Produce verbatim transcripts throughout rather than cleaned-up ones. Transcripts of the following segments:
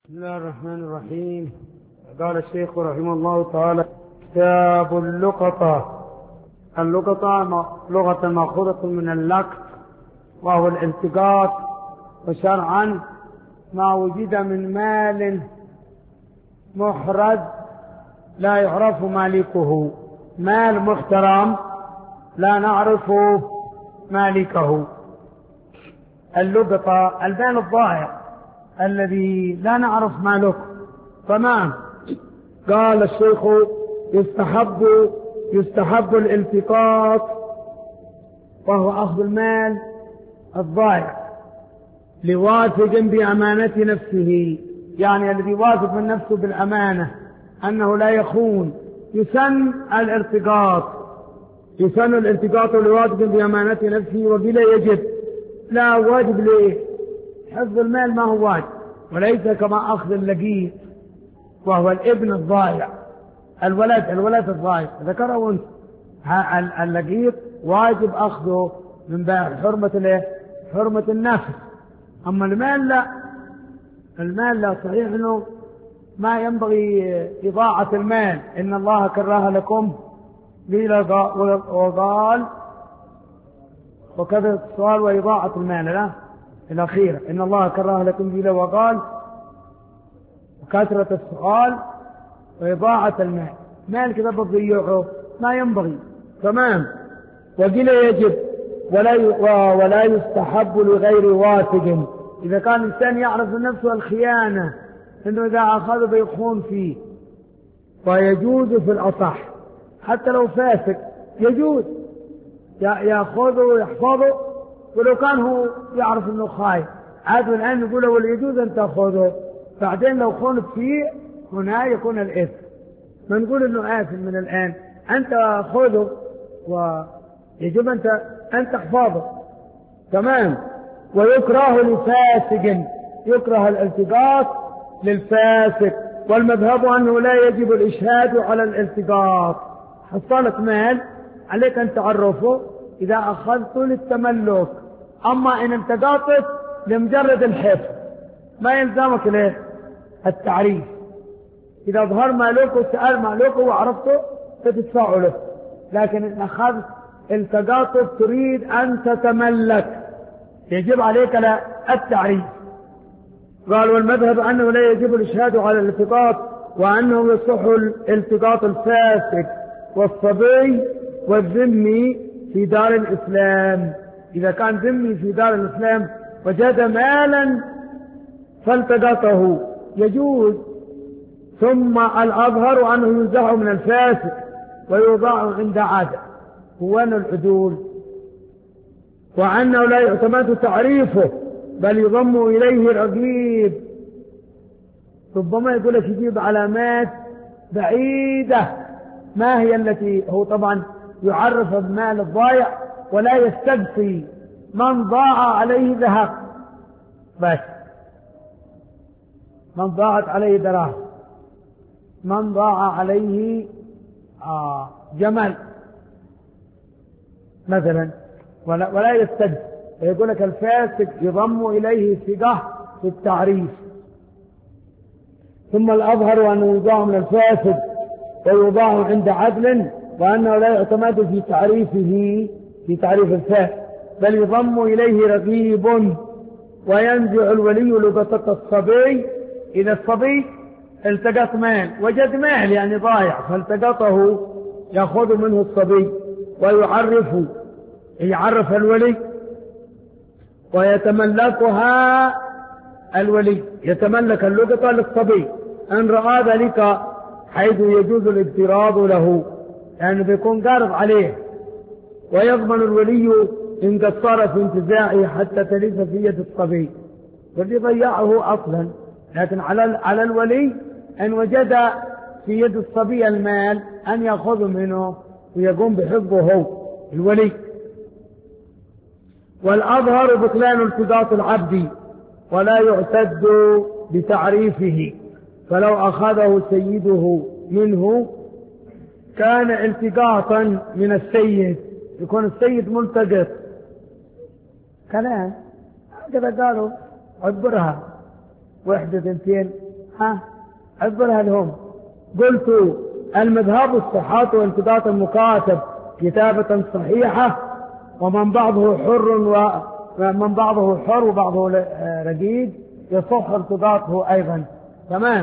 بسم الله الرحمن الرحيم. قال الشيخ رحمه الله تعالى: كتاب اللقطة. اللقطة لغة مأخوذة من اللقط وهو الالتقاط، وشرعا ما وجد من مال محرز لا يعرف مالكه، مال محترم لا نعرف مالكه. اللقطة المال الضائع الذي لا نعرف مالكه. تمام. قال الشيخ: يستحب يستحب الالتقاط، وهو أخذ المال الضائع لواثق بأمانة نفسه، يعني الذي واثق من نفسه بالأمانة أنه لا يخون، يسن الالتقاط يسن الالتقاط لواثق بأمانة نفسه. وبلا يجب، لا واجب ليه؟ حفظ المال ما هو واجب، وليس كما أخذ اللقيط وهو الابن الضائع، الولد الولد الضائع ذكره وانت. اللقيط واجب أخذه من باب حرمة الايه؟ حرمة النفس. أما المال لا، المال لا، صحيح أنه ما ينبغي إضاعة المال، إن الله كره لكم وقال وكذا السؤال وإضاعة المال، لا الأخيرة، إن الله كره لكم بلا وقال وكثرة السؤال وإضاعة المال. مال كذا بتضيعه ما ينبغي. تمام. وقيل يجب ولا ولا يستحب لغير واثق. إذا كان الإنسان يعرف من نفسه الخيانة، إنه إذا أخذ بيخون فيه، فيجوز في الأصح حتى لو فاسق يجوز يأخذه ويحفظه، ولو كان هو يعرف انه خايف عاد الآن نقول له يجوز ان تأخذه، بعدين لو خونت فيه هنا يكون الإثم. ما نقول انه آثم من الآن، انت خذه ويجب انت ان تحفظه. تمام. ويكره لفاسق، يكره الالتقاط للفاسق، والمذهب انه لا يجب الاشهاد على الالتقاط. حصلت مال عليك ان تعرفه إذا أخذته للتملك، أما إن التقاطت لمجرد الحفظ ما يلزمك له التعريف. إذا ظهر مالك وسأل مالك وعرفته فتدفع له، لكن إن أخذت التقاطت تريد أن تتملك يجب عليك لا التعريف. قال: والمذهب أنه لا يجب الإشهاد على الالتقاط، وأنه يصح الالتقاط الفاسق والصبي والذمي في دار الإسلام. إذا كان ذمي في دار الإسلام وجد مالا فالتقطه يجوز. ثم الأظهر أنه ينزع من الفاسق ويوضع عند عادة هوان العدول، وأنه لا يعتمد تعريفه بل يضم إليه الرقيب. ربما يقول لك يجيب علامات بعيدة ما هي التي هو طبعا يعرف المال الضائع، ولا يستبقي من ضاع عليه ذهب، بس من ضاعت عليه دراهم، من ضاع عليه آه جمل مثلا، ولا, ولا يستبقي. يقول لك الفاسق يضم إليه ثقة في التعريف. ثم الأظهر أنه يضاع من الفاسق ويضاع عند عدل، وأنه لا يعتمد في تعريفه في تعريف الفاسق بل يضم إليه رقيب. وينزع الولي لقطة الصبي. إذا الصبي التقط مال، وجد مال يعني ضايع، فالتقطه يأخذ منه الصبي ويعرفه، يعرف الولي ويتملكها الولي، يتملك اللقطة للصبي أن رأى ذلك، حيث يجوز الاضطراد له، يعني بيكون قارض عليه، ويضمن الولي إن قصر في انتزاعه حتى تلف في يد الصبي، والذي ضيعه أصلا. لكن على على الولي أن وجد في يد الصبي المال أن يأخذ منه ويقوم بحفظه هو الولي. والأظهر بطلان التقاط العبد ولا يعتد بتعريفه، فلو أخذه سيده منه كان التقاطا من السيد، يكون السيد ملتقط. كلام هكذا قالوا عبرها، واحدة اثنتين أصبرها لهم. قلت المذهب الصحات والتقاط المكاتب كتابة صحيحة، ومن بعضه حر ومن بعضه حر وبعضه رقيق يصح التقاطه أيضا. تمام.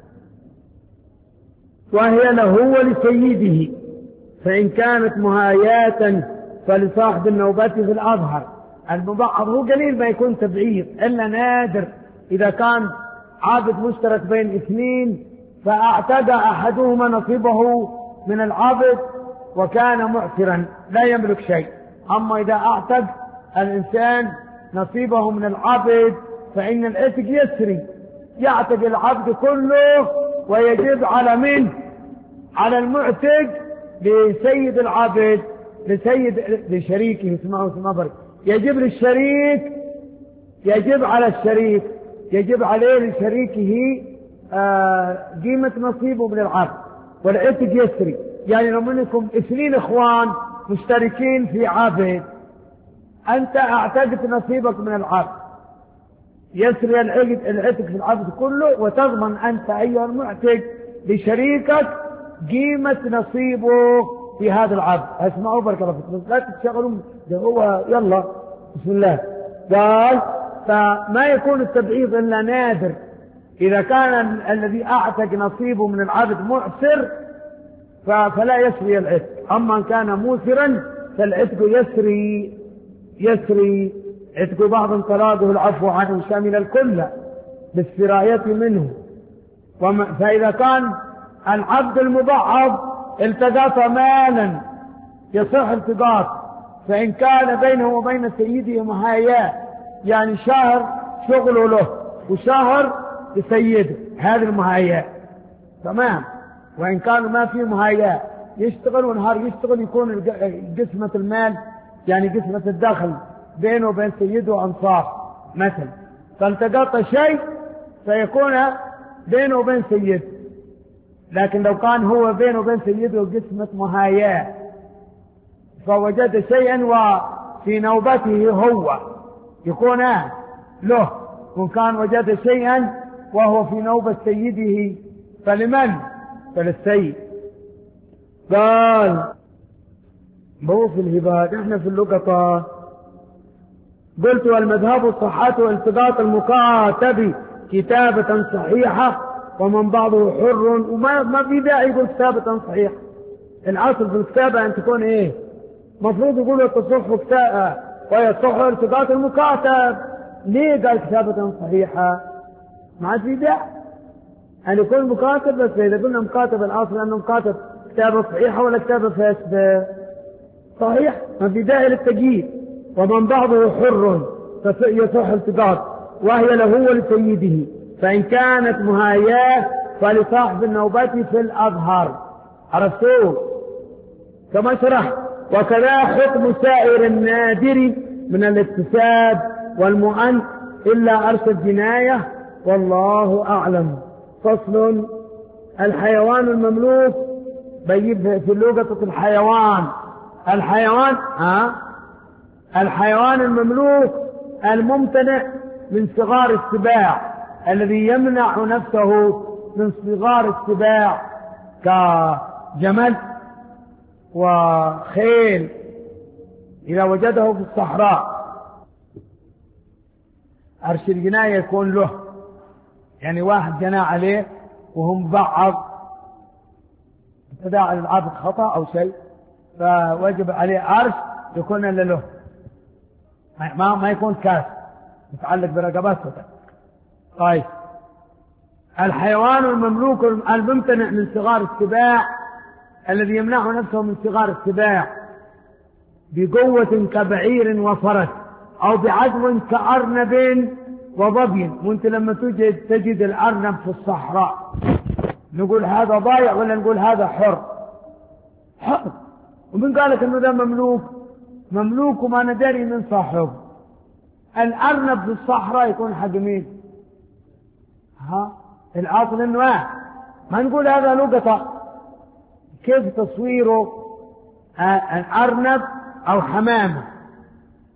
وهي له ولسيده، فإن كانت مهاياة فلصاحب النوبة في الأظهر. المبعض هو قليل ما يكون تبعيض، إلا نادر إذا كان عابد مشترك بين اثنين فاعتدى أحدهما نصيبه من العبد وكان معسرا لا يملك شيء. أما إذا اعتد الإنسان نصيبه من العبد فإن العتق يسري، يعتق العبد كله ويجب على من؟ على المعتق لسيد العبد، لسيد لشريكه. اسمعوا سمبر، يجب للشريك، يجب على الشريك، يجب عليه لشريكه آه قيمة نصيبه من العبد، والعتق يسري. يعني لو منكم اثنين اخوان مشتركين في عبد، انت اعتقت نصيبك من العبد، يسري العتق في العبد كله، وتضمن انت ايها المعتق لشريكك قيمة نصيبه في هذا العبد. اسمعوا بارك الله فيكم، لا تتشغلوا ده هو يلا بسم الله. قال فما يكون التبعيض الا نادر اذا كان الذي اعتق نصيبه من العبد معسر فلا يسري العتق. اما ان كان موسرا فالعتق يسري، يسري عتق بعض تراده العفو عنه شامل الكل بالسراية منه. فإذا كان العبد المبعض التقاط مالا يصح التقاط، فإن كان بينه وبين سيده مهايات، يعني شهر شغله له وشهر لسيده، هذه المهايات تمام. وإن كانوا ما في مهايات يشتغل ونهار يشتغل، يكون قسمة المال يعني قسمة الدخل بينه وبين سيده وأنصاف مثلا، فالتقط شيء فيكون بينه وبين سيده. لكن لو كان هو بينه وبين سيده قسمة مهايات فوجد شيئا وفي نوبته هو يكون له، وكان وجد شيئا وهو في نوبة سيده فلمن؟ فللسيد. قال مو في الهبات، احنا في اللقطة. قلت والمذهب الصحة والتقاط المكاتب كتابة صحيحة، ومن بعضه حر. وما ما في داعي يقول كتابة صحيحة، الأصل في الكتابة أن تكون إيه؟ مفروض يقولوا تصح كتابة ويصح التقاط المكاتب. ليه قال كتابة صحيحة؟ ما في داعي أن يكون مكاتب. بس إذا قلنا مكاتب الأصل أنه مكاتب كتابة صحيحة ولا كتابة فاسدة؟ صحيح، ما في داعي للتقييد. ومن بعضه حر يصح التقاط، وهي له ولسيده، فإن كانت مهاياه فلصاحب النوبة في الأظهر. عرفتوه كما شرح. وكذا حكم سائر النادر من الاكتساب والمؤن إلا أرش الجناية، والله أعلم. فصل. الحيوان المملوك بيجيب في اللغة الحيوان. الحيوان ها الحيوان المملوك الممتنع من صغار السباع، الذي يمنع نفسه من صغار السباع كجمل وخيل إذا وجده في الصحراء. أرش الجناية يكون له، يعني واحد جنى عليه وهم بعض ابتداء العبد خطأ أو شيء فوجب عليه أرش يكون له، ما ما يكون كاس متعلق برقبته. طيب الحيوان المملوك الممتنع من صغار السباع، الذي يمنع نفسه من صغار السباع بقوة كبعير وفرس، أو بعدو كأرنب وظبي. وانت لما تجد تجد الأرنب في الصحراء نقول هذا ضايع ولا نقول هذا حر؟ حر. ومن قالك انه ده مملوك؟ مملوك وما ندري من صاحبه. الأرنب في الصحراء يكون حق مين؟ ها الأصل انه ما نقول هذا لقطة. كيف تصويره؟ الأرنب أو حمامة.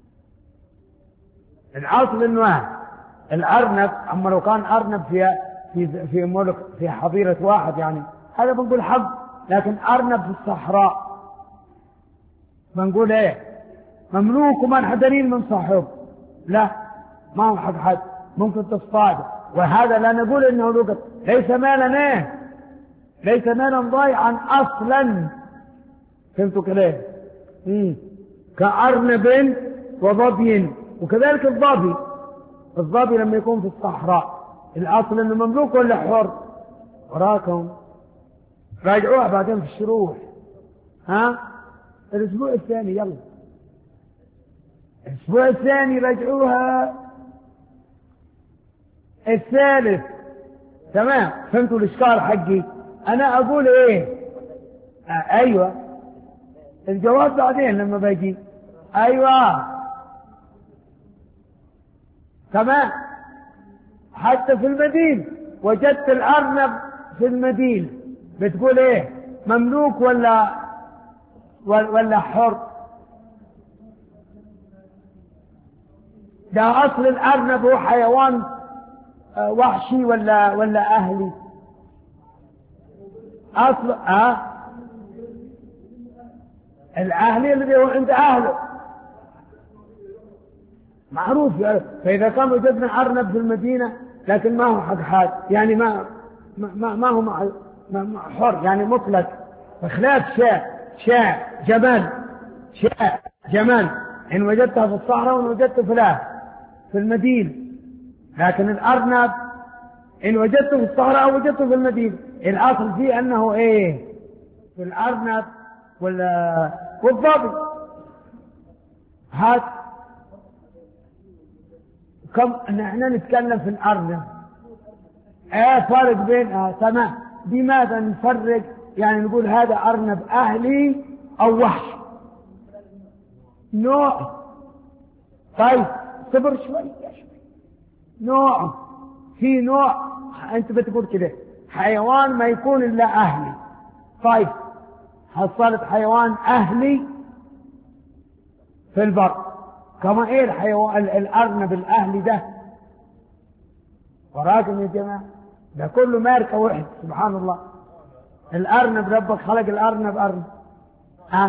الأصل انه الأرنب، أما لو كان أرنب في في في ملك في حظيرة واحد يعني، هذا بنقول حق. لكن أرنب في الصحراء بنقول إيه؟ مملوك ومنحدرين من صاحبه، لا ما هو حق حد، ممكن تصطاده. وهذا لا نقول إنه لقط، ليس مالا إيه؟ ليس مالا ضايعا أصلا. فهمتوا كلام؟ كأرنب وظبي. وكذلك الظبي، الظبي لما يكون في الصحراء الأصل إنه مملوك ولا حر؟ وراكم راجعوها بعدين في الشروح. ها الأسبوع الثاني، يلا الأسبوع الثاني راجعوها. الثالث تمام. فهمتوا الإشكال حقي؟ أنا أقول إيه؟ آه أيوة، الجواب بعدين لما باجي. أيوة تمام. حتى في المدينة وجدت الأرنب في المدينة، بتقول إيه؟ مملوك ولا ولا حر؟ ده أصل الأرنب هو حيوان وحشي ولا ولا أهلي؟ أصل أه الأهلي الذي هو عند أهله معروف. فإذا كان وجدنا أرنب في المدينة لكن ما هو حق حاد، يعني ما ما ما هو مع حر، يعني مطلق، بخلاف شاء شاء جمال شاء جمال إن وجدتها في الصحراء وإن وجدته في الأهل في المدينة. لكن الأرنب إن وجدته في الصحراء أو وجدته في المدينة، الأصل فيه أنه إيه؟ في الأرنب ولا والضبي. هات كم نحن نتكلم في الأرنب، ايه فرق بين اه تمام. بماذا نفرق؟ يعني نقول هذا أرنب أهلي أو وحش نوع. طيب صبر شوي شوي. نوع في نوع أنت بتقول كده حيوان ما يكون إلا أهلي. طيب حصلت حيوان أهلي في البر، كما إيه الحيوان الأرنب الأهلي ده؟ وراكم يا جماعة ده كله ماركة واحد. سبحان الله. الأرنب ربك خلق الأرنب أرنب ها أه؟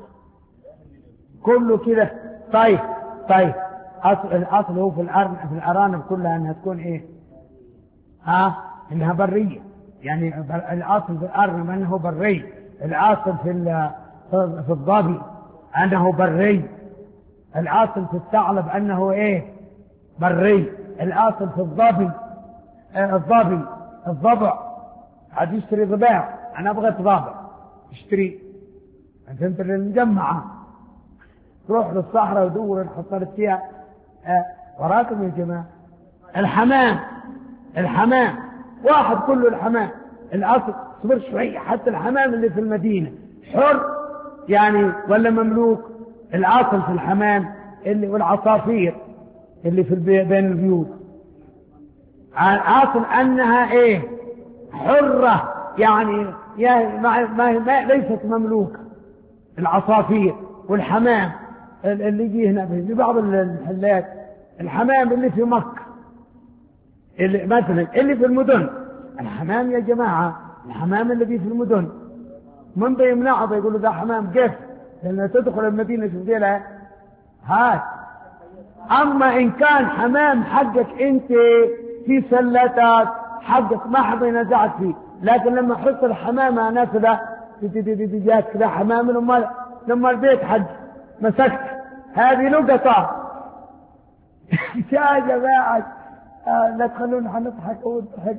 كله كده. طيب طيب أصل الأصل هو في الأرنب في الأرانب كلها أنها تكون إيه؟ ها أه؟ إنها برية. يعني الأصل في الأرنب أنه بري، الأصل في في الظبي أنه بري، الأصل في الثعلب أنه إيه؟ بري، الأصل في الظبي آه الظبي الضبع. عاد يشتري ضباع، أنا أبغى ضبع اشتري. فهمت المجمعة روح للصحراء ودور انحصرت فيها. آه وراكم يا جماعة. الحمام الحمام واحد كله الحمام. الأصل صبر شوية، حتى الحمام اللي في المدينة حر يعني ولا مملوك؟ الأصل في الحمام اللي والعصافير اللي في البي... بين البيوت الأصل أنها إيه؟ حرة، يعني ما... ما... ما... ليست مملوكة. العصافير والحمام اللي يجي هنا في بعض المحلات، الحمام اللي في مكة اللي مثلا اللي في المدن، الحمام يا جماعة الحمام الذي في المدن من بيمنعه بيقولوا ده حمام قف، لأن تدخل المدينة تقول لها هات. أما إن كان حمام حقك أنت في سلتات حقك ما حد ينزعك فيه، لكن لما حط الحمامة نافذة جات كذا حمام لما لما البيت حق مسكت هذه لقطة. يا جماعة آه لا تخلونا حنضحك ونضحك.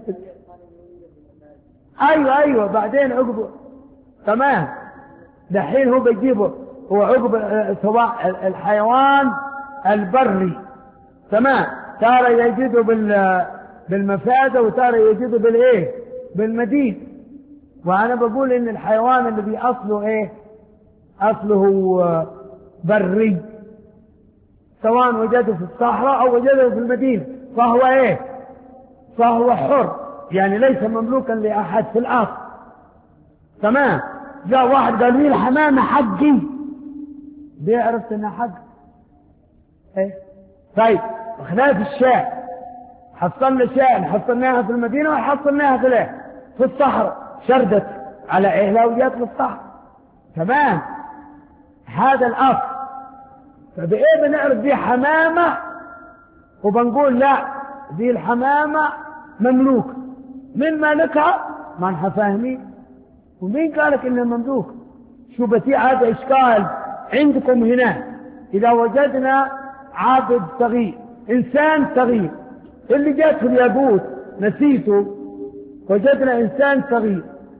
أيوة أيوة بعدين عقبه تمام. دحين هو بيجيبه هو عقب سواء الحيوان البري تمام، ترى يجده بالمفادة وترى يجده بالايه؟ بالمدينة. وانا بقول ان الحيوان الذي اصله ايه؟ اصله بري، سواء وجده في الصحراء او وجده في المدينة فهو ايه؟ فهو حر، يعني ليس مملوكا لاحد في الاصل. تمام. جاء واحد قال لي الحمامة حقي، دي عرفت انها حق ايه؟ طيب خلاف الشاء، حصلنا شيء حصلناها في المدينة وحصلناها في الايه في الصحراء، شردت على اهلها وجات في الصحراء. تمام، هذا الاصل. فبايه بنعرف دي حمامة وبنقول لا دي الحمامة مملوك؟ من مالكها؟ ما نحن فاهمين. ومين قالك انها مملوك؟ شو بتي هذا اشكال عندكم هنا. اذا وجدنا عابد صغير، انسان صغير، اللي جات في الياقوت نسيته، وجدنا انسان صغير،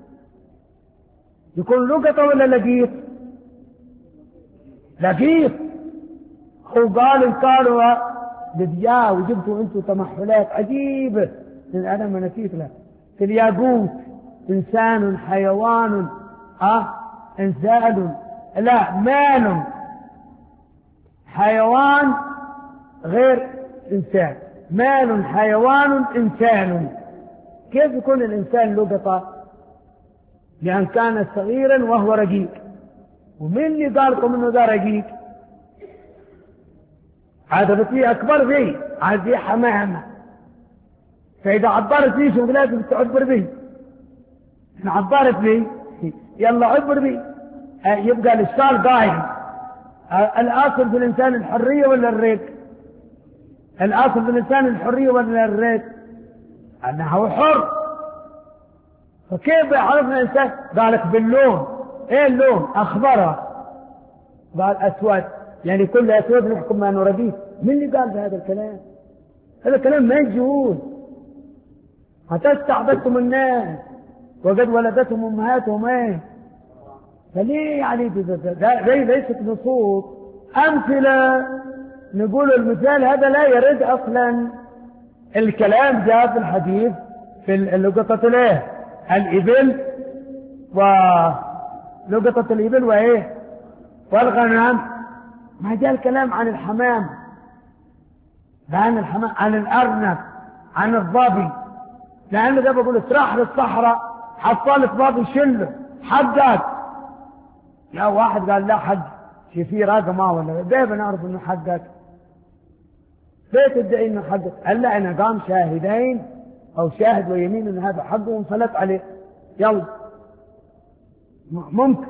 يكون لقطة ولا لقيط؟ لقيط. وقال قالوا بدياه وجبتوا انتم تمحلات عجيبة. انا ما نسيت له. في الياقوت انسان حيوان اه انسان لا مال حيوان غير انسان، مال حيوان انسان. كيف يكون الانسان لقطة؟ لان كان صغيرا وهو رقيق. ومن اللي قالكم انه ده رقيق؟ هذا بطيء اكبر فيه، هذه حمامة. فاذا عبرت فيه شو لازم تعبر به. ان عبرت به يلا عبر به. يبقى الاشكال قايم. الاصل في الانسان الحرية ولا الرق؟ الاصل في الانسان الحرية ولا الرق؟ انه حر. فكيف عرفنا الانسان؟ قالك باللون. ايه اللون؟ اخضره. قال اسود، يعني كل اسود نحكم انه رقيق. من اللي قال بهذا الكلام؟ هذا الكلام ما يجوز. هتستعبدتم الناس وقد ولدتهم امهاتهم ايه. فليه يعني ده ليست نصوص امثله نقول المثال هذا لا يرد اصلا. الكلام جاء في الحديث في لقطة الايه الابل ولقطة الابل وايه والغنم. ما جاء الكلام عن الحمام، عن الحمام، عن الارنب، عن الظبي. لأنه ده بقول تروح للصحراء حصلت ظبي شله حقك. يا واحد قال لا حق شي في رقمه ولا كيف نعرف انه حقك؟ ليه تدعي انه حقك؟ قال لا انا قام شاهدين او شاهد ويمين ان هذا حقه وانفلت عليه. يلا ممكن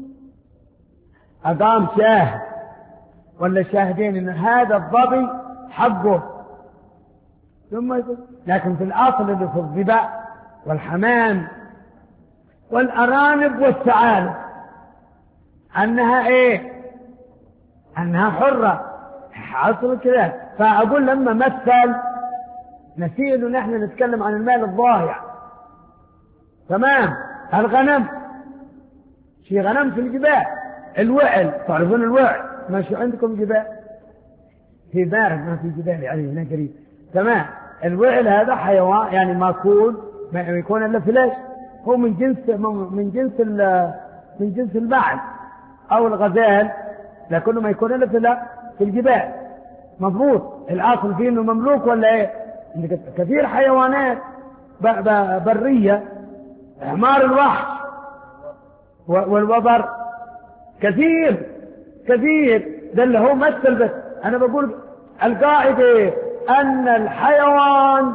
اقام شاهد ولا شاهدين ان هذا الظبي حقه، ثم يقول. لكن في الاصل اللي في الظباء والحمام والارانب والثعالب انها ايه؟ انها حرة. حصل كده. فاقول لما مثل نسي انه نحن نتكلم عن المال الضايع. تمام. الغنم في غنم في الجبال. الوعل تعرفون الوعل؟ ماشي عندكم جبال؟ في بارد ما في جبال يعني هنا قريب. تمام. الوعل هذا حيوان يعني ماكول ما يكون الا فلاش. هو من جنس من جنس من جنس البعل او الغزال، لكنه ما يكون الا في الجبال. مضبوط. الاصل فيه انه مملوك ولا ايه؟ كثير حيوانات برية، حمار الوحش والوبر كثير كثير. ده اللي هو مثل. بس انا بقول القاعدة ان الحيوان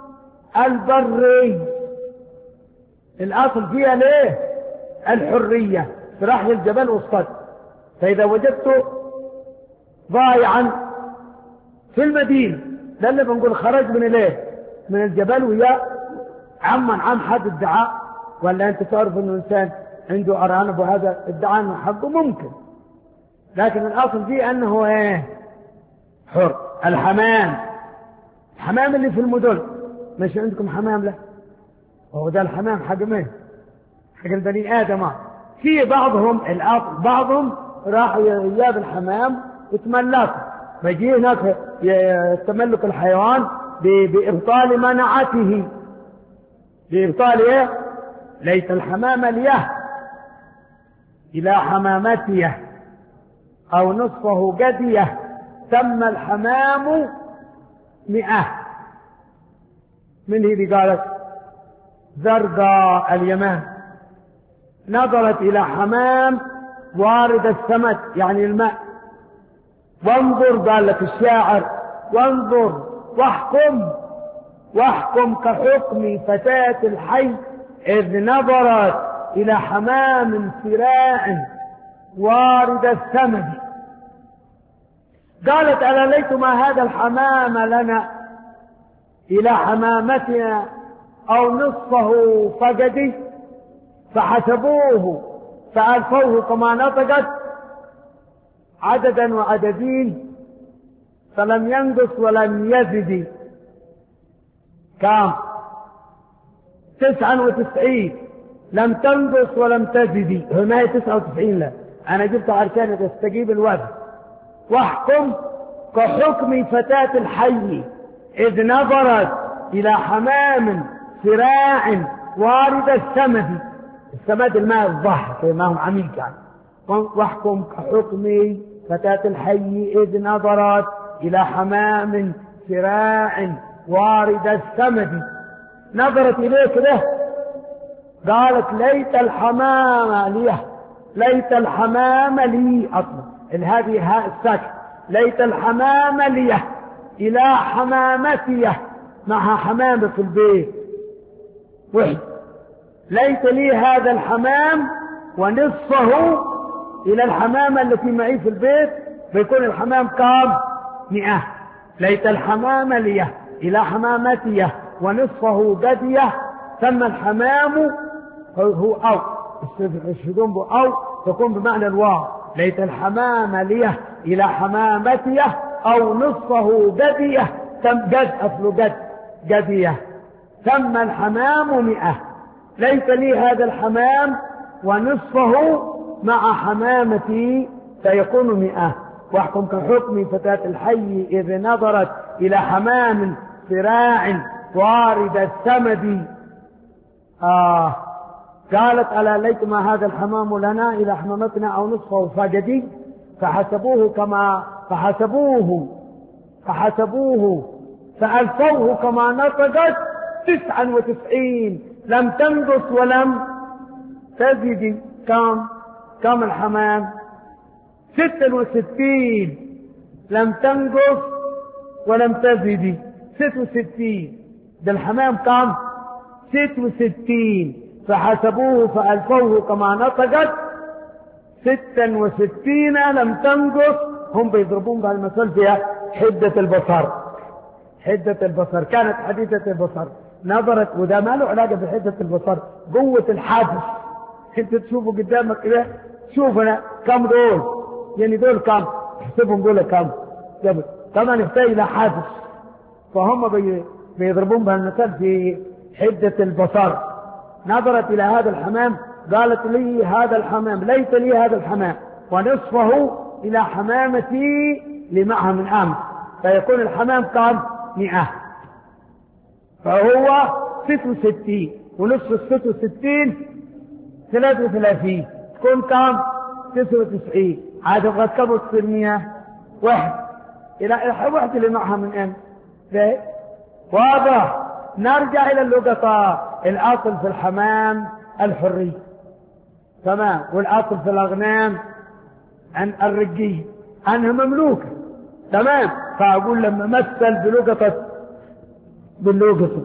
البري الاصل فيها ليه الحرية. تروح للجبل والصد. فاذا وجدته ضايعا في المدينة، ده اللي بنقول خرج من الايه من الجبل ويا عما عم حد ادعاء، ولا انت تعرف انه انسان عنده ارانب وهذا ادعى انه حقه ممكن. لكن الاصل فيه انه ايه حر. الحمام الحمام اللي في المدن. مش عندكم حمام؟ له وهو ده الحمام حق مين؟ حق البني ادم. في بعضهم الاصل بعضهم راحوا يجاب الحمام وتملكوا. بيجي هناك تملك الحيوان بإبطال منعته. بإبطال ايه؟ ليس الحمام ليه إلى حمامته أو نصفه قديه تم الحمام مئة. من هذه قالت زرقاء اليمن نظرت إلى حمام وارد السمك يعني الماء. وانظر قال لك الشاعر وانظر واحكم واحكم كحكم فتاة الحي إذ نظرت إلى حمام سراع وارد الثمد. قالت ألا ليتما هذا الحمام لنا إلى حمامتنا أو نصفه فقدي، فحسبوه فألفوه كما نطقت عددا وعددين فلم ينقص ولم يزد. كام؟ تسعا وتسعين لم تنقص ولم تزد. ما هي تسعة وتسعين؟ لا أنا جبتها عشان تستجيب الوزن. واحكم كحكم فتاة الحي إذ نظرت إلى حمام سراع وارد السمد. السمد الماء الضحك ما هو عميق يعني. واحكم كحكم فتاة الحي إذ نظرت إلى حمام سراع وارد السمد. نظرت إليه كده قالت ليت الحمام لي، ليت الحمام لي. أصلا هذه هاء الساكن. ليت الحمام لي إلى حمامتي، معها حمامة في البيت وحد. ليت لي هذا الحمام ونصفه إلى الحمامة التي معي في البيت، فيكون الحمام كام؟ مئة. ليت الحمام لي إلى حمامتي ونصفه قدية. ثم الحمام هو أو الشدون بو أو تكون بمعنى الواو. ليت الحمام لي إلى حمامتي أو نصفه قدية. ثم قد أصل قد قدية. ثم الحمام مئة. ليت لي هذا الحمام ونصفه مع حمامتي فيكون مئة. واحكم كحكم فتاة الحي إذ نظرت إلى حمام سراع وارد السمد. آه قالت ألا ليتما هذا الحمام لنا إلى حمامتنا أو نصفه فقدي، فحسبوه كما فحسبوه فحسبوه فألفوه كما نطقت تسعا وتسعين لم تنقص ولم تزد. كم كم الحمام؟ ستة وستين لم تنقص ولم تزد. ست وستين. ده الحمام كم؟ ست وستين. فحسبوه فألفوه كما نطقت ستا وستين لم تنقص. هم بيضربون بهالمثل فيها حدة البصر. حدة البصر كانت حديثة البصر. نظرت، وده ما له علاقة بحدة البصر، قوة الحادث. انت تشوفوا قدامك كده، شوفنا كم دول، يعني دول كم، احسبهم دول كم. طبعا يحتاج الى حادث. فهم بي... بيضربون بهالمثل في حدة البصر. نظرت الى هذا الحمام قالت لي هذا الحمام، ليت لي هذا الحمام ونصفه الى حمامتي لمعها من امس، فيكون الحمام كم؟ مئة. فهو ست وستين ونصف الست وستين ثلاثة وثلاثين تكون كم؟ تسعة وتسعين. عاد تبغى تكبر تصير مئة واحد الى واحد اللي معها من امس. واضح؟ نرجع الى اللقطة. الاصل في الحمام الحرية، تمام، والاصل في الاغنام عن الرقية انها مملوكة، تمام. فاقول لما مثل بلقطة باللقطة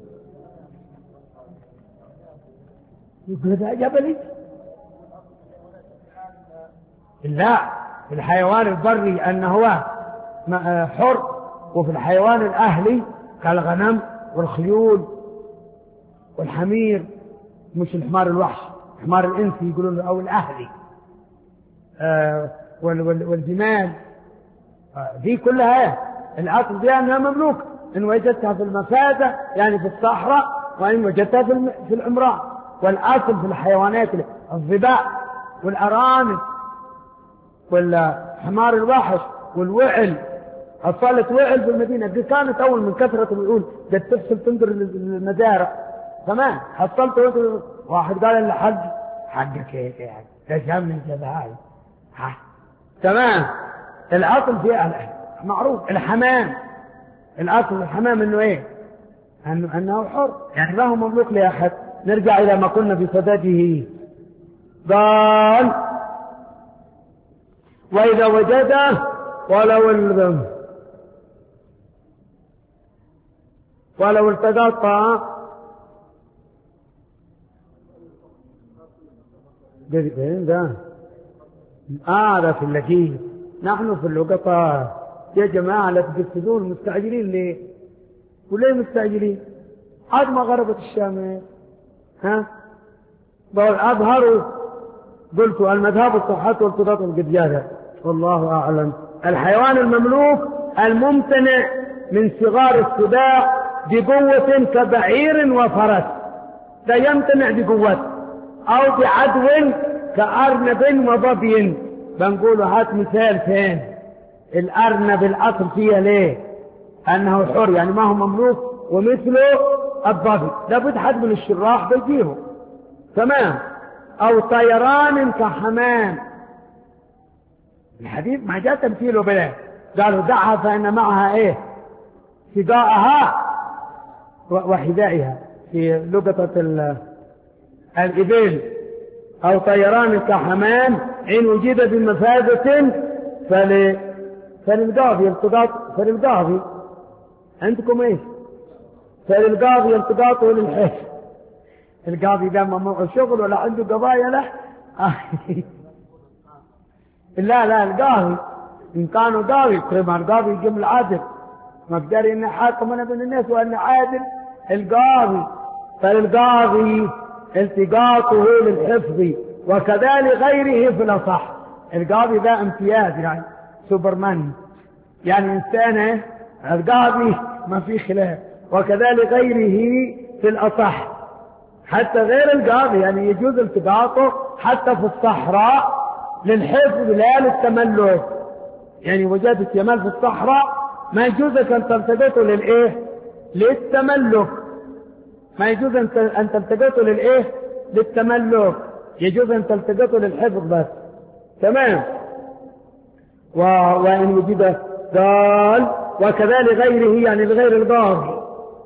يقول هذا جبلي. لا، في الحيوان البري انه هو حر، وفي الحيوان الاهلي كالغنم والخيول والحمير، مش الحمار الوحش، الحمار الانسي يقولون له او الاهلي. آه والجمال آه دي كلها الاصل بها انها مملوكه، ان وجدتها في المفازه يعني في الصحراء، وان وجدتها في في العمران. والاصل في الحيوانات الظباء والارانب والحمار الوحش والوعل. حصلت وعل في المدينة دي كانت أول من كثرة الوعول قد تفصل تنظر المزارع، تمام. حصلت واحد قال لي حج حقك ايه يعني تشمل جبهاي، ها تمام. الأصل فيها معروف. الحمام الأصل الحمام إنه إيه؟ أنه أنه حر، يعني ما هو مملوك لأحد. نرجع إلى ما قلنا في سداده. قال وإذا وجده ولو الغم ولو التقطها ده آه في اللكيس. نحن في اللقطة يا جماعة لا تقصدون مستعجلين ليه؟ وليه مستعجلين؟ عاد ما غربت الشمس ها؟ أظهروا قلت المذهب الصحة والقضاء والقديادة والله أعلم. الحيوان المملوك الممتنع من صغار السباع بقوة كبعير وفرس، لا يمتنع بقوة، أو بعدو كأرنب وظبي. بنقول هات مثال فين الأرنب الأصل فيها ليه؟ أنه حر يعني ما هو مملوك، ومثله الظبي لابد حد من الشراح بيجيهم تمام. أو طيران كحمام. الحديث ما جاء تمثيله بلا، قالوا دعها فإن معها إيه؟ سقاءها وحذائها في لقطة الإبل. أو طيران كحمام إن وجد بمفازة فل فللقاضي التقاط فللقاضي. عندكم إيش؟ فللقاضي التقاط وللحس. القاضي ده ممنوع الشغل ولا عنده قضايا له؟ لا لا القاضي إن كانوا قاضي كما القاضي يجيب العادل مقدر إن حاكم بين الناس وأن عادل القاضي. فالقاضي التقاطه للحفظ وكذلك غيره في الأصح. القاضي ده امتياز يعني سوبرمان يعني إنسان القاضي ما في خلاف، وكذلك غيره في الأصح. حتى غير القاضي يعني يجوز التقاطه حتى في الصحراء للحفظ لا للتملك. يعني وجدت يمال في الصحراء ما يجوز أن تلتقطه للإيه؟ للتملك. ما يجوز أن تلتقطه للإيه؟ للتملك. يجوز أن تلتقطه للحفظ بس تمام. و... وإن وجد قال وكذلك غيره يعني لغير القاضي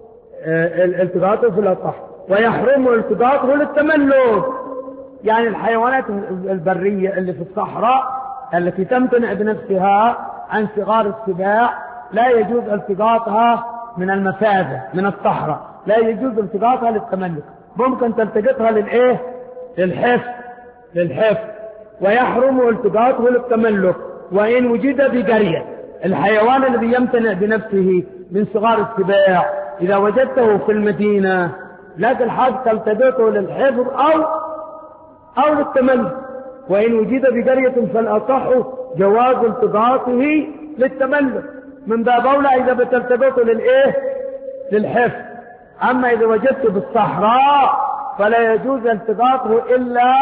التقاطه في الأصح. ويحرم التقاطه للتملك يعني الحيوانات البرية اللي في الصحراء التي تمتنع بنفسها عن صغار السباع لا يجوز التقاطها من المفازة من الصحراء، لا يجوز التقاطها للتملك. ممكن تلتقطها للإيه؟ للحفظ للحفظ. ويحرم التقاطه للتملك وإن وجد بقرية. الحيوان الذي يمتنع بنفسه من صغار السباع إذا وجدته في المدينة لا تلحق تلتقطه للحفظ أو أو للتملك. وإن وجد بقرية فالأصح جواز التقاطه للتملك من باب أولى إذا بتلتقطه للإيه؟ للحفظ. أما إذا وجدته بالصحراء فلا يجوز التقاطه إلا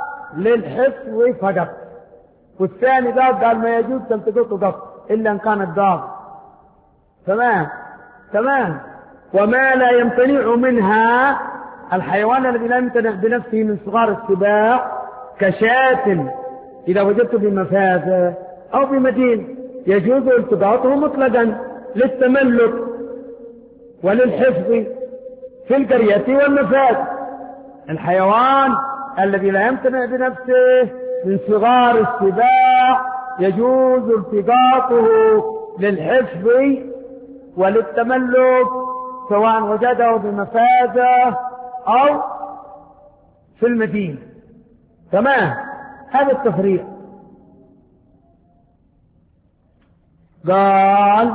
للحفظ فقط. والثاني ده قال ما يجوز تلتقطه قط إلا إن كان الضاغ تمام تمام. وما لا يمتنع منها الحيوان الذي لا يمتنع بنفسه من صغار السباع كشاة إذا وجدته بمفازة أو بمدينة يجوز التقاطه مطلقا للتملك وللحفظ في القرية والمفازة. الحيوان الذي لا يمتنع بنفسه من صغار السباع يجوز التقاطه للحفظ وللتملك سواء وجده بمفازة أو في المدينة تمام. هذا التفريق. قال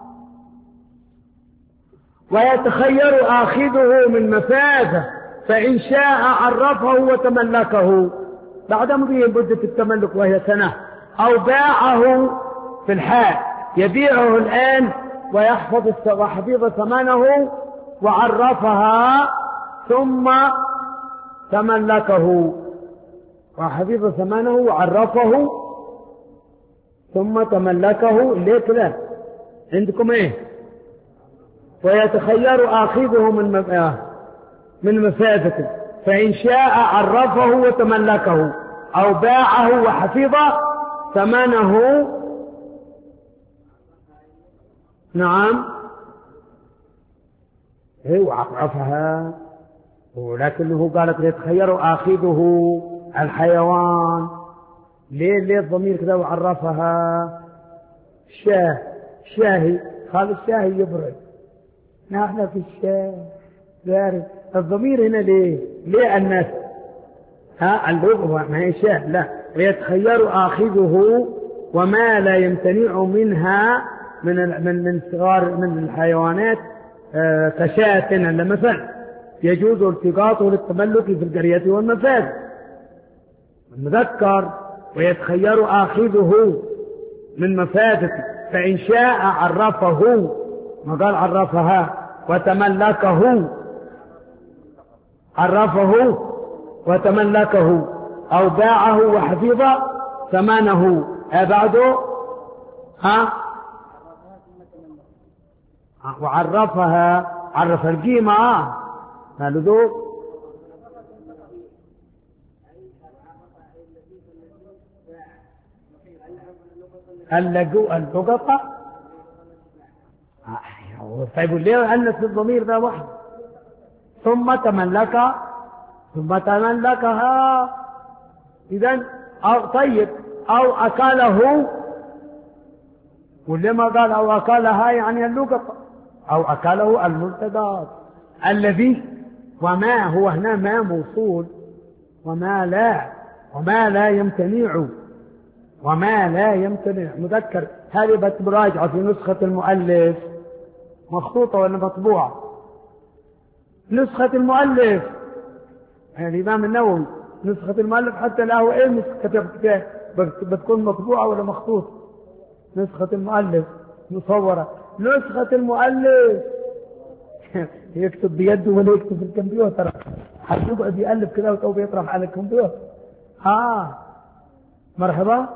ويتخير آخذه من مفازة فإن شاء عرفه وتملكه بعد مضي مدة التملك وهي سنة، أو باعه في الحال يبيعه الآن ويحفظ وحفظ ثمنه وعرفها ثم تملكه وحفظ ثمنه وعرفه ثم تملكه. ليه كده عندكم ايه؟ ويتخير آخذه من من مفازته فإن شاء عرفه وتملكه أو باعه وحفظ ثمنه. نعم ايه وعرفها، ولكنه قالت يتخير آخذه الحيوان. ليه ليه الضمير كذا وعرفها؟ شاه شاهي خالد الشاهي يبرد نحن في الشارع دارس. الضمير هنا ليه؟ ليه الناس؟ ها اللغة ما هي شاه، لا. ويتخير آخذه وما لا يمتنع منها من من من صغار من الحيوانات آه كشاة لمثل يجوز التقاطه للتملك في القرية والمفاد. المذكر ويتخير آخذه من مفادته، فإن شاء عرفه، ما قال عرفها، وتملكه، عرفه وتملكه، أو باعه وحفظ ثمنه. بعده ها وعرفها، عرف القيمة هذا اللجوء اللقطة. طيب ليه أنس الضمير ذا واحد؟ ثم تملك، ثم تملكها. إذن أو طيب أو أكله، ولما قال أو أكلها يعني اللقطة، أو أكله الملتقط الذي، وما هو هنا ما موصول، وما لا، وما لا يمتنع، وما لا يمتنع مذكر. هذه بتراجع في نسخة المؤلف، مخطوطة ولا مطبوعة؟ نسخة المؤلف يعني الإمام النووي، نسخة المؤلف حتى له إيه كتب كتاب بتكون مطبوعة ولا مخطوطة؟ نسخة المؤلف مصورة. نسخة المؤلف يكتب بيده ولا يكتب في الكمبيوتر؟ هيقعد يألف كده وتو بيطرح على الكمبيوتر. آه مرحبا.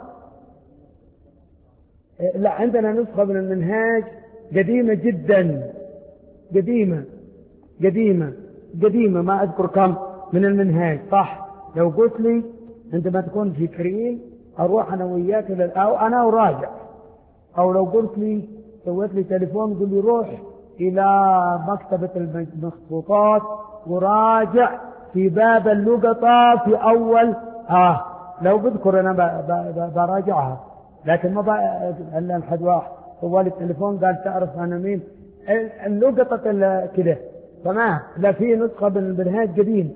لا، عندنا نسخة من المنهاج قديمة جدا، قديمة قديمة قديمة ما أذكر كم من المنهاج. صح، لو قلت لي عندما تكون في كريم أروح أنا وياك أو أنا وراجع، أو لو قلت لي سويت لي تليفون قل لي روح إلى مكتبة المخطوطات وراجع في باب اللقطة في أول آه لو بذكر أنا براجعها، لكن ما بقى إلا الحد واحد طوال التليفون قال تعرف أنا مين اللقطة كده. تمام. لا، في نسخة بالمنهاج قديم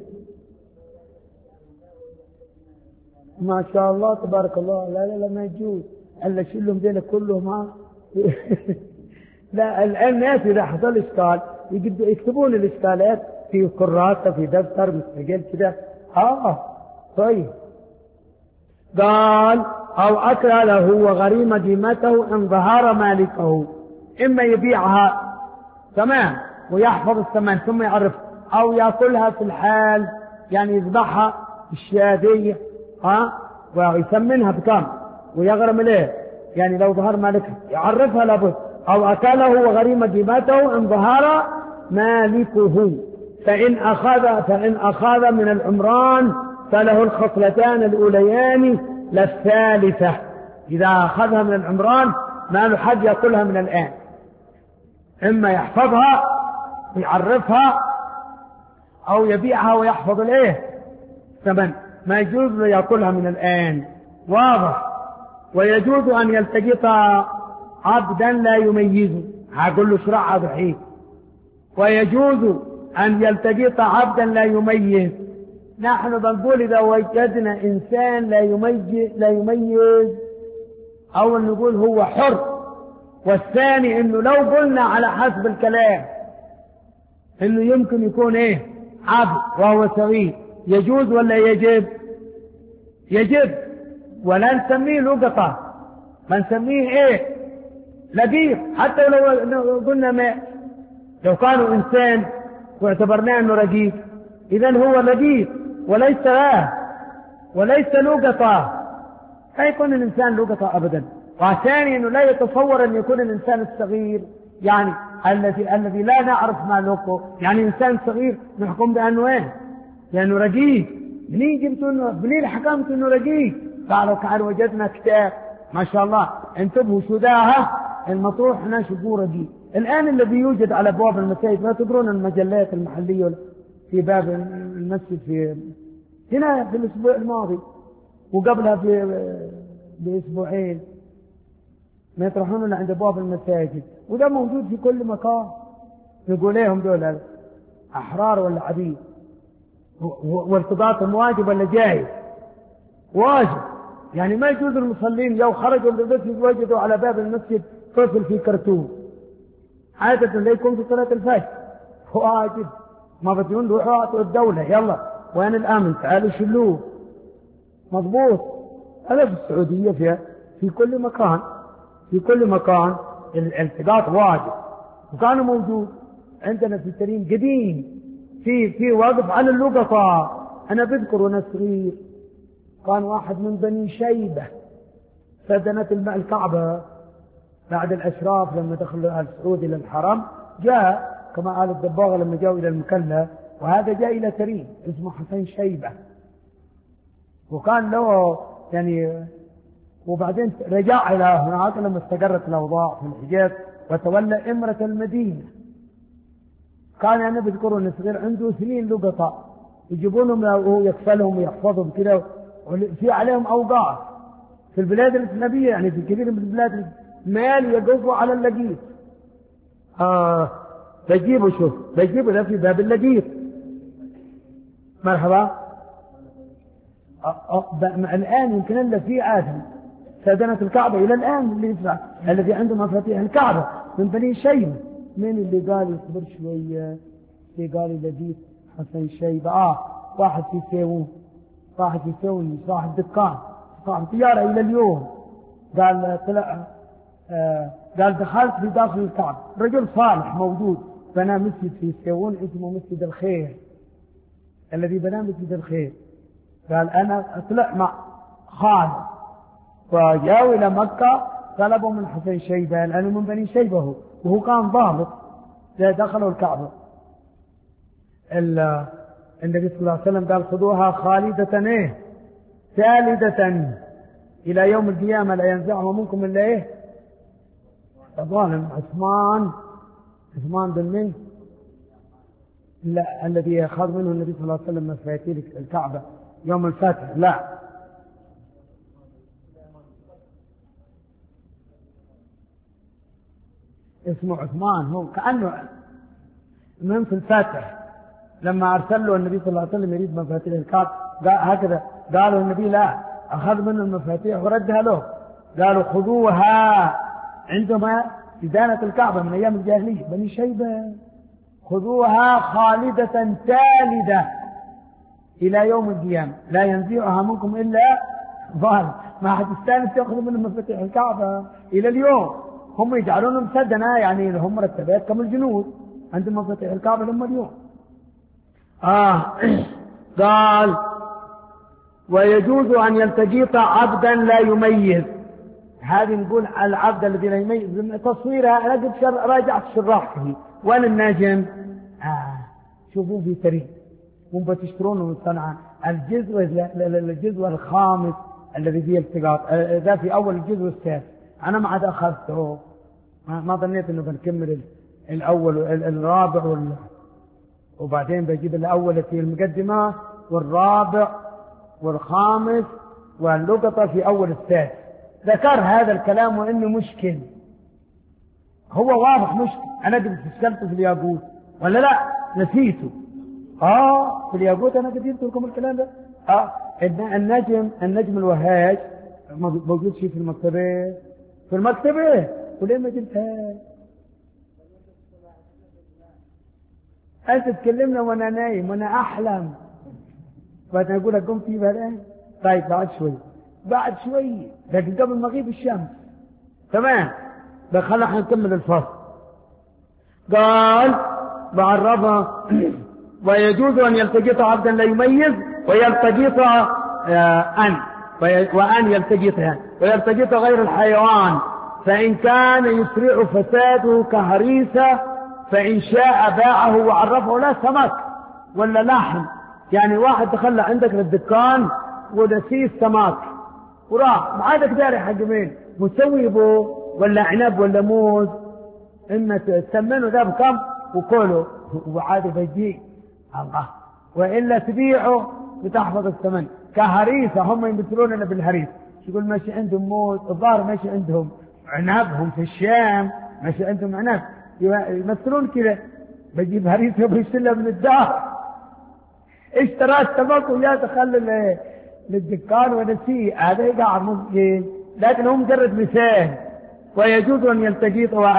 ما شاء الله تبارك الله. لا لا لا ما يجوز الا شيلهم دينا كلهم. ها لا، الان ناس اذا حصل اشكال يكتبون الاشكالات في كراسه في دفتر مستقل كده. اه طيب. قال او اكله وغريم ذمته ان ظهر مالكه، اما يبيعها تمام ويحفظ الثمن ثم يعرف، او ياكلها في الحال يعني يذبحها الشادية ها ويثمنها بكم ويغرم له، يعني لو ظهر مالكها يعرفها لابد. او اكله وغريم ذمته ان ظهر مالكه، فان اخذ فان اخذ من العمران فله الخصلتان الاوليان للثالثة. اذا اخذها من العمران ما له حد ياكلها من الان، اما يحفظها ويعرفها او يبيعها ويحفظ الايه ثمن، ما يجوز له ياكلها من الان. واضح. ويجوز ان يلتقط عبدا لا يميزه، هقول له اشرع ضحيه. ويجوز ان يلتقط عبدا لا يميز. نحن بنقول اذا وجدنا انسان لا يميز لا يميز اول نقول هو حر، والثاني انه لو قلنا على حسب الكلام انه يمكن يكون ايه عبد وهو صغير، يجوز ولا يجب؟ يجب. ولا نسميه لقطة، ما نسميه ايه لقيط. حتى لو قلنا ما لو كانوا انسان واعتبرناه انه رقيق اذا هو لقيط وليس لا وليس لقطة. لا يكون الانسان لقطة ابدا. وثاني انه لا يتصور ان يكون الانسان الصغير يعني الذي الذي لا نعرف مالكه، يعني انسان صغير نحكم بانه ايه لانه رقيق. منين جبتوا انه منين حكمت انه رقيق؟ قالوا كان وجدنا كتاب ما شاء الله انتبهوا شداها المطروح هنا شبوه رقيق. الان الذي يوجد على ابواب المساجد، ما تدرون المجلات المحليه في باب المسجد في هنا في الاسبوع الماضي وقبلها في باسبوعين ما يطرحون عند ابواب المساجد، وده موجود في كل مكان نقول لهم دول أحرار ولا عبيد؟ وارتباطهم واجب ولا جائز؟ واجب. يعني ما يجوز المصلين لو خرجوا من المسجد وجدوا على باب المسجد طفل في كرتون، عادة لا يكون في صلاة الفجر، واجب. ما بدون روحوا اعطوا الدولة يلا وين الامن تعالوا شلوه. مضبوط. هذا في السعودية في في كل مكان، في كل مكان الالتقاط واجب. وكان موجود عندنا في التريم قديم في في وقف على اللقطة. انا بذكر وانا صغير كان واحد من بني شيبة سدنت الماء الكعبة بعد الاشراف لما دخلوا ال سعود الى الحرم، جاء كما قال الدباغة لما جاءوا الى المكلا، وهذا جاء الى تريم اسمه حسين شيبة، وكان له يعني. وبعدين رجع الى هناك لما استقرت الاوضاع في الحجاز وتولى امرة المدينة. كان انا بذكره انه صغير عنده اثنين لقطة يجيبونهم وهو يكفلهم ويحفظهم كده، في عليهم اوقات في البلاد الاجنبيه، يعني في كثير من البلاد مال يقفوا على اللقيط. اه بجيبه، شوف بجيبه ده في باب اللقيط. مرحبا. آه آه الان يمكن الا في ادم سدنة الكعبة الى الان اللي يدفع الذي عنده مفاتيح الكعبة من بني شيبة. من اللي قال يصبر شوية؟ اللي قال لقيت حسن شيبة. اه واحد في سيوون، واحد في سيوون صاحب دكان صاحب تجارة الى اليوم. قال طلع آه قال دخلت في داخل الكعبة، رجل صالح موجود بنى مسجد في سيوون اسمه مسجد الخير، الذي بنى مسجد الخير. قال انا اطلع مع خالد فجاءوا الى مكة طلبوا من حسين شيبة لانه من بني شيبة هو، وهو كان ضابط. دخلوا الكعبة النبي صلى الله عليه وسلم قال خذوها خالدة ايه ثالدة الى يوم القيامة لا ينزعها منكم الا ايه ظالم. عثمان عثمان بن من لا الذي اخذ منه النبي صلى الله عليه وسلم مفاتيح الكعبة يوم الفتح. لا اسمه عثمان، هو كأنه من في الفتح لما أرسل له النبي صلى الله عليه وسلم يريد مفاتيح الكعبة هكذا قالوا النبي لا، أخذ منه المفاتيح وردها له. قالوا خذوها عندما إدانة الكعبة من أيام الجاهلية بني شيبة، خذوها خالدة ثالدة إلى يوم القيامة لا ينزعها منكم إلا ظالم. ما حد يستانس يأخذ منه مفاتيح الكعبة إلى اليوم. هم يجعلونهم سدنا يعني لهم مرتبات كم الجنود عندهم مفاتيح الكعبة لهم اليوم. آه قال ويجوز أن يلتقط عبدا لا يميز. هذه نقول العبد الذي لا يميز تصويرها. أنا قد راجعت الشراح فيه وين النجم. آه شوفوا في تاريخ هم بتشترونه من صنعاء الجزء الجزء الخامس الذي فيه التقاط ذا في أول الجزء الثالث. أنا ما عاد أخذته، ما ظنيت إنه بنكمل الأول الرابع وال... وبعدين بجيب الأول في المقدمة والرابع والخامس واللقطة في أول الثالث. ذكر هذا الكلام وإنه مشكل، هو واضح مشكل. أنا قد استشكلته في الياقوت ولا لا نسيته؟ آه في الياقوت أنا قد قلت لكم الكلام ده. آه النجم النجم الوهاج موجود شيء في المكتبة في المكتبة وليه ما جبتها؟ أنت تكلمنا وأنا نايم وأنا أحلم بعد أقول لك قم في بلان. طيب بعد شوي بعد شوي لكن قبل مغيب الشمس تمام. خلينا نكمل الفصل. قال بعرفها ويجوز أن يلتقط عبدا لا يميز ويلتقط أن وأن يلتقطها ويلتقط غير الحيوان فإن كان يسرع فساده كهريسة فإن شاء باعه وعرفه لا سمك ولا لحم. يعني واحد دخل عندك للدكان ونسيس سمك وراح ما عادك داري حق مين مسوي بو ولا عنب ولا موز إما تسمنه ذا بكم وكله وعاد بيجي الله وإلا تبيعه وتحفظ الثمن. كهريسة هم يمثلون لنا بالهريس. يقول ماشي عندهم موز الظاهر ماشي عندهم عنبهم في الشام ماشي عندهم عنب يمثلون كذا بجيب هريسة وبيشيلها من الدار، اشترى السمك ويا دخل للدكان ونسيه، هذا يقع مسجد، لكن هو مجرد مثال، ويجوز أن يلتقيط و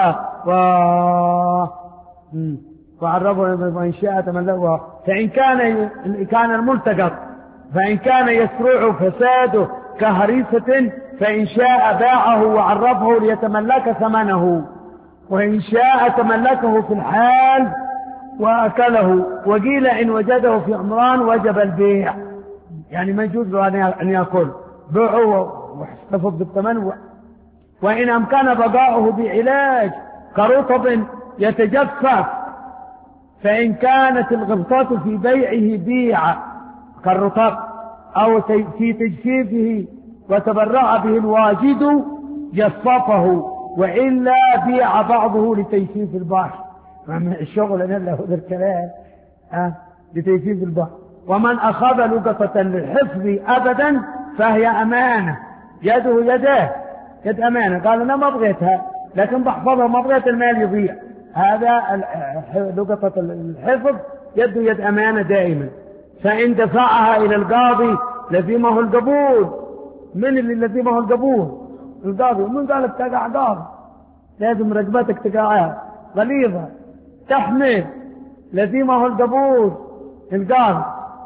وعرفه وإن شاء تملكه. فإن كان كان الملتقط فإن كان يسرع فساده كهريسة فإن شاء باعه وعرفه ليتملك ثمنه، وإن شاء تملكه في الحال وأكله. وقيل إن وجده في عمران وجب البيع، يعني ما يجوز له أن يأكل، بيعه واحتفظ بالثمن. وإن أمكن بقاؤه بعلاج كرطب يتجفف، فإن كانت الغبطة في بيعه بيع كالرطب أو في تجفيفه وتبرع به الواجد جففه، وإلا بيع بعضه لتجفيف البحر. الشغل أنا له هذا الكلام أه؟ لتجفيف البحر. ومن أخذ لقطة للحفظ أبدا فهي أمانة، يده يداه، يد أمانة، قال أنا ما بغيتها لكن بحفظها، ما بغيت المال يضيع، هذا لقطة الحفظ يده يد أمانة دائما. فإن دفعها إلى القاضي لزمه القبول. من اللي لزمه القبول؟ القاضي. من قال تقع قاضي؟ لازم رقبتك تقع غليظة تحمل، لزمه القبول القاضي.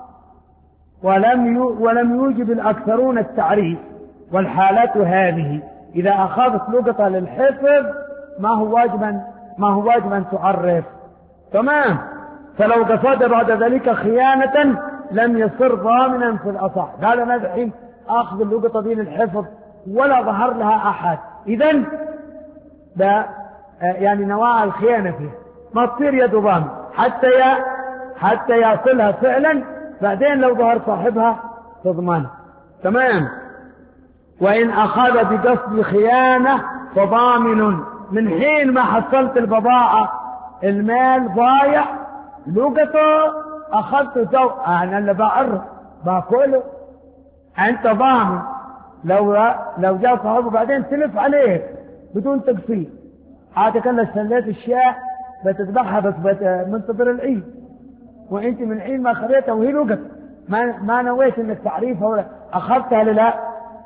ولم ولم يوجب الأكثرون التعريف. والحالة هذه إذا أخذت لقطة للحفظ ما هو واجبا ما هو واجبا تعرف، تمام. فلو قصد بعد ذلك خيانة لم يصر ضامنا في الأصح. قال أنا الحين أخذ اللقطة دي للحفظ ولا ظهر لها أحد، إذن ده يعني نواع الخيانة فيها، ما تصير يد ضامن حتى يا حتى يأكلها فعلا، بعدين لو ظهر صاحبها تضمن، تمام. وإن أخذ بقصد خيانة فضامن. من حين ما حصلت البضاعة المال ضايع، لقطه أخذته تو أنا اللي بعرف باكله، أنت ضامن. لو لو جاء صاحبه بعدين تلف عليه بدون تقصير، عادة كان استنيت الشاة بتذبحها بس منتظر العيد، وانت من العيد ما خذيتها وهي لقط، ما ما نويت انك تعريفها ولا اخذتها للا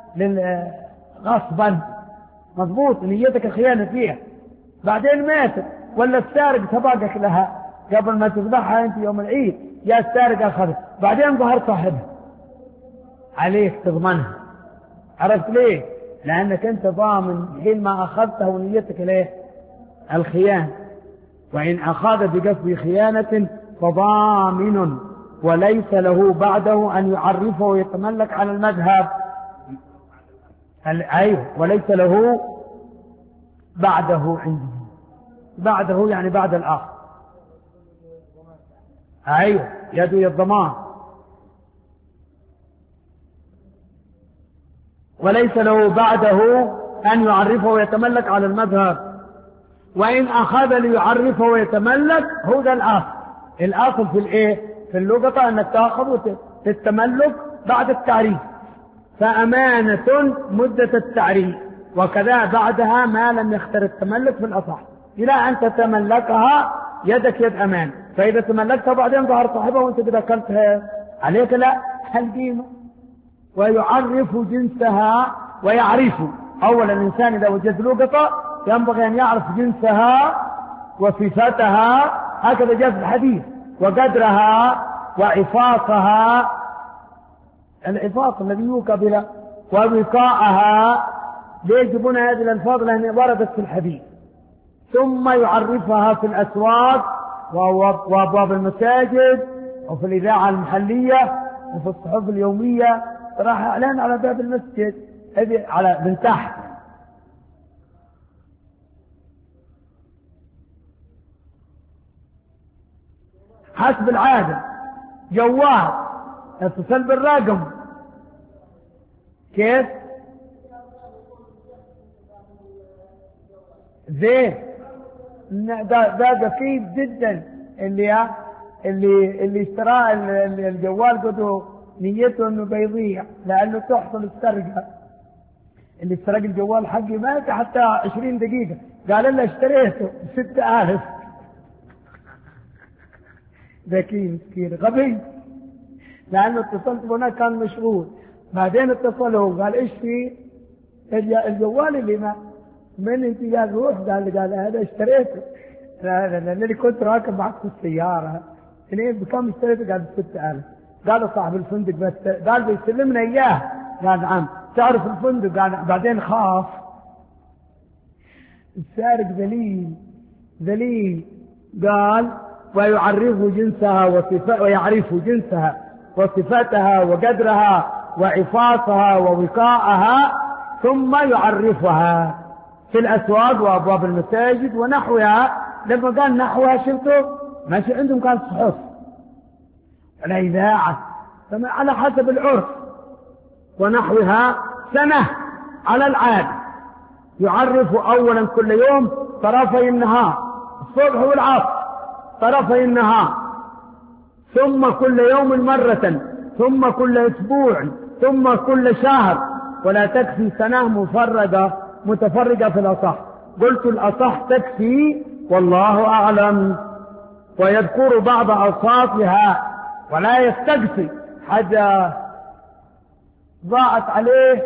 للغصبا، مضبوط، نيتك خيانة فيها، بعدين ماتت ولا السارق سبقك لها قبل ما تذبحها انت يوم العيد، يا السارق اخذها بعدين ظهر صاحبها، عليك تضمنها. عرفت ليه؟ لانك انت ضامن حين ما اخذتها ونيتك ليه؟ الخيانة. وان اخذ بقصد خيانة فضامن، وليس له بعده ان يعرفه ويتملك على المذهب. ايوه، وليس له بعده عنده، بعده يعني بعد الاخر. ايوه، يده الضمان. وليس له بعده ان يعرفه ويتملك على المذهب. وان اخذ ليعرفه ويتملك هو ده الاصل. الاصل في الايه؟ في اللقطة انك تاخذ وتتملك بعد التعريف، فامانة مدة التعريف، وكذا بعدها ما لم يختر التملك في الاصح، الى ان تتملكها يدك يد امان. فاذا تملكتها بعدين ظهر صاحبها وانت قد اكلتها عليك لا القيمة. ويعرف جنسها ويعرف. اولا الانسان اذا وجد لقطة ينبغي ان يعرف جنسها وصفتها، هكذا جاء في الحديث، وقدرها وعفاصها، العفاص الذي يوكى بلا، ووقاءها. ليه يجيبون هذه الألفاظ؟ لأن وردت في الحديث. ثم يعرفها في الأسواق وأبواب المساجد وفي الإذاعة المحلية وفي الصحف اليومية، راح إعلان على باب المسجد هذه على من تحت. حسب العادة جوال اتصل بالرقم، كيف زين، ده ده دقيق جدا. اللي اللي اللي اشترى الجوال قدو نيته انه بيضيع لانه تحصل السرقه. اللي سرق الجوال حقي مات حتى عشرين دقيقه، قال له اشتريته بستة آلاف ذكي مسكين غبي، لأنه اتصلت هناك كان مشغول. بعدين اتصل هو قال ايش في الجوال اللي ما من انت؟ قال روح. قال قال هذا اشتريته. لا لا لا اللي كنت راكب معك في السيارة. اثنين بكم اشتريته؟ قال بستة آلاف. قال صاحب الفندق بس قال بيسلمنا اياه. قال نعم. تعرف الفندق؟ قال بعدين خاف. السارق ذليل ذليل. قال ويعرف جنسها وصفاتها ويعرف جنسها وصفاتها وقدرها وعفاصها ووقاءها، ثم يعرفها في الأسواق وأبواب المساجد ونحوها. لما قال نحوها شفتوا ماشي عندهم كان صحف ولا إذاعة على حسب العرف. ونحوها سنة على العادة. يعرف أولا كل يوم طرفي النهار، الصبح والعصر طرفي النهار، ثم كل يوم مرة، ثم كل أسبوع، ثم كل شهر. ولا تكفي سنة مفردة متفرقة في الأصح. قلت الأصح تكفي والله أعلم. ويذكر بعض أوصافها ولا يستقصي. حاجة ضاعت عليه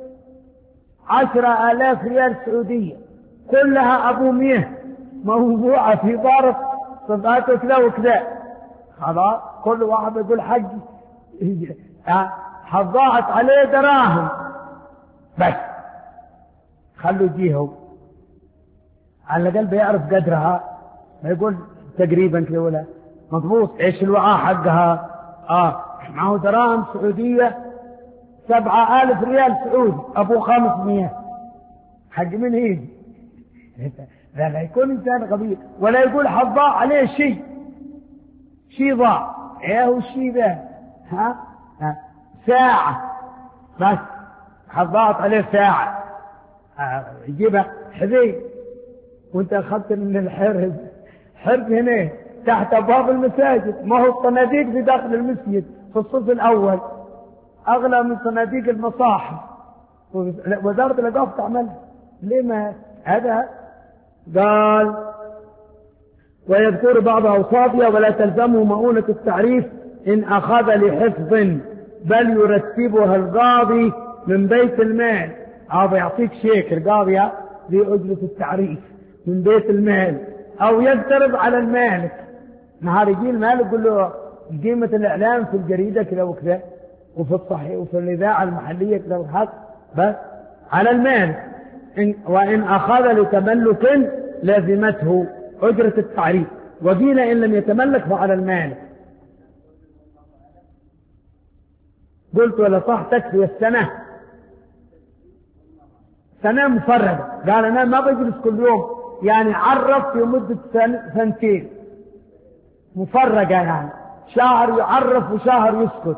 عشرة آلاف ريال سعودية كلها أبو ميه موضوعة في ظرف صفاته كذا وكذا. خلاص كل واحد يقول حقي. ضاعت عليه دراهم بس خلوا يجيهم على الأقل بيعرف قدرها. ما يقول تقريبا كذا ولا مضبوط. ايش الوعاء حقها؟ اه معه دراهم سعودية سبعة آلاف ريال سعودي أبو خمسمية. حق من هي؟ لا لا يكون إنسان غبي. ولا يقول حضاع عليه شيء شيء ضاع. ايه هو الشيء ذا؟ ها؟ ها ساعة بس حضاعت عليه ساعة. آه يجيبها حذي وانت اخذت من الحرز. حرز هنا تحت ابواب المساجد. ما هو الصناديق في داخل المسجد في الصف الاول اغلى من صناديق المصاحف. وزارة الاوقاف تعملها. ليه ما هذا؟ قال ويذكر بعض اوصافها ولا تلزمه مؤونة التعريف ان اخذ لحفظ، بل يرتبها القاضي من بيت المال. او يعطيك شيك القاضي لأجرة التعريف من بيت المال، او يقترض على المالك. نهار يجي المالك يقول له قيمة الاعلام في الجريدة كذا وكذا وفي الصحيح وفي الاذاعة المحلية كذا وحق بس على المالك. إن وان اخذ لتملك لازمته اجرة التعريف. وقيل ان لم يتملك فعلى المالك. قلت ولا صح تكفي السنة سنة مفردة. قال أنا ما بجلس كل يوم، يعني عرف في مدة سن سنتين مفرقة، يعني شهر يعرف وشهر يسكت.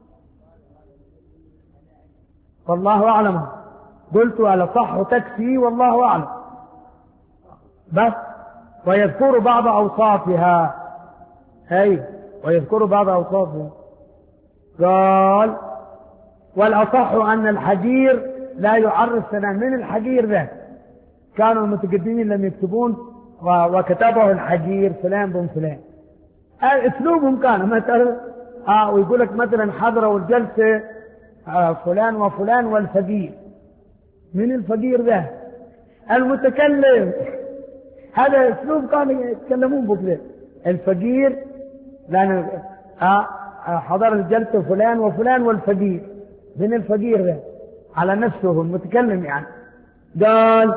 والله أعلم. قلت ولا صح تكفي والله أعلم. بس ويذكر بعض أوصافها. هاي ويذكر بعض أوصافها. قال والأصح أن الحجير لا يعرف سنة. من الحجير ذا؟ كانوا المتقدمين لم يكتبون وكتبه الحجير فلان بن فلان. اسلوبهم كان مثلا آه ويقول لك مثلا حضروا الجلسة آه فلان وفلان والفقير. من الفقير ذا؟ المتكلم. هذا اسلوب كانوا يتكلمون بكذا. الفقير لأن آه حضر الجلسة فلان وفلان والفقير. من الفقير ذا؟ على نفسه المتكلم يعني. قال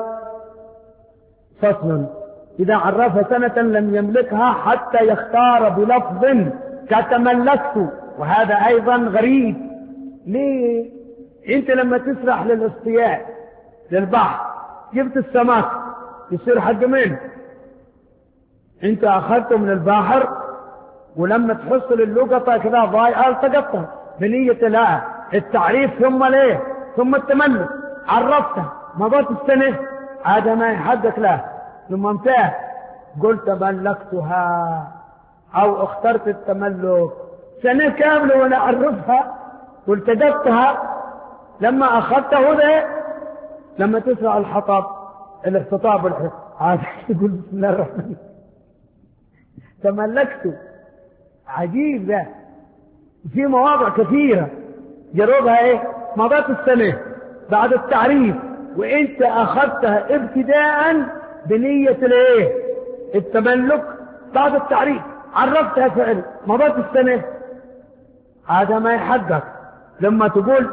فصل إذا عرف سنة لم يملكها حتى يختار بلفظ كتملكت. وهذا أيضا غريب. ليه؟ أنت لما تسرح للاصطياد للبحر جبت السمك يصير حق مين؟ أنت أخذته من البحر ولما تحصل اللقطة كذا ضايعة التقطها بنية لا التعريف ثم ليه ثم التملك. عرفته مضت السنة هذا ما يحدث له. ثم انتهى قلت ملكتها او اخترت التملك سنة كاملة وانا اعرفها والتقطتها. لما اخذته ذا لما تسرع الحطب الاختطاب والحط هذا يقول بسم الله الرحمن تملكته. عجيب ده. في مواضع كثيرة جربها ايه مضت السنة بعد التعريف وانت اخذتها ابتداء بنية الايه التملك. بعد التعريف عرفتها فعل مضت السنة، هذا ما يحقق. لما تقول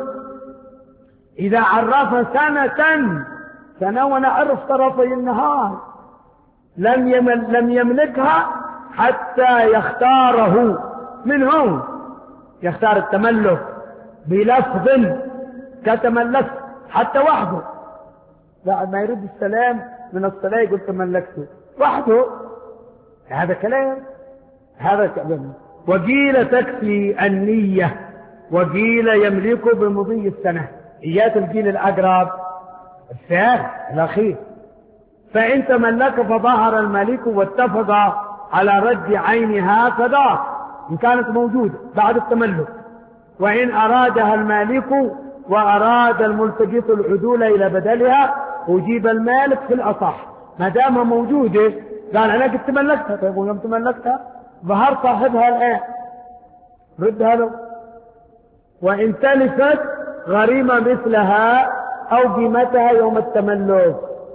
اذا عرف سنة سنة ونعرف طرفي النهار لم يمل لم يملكها حتى يختاره منهم، يختار التملك بلفظ كتملكت حتى وحده، بعد ما يرد السلام من الصلاة يقول تملكته وحده. هذا كلام، هذا كلام. وقيل تكفي النية وقيل يملك بمضي السنة. إيات الجيل الأقرب الثاني الأخير. فإن تملك فظهر الملك واتفق على رد عينها فذاك إن كانت موجودة بعد التملك. وإن أرادها المالك وأراد الملتجط العدول إلى بدلها أجيب المالك في الأصح ما دامها موجودة. قال أنا قد تملكتها، طيب يوم تملكتها ظهر صاحبها الآن ردها له. وإن تلفت غريمة مثلها أو قيمتها يوم التملك.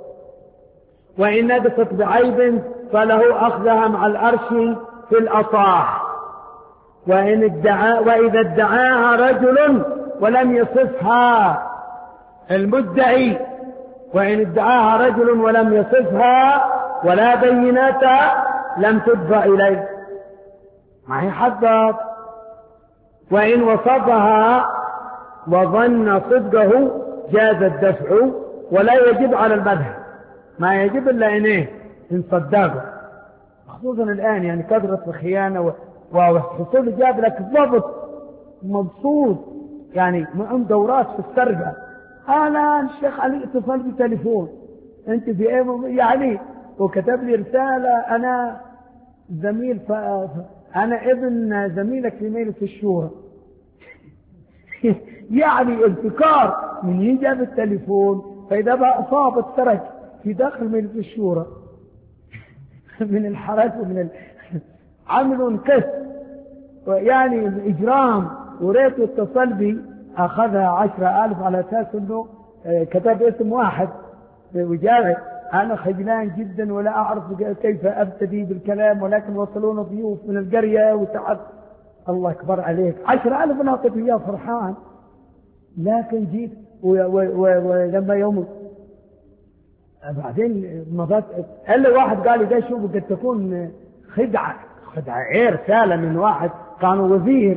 وإن نقصت بعيب فله أخذها مع الأرش في الأصح. وإن ادعى وإذا ادعاها رجل ولم يصفها المدعي، وإن ادعاها رجل ولم يصفها ولا بينات لم تدفع إليه ما هي حقق. وإن وصفها وظن صدقه جاز الدفع ولا يجب على المذهب، ما يجب إلا إنه إن صدقه. خصوصا الآن يعني كثرة الخيانة وحصول جاب لك ضبط مبسوط يعني معهم دورات في السرقة. أنا الشيخ علي اتصل بتليفون أنت في إيه يعني وكتب لي رسالة أنا زميل ف... أنا ابن زميلك في مجلس الشورى. يعني ابتكار من يجاب التليفون فإذا بقى أصابت سرق في داخل مجلس الشورى من الحرس ومن ال... عملوا انقص يعني الإجرام. وريت اتصل بي أخذها عشرة ألف على أساس أنه كتب اسم واحد وجاء. أنا خجلان جدا ولا أعرف كيف أبتدي بالكلام، ولكن وصلونا ضيوف من القرية وتعب. الله أكبر عليك، عشرة ألف ناطق إياه فرحان. لكن جيت ولما يوم بعدين مضت إلا واحد قال لي ده شوف قد تكون خدعة خدعة عير رسالة من واحد كانوا وزير.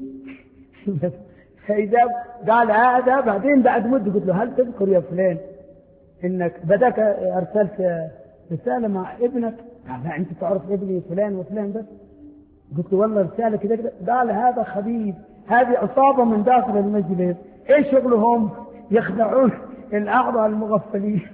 فإذا قال هذا بعدين بعد مدة قلت له هل تذكر يا فلان إنك بدك أرسلت رسالة مع ابنك؟ قال لا أنت تعرف ابني فلان وفلان بس. قلت له والله رسالة كذا. قال هذا خبيث، هذه عصابة من داخل المجلس، إيش شغلهم؟ يخدعون الأعضاء المغفلين.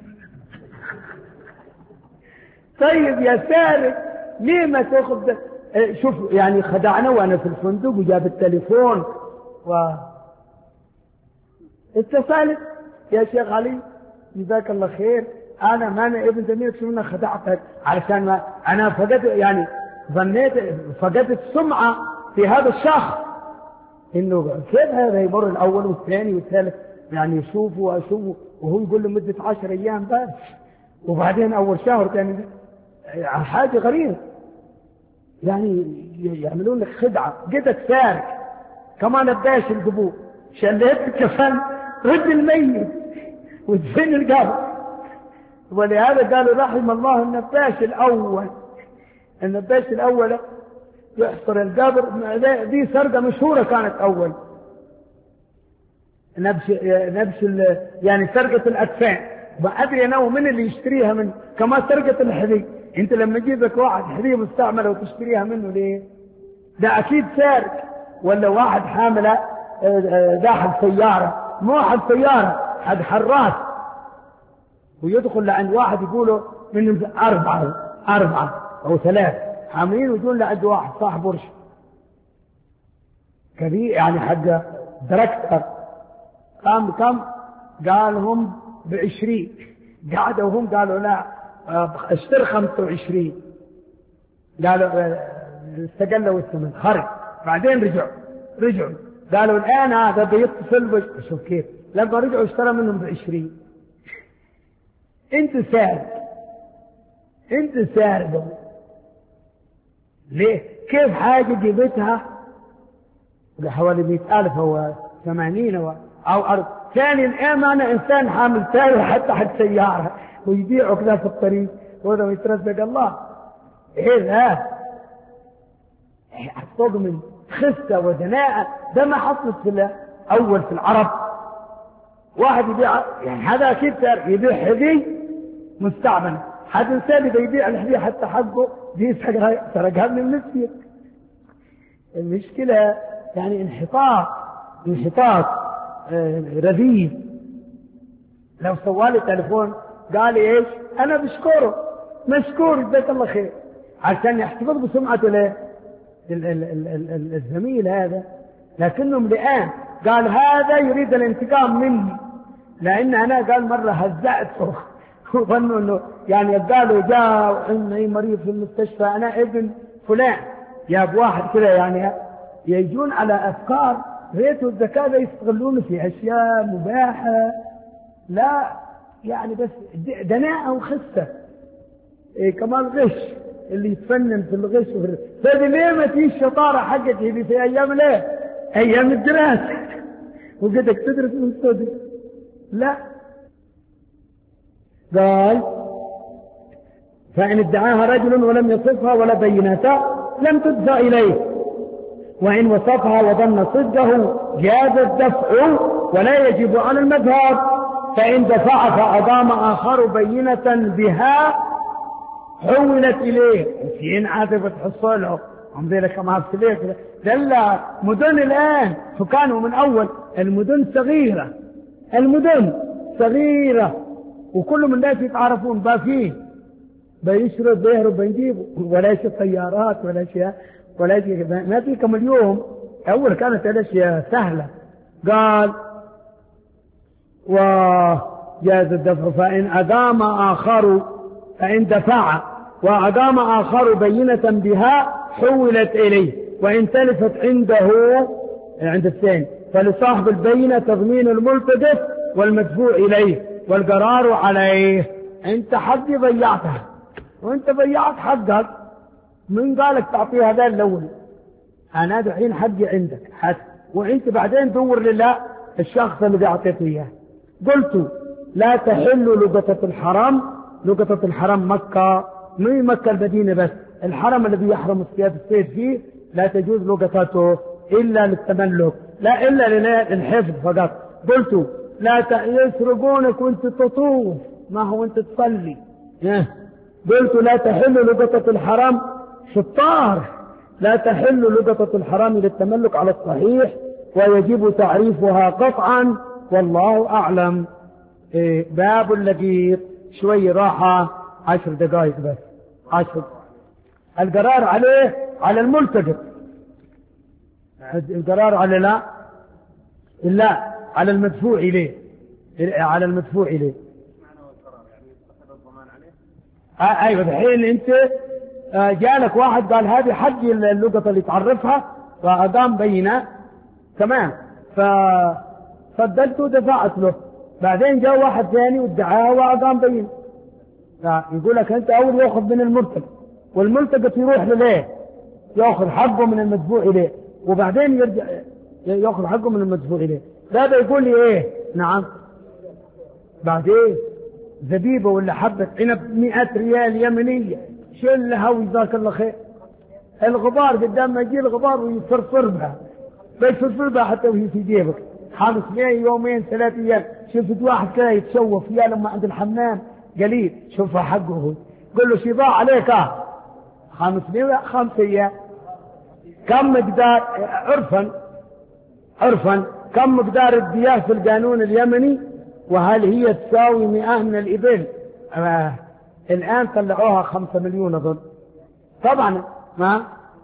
طيب يا سارق ليه ما تاخذ؟ شوف يعني خدعنا وانا في الفندق وجاب التليفون و اتصلت يا شيخ علي جزاك الله خير انا ما انا ابن زميلك شو انا خدعتك علشان ما انا فقدت يعني ظنيت فقدت سمعة في هذا الشخص انه كيف هذا يمر الاول والثاني والثالث يعني يشوفه واشوفه وهو يقول له مدة عشر ايام بس وبعدين اول شهر ثاني حاجة غريبة يعني يعملون لك خدعة قدك سارق كمان الداش القبور شليت الكفن رد الميت وتفين القبر. ولهذا قالوا رحم الله النباش الأول. النباش الأول يحصر القبر. دي سرقة مشهورة كانت أول نبش نبش يعني سرقة الأكفان. ما أدري أنا ومن اللي يشتريها من كما سرقة الحذي. انت لما تجيبك واحد حذية مستعملة وتشتريها منه ليه؟ ده اكيد سارق. ولا واحد حاملة داخل سيارة مو واحد سيارة حد حراس ويدخل لعند واحد يقوله من أربعة أربعة أو ثلاث حاملين ويقول لعند واحد صاحب ورش كبير يعني حق دركتر قام كم قال هم بعشرين قعدوا هم قالوا لا اشتر خمسة وعشرين قالوا استقلوا الثمن خرج. بعدين رجعوا رجعوا قالوا الآن هذا بيتصل. شوف كيف لما رجعوا اشترى منهم بعشرين. انت سارق انت سارق ليه؟ كيف حاجة جبتها بحوالي مئة ألف أو ثمانين أو أرض ثاني. الآن أنا إنسان حامل تاير حتى حد سيارة ويبيعوا كذا في الطريق وهذا يترزق الله. إيه ذا أصدق من خسة ودناءة. ده ما حصلت في أول في العرب. واحد يبيع يعني هذا أكيد يبيع حذي مستعمل. حد إنسان إذا يبيع الحذي حتى حقه بيسرقها سرقها من المسجد. المشكلة يعني انحطاط انحطاط آه رذيذ. لو سوالي تليفون قال لي ايش انا بشكره مشكور جزاك الله خير عشان يحتفظ بسمعته له الزميل هذا. لكنهم الآن قال هذا يريد الانتقام مني لأن أنا قال مرة هزأته وظنوا أنه يعني قالوا جاء إني مريض في المستشفى أنا ابن فلان يا بواحد كذا يعني يجون على أفكار ريت الذكاء يستغلون في أشياء مباحة لا يعني بس دناءة وخسة. إيه كمان غش اللي يتفنن في الغش وفي فهذه ليه ما فيش شطارة حقت هذه في أيام ليه أيام الدراسة وقدك تدرس وتدرس لا. قال فإن ادعاها رجل ولم يصفها ولا بينتها لم تدفع إليه وإن وصفها وظن صدقه جاز الدفع ولا يجب على المذهب. فإن دفع فأقام آخر بينة بها حولت إليه وفين عاطفة حصوله هم ذلك كما أفسليك دل مدن الآن فكانوا من أول المدن صغيرة المدن صغيرة وكل من الناس يتعرفون بافيه بيشرب بيهرب بيجيب ولا شيء طيارات ولا شيء ولا شيء ما في كم اليوم. أول كانت الأشياء سهلة. قال وجاز الدفع فإن أقام آخر فإن دفع وأقام آخر بينة بها حولت إليه وإن تلفت عنده عند الثاني فلصاحب البينة تضمين الملتجف والمدفوع إليه والقرار عليه. أنت حقي ضيعتها وأنت ضيعت حقك من قالك تعطيها هذا الأول أنا دحين حقي عندك حد وأنت بعدين دور لله الشخص اللي أعطيته إياه. قلت لا تحل لقطة الحرام. لقطة الحرام مكة مي مكة المدينة بس الحرم الذي يحرم الصيد الصيد فيه لا تجوز لقطته إلا للتملك لا إلا للحفظ فقط. قلت لا يسرقونك وانت تطوف ما هو انت تصلي. قلت لا تحل لقطة الحرام شطار لا تحل لقطة الحرام للتملك على الصحيح ويجب تعريفها قطعا والله أعلم. إيه باب اللقيط شوي راحة عشر دقائق بس عشر. القرار عليه على الملتقط القرار على لا لا على المدفوع إليه على المدفوع إليه. آه أيوة الحين أنت آه جالك واحد قال هذه حق اللقطة اللي تعرفها فأقام بينة تمام فصدلته ودفعت له بعدين جاء واحد ثاني وادعاه وأقام بينة يقول لك أنت أول يأخذ من الملتقط والملتقط يروح لليه يأخذ حقه من المدفوع إليه وبعدين يرجع يأخذ حقه من المدفوع إليه. هذا يقول لي إيه نعم بعدين زبيبة ولا حبة عنب مئة ريال يمنية شلها وجزاك الله خير. الغبار قدام ما يجي الغبار ويفرفر بها بيفرفر بها حتى وهي في جيبك خمس مئة يومين ثلاث أيام. شفت واحد كذا يتشوف يا لما عند الحمام قليل شوفها حقه هو قل له شي ضاع عليك اه خمس مئة خمس أيام. كم مقدار عرفا عرفا كم مقدار الدياه في القانون اليمني وهل هي تساوي مئة من الإبل؟ آه. الآن طلعوها خمسة مليون أظن طبعا ما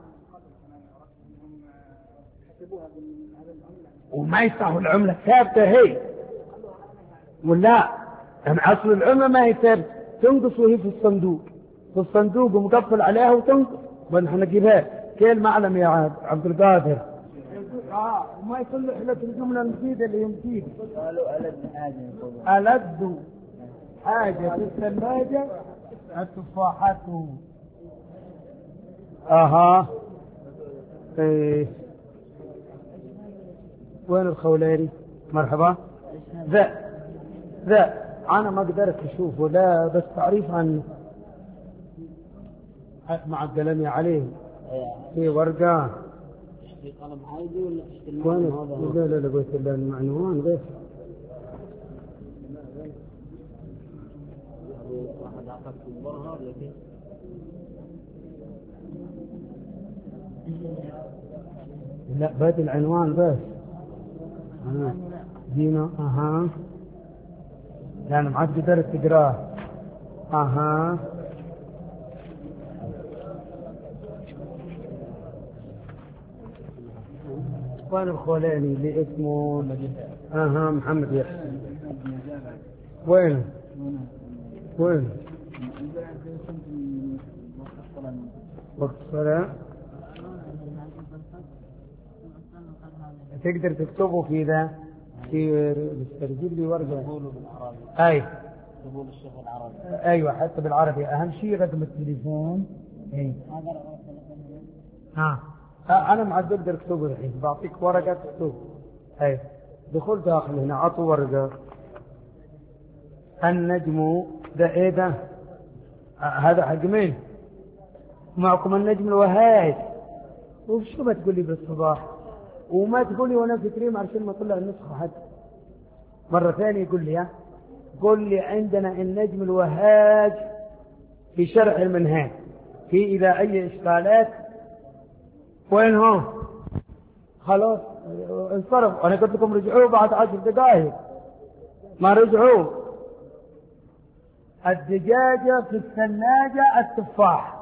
وما يستحوا العملة ثابتة هي ولا أصل العملة ما هي ثابتة تنقص وهي في الصندوق في الصندوق ومقفل عليها وتنقص ونحن نجيبها كيل معلم يا عبد القادر. اه وما يصلح لك الجملة المفيدة اللي يمكيك. قالوا ألد حاجة. ألد حاجة في الثلاجة التفاحات. اها ايه وين الخوليري؟ مرحبا. ذا ذا انا ما قدرت اشوفه، لا بس تعريف عن مع القلم عليه في ورقه. تشتري قلم عادي ولا تشتري وين؟ لا لا لا قلت له المعنوان بس. واحد اعطاك البرهر لكن لا بات العنوان بس. أنا دينا اها يعني ما عاد قدرت تقراه. اها وين الخولاني اللي اسمه اها محمد يحسن؟ وين وين وقت الصلاة؟ تقدر تكتبه في ذا في ترجيب لي ورقة. اي قبول الشيخ العربي. ايوه حتى بالعربي اهم شيء رقم التليفون. اي ها انا ما عاد بقدر اكتبه الحين، بعطيك ورقة تكتب. اي دخل داخل هنا عطوا ورقة. النجم ده ايه ده؟ هذا حق مين؟ معكم النجم الوهاج. وشو ما تقول لي بالصباح وما تقول لي وانا في كريم عشان ما اطلع النسخه حتى مره ثانيه. يقول لي ها قول لي عندنا النجم الوهاج في شرح المنهاج في اذا اي اشكالات. وين هو؟ خلاص انصرف. انا قلت لكم رجعوه بعد عشر دقائق ما رجعوه. الدجاجه في الثلاجه التفاح.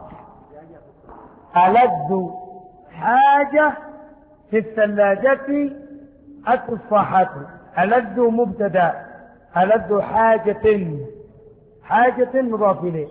ألذ حاجة في الثلاجة التفاحات. ألذ مبتدا، ألذ حاجة، حاجة مضاف إليه.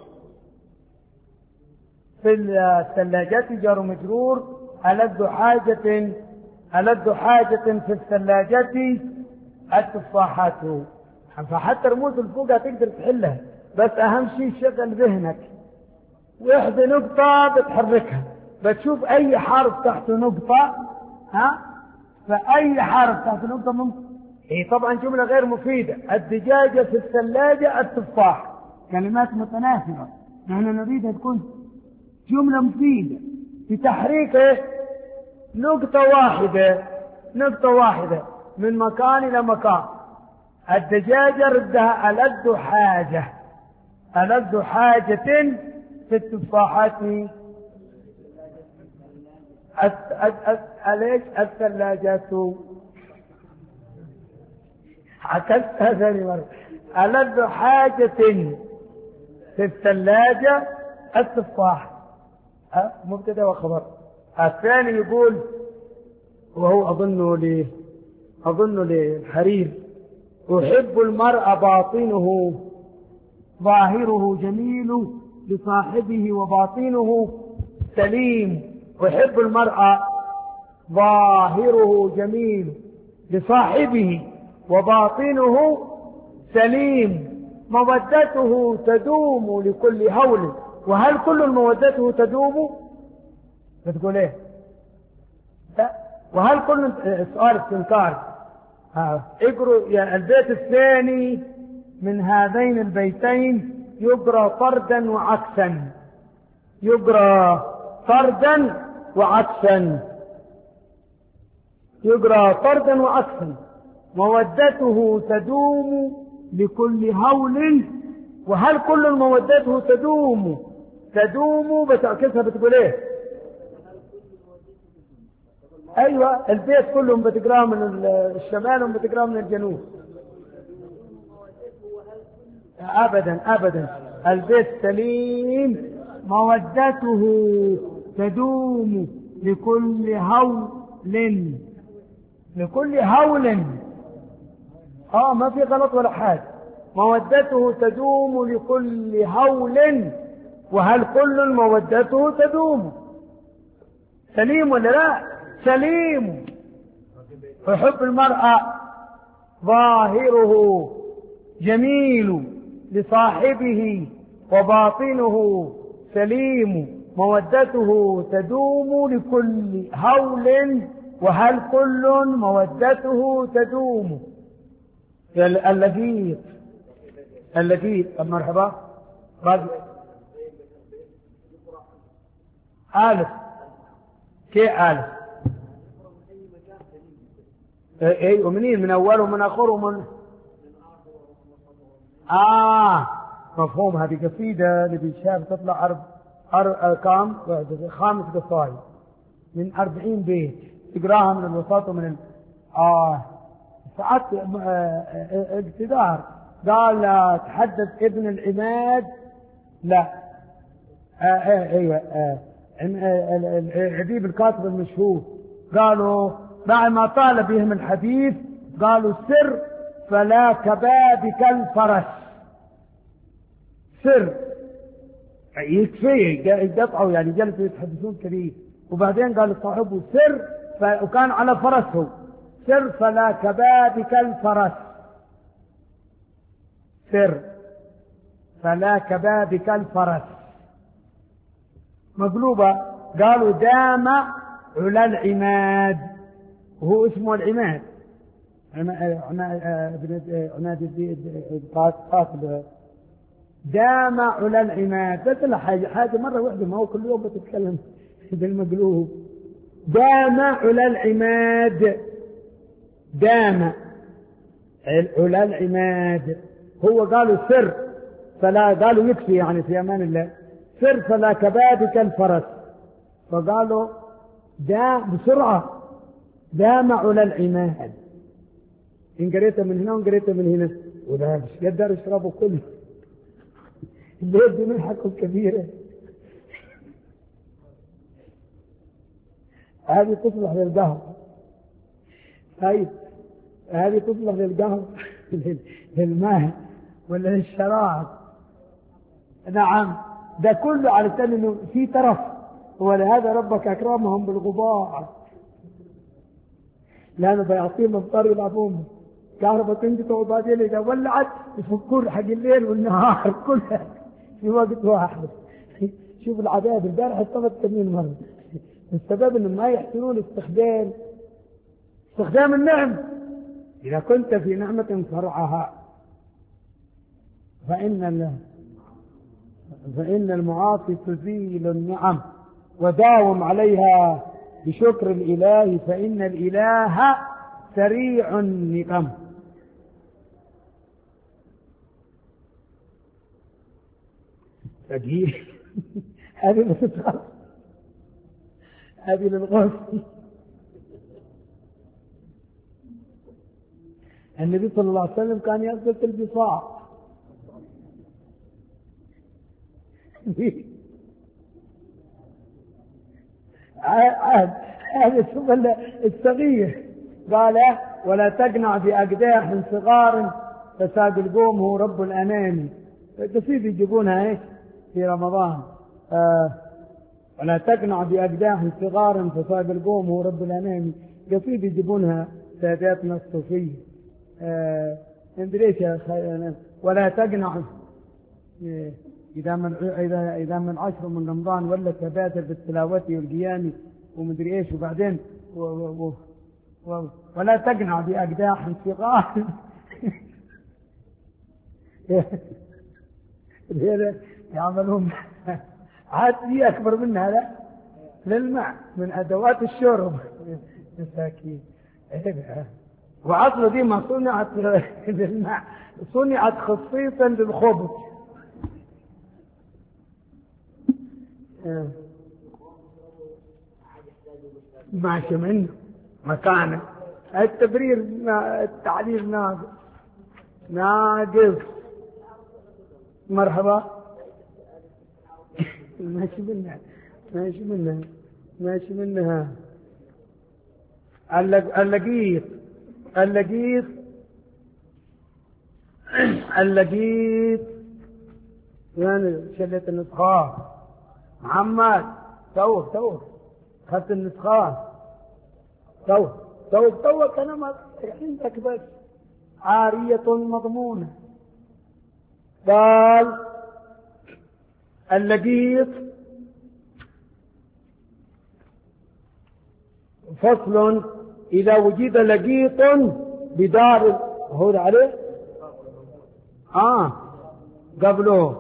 في الثلاجة جار مجرور. ألذ حاجة، ألذ حاجة في الثلاجة التفاحات. فحتى رموز الفوق تقدر تحلها، بس أهم شيء شغل ذهنك. واحدة نقطة بتحركها، بتشوف أي حرف تحت نقطة. ها فأي حرف تحت نقطة ممكن. هي طبعا جملة غير مفيدة. الدجاجة في الثلاجة التفاح كلمات متناسبة. نحن نريدها تكون جملة مفيدة في تحريك نقطة واحدة، نقطة واحدة من مكان إلى مكان. الدجاجة ردها ألذ حاجة، ألذ حاجة في التفاحات الثلاجات. عكستها ثاني مرة. ألذ حاجة في الثلاجة التفاح. مبتدا وخبر. الثاني يقول وهو أظنه لي أظنه للحرير أحب المرء باطنه ظاهره جميل لصاحبه وباطنه سليم. أحب المرء ظاهره جميل لصاحبه وباطنه سليم. مودته تدوم لكل هول. وهل كل مودته تدوم؟ بتقول ايه؟ لا. وهل كل سؤال استنكار. اقروا يا البيت الثاني من هذين البيتين يقرأ طردا وعكسا. يقرأ طردا وعكسا. يقرأ طردا وعكسا. مودته تدوم لكل هول. وهل كل مودته تدوم؟ تدوم بتعكسها بتقول ايه؟ ايوه البيت كلهم بتقرأ من الشمال وبتقرأ من الجنوب. ابدا ابدا البيت سليم. مودته تدوم لكل هول. لكل هول. اه ما في غلط ولا حاجه. مودته تدوم لكل هول. وهل كل مودته تدوم؟ سليم ولا لا؟ سليم. وحب المرأة ظاهره جميل لصاحبه وباطنه سليم، مودته تدوم لكل هول وهل كل مودته تدوم. اللذيذ اللذيذ. مرحبا. ألف كي ألف اي ومنين؟ من أوله ومن آخره ومن آه مفهوم. هذه قصيدة اللي شاف تطلع أرب أر... كام خامس قصائد من أربعين بيت، تقراها من الوسط ومن ال... آه ساعات اقتدار. قال تحدث ابن العماد لا ايوه آه العديب الكاتب المشهور، قالوا بعد ما طال بهم الحديث قالوا سر فلا كبابك الفرس. سر يكفيه يقطعوا يعني جلسوا يتحدثون كثير، وبعدين قال صاحبه سر ف... وكان على فرسه سر فلا كبابك الفرس. سر فلا كبابك الفرس مقلوبة. قالوا دام علا العماد، وهو اسمه العماد عناد قاتل. دام علا العماد. قلت له حاجة حاجة مرة واحدة، ما هو كل يوم بتتكلم بالمقلوب. دام علا العماد. دام علا العماد. هو قالوا سر فلا، قالوا يكفي يعني في أمان الله، سر فلا كبابك الفرس. فقالوا دام بسرعة دام علا العماد. إن قريته من هنا وإن قريته من هنا ولا مش يقدر يشربوا كله. الليل دي منحكم كبيرة. هذه تصلح للقهوة. طيب هذه تصلح للقهوة للماء ولا للشراب. نعم ده كله على سبيل انه في ترف، ولهذا ربك اكرمهم بالغبار، لانه بيعطيهم مضطر يلعبون كهرباء تنقطع، وبعدين اذا ولعت يفكون حق الليل والنهار كلها في وقت واحد. شوف العذاب البارح اتصلت ثمانين مرة. السبب انهم ما يحسنون استخدام استخدام النعم. اذا كنت في نعمة فرعها فإن فإن المعاصي تزيل النعم، وداوم عليها بشكر الإله فإن الإله سريع النقم. تجيب هذه للغسل، هذه للغسل. النبي صلى الله عليه وسلم كان يغسل البصاق. هذا شوف الصغير قال ولا تقنع بأقداح صغار فساد القوم هو رب الأنام. قصيدة يجيبونها ايش في رمضان. آه ولا تقنع بأقداح صغار فساد القوم هو رب الأنام. قصيدة يجيبونها ساداتنا الصوفية. آه اندريش ولا تقنع إذا من إذا إذا من عشر من رمضان ولا تبادر بالتلاوة والقيام ومدري إيش، وبعدين و و و ولا تقنع بأقداح صغار. يعملون عاد دي أكبر منها لا للماء من أدوات الشرب مساكين. وعصر دي ما صنعت للماء، صنعت خصيصا للخبز. ماشي منه مكانه. التبرير التعليل ناقص ناقص. مرحبا. ماشي منها ماشي منها ماشي منها. اللقيط اللقيط اللقيط يعني شلة النسخة. محمد ثور ثور خدت النسخان تو تو تو كلام عندك بس عارية مضمونة. قال اللقيط فصل إذا وجد لقيط بدار هو عليه آه قبله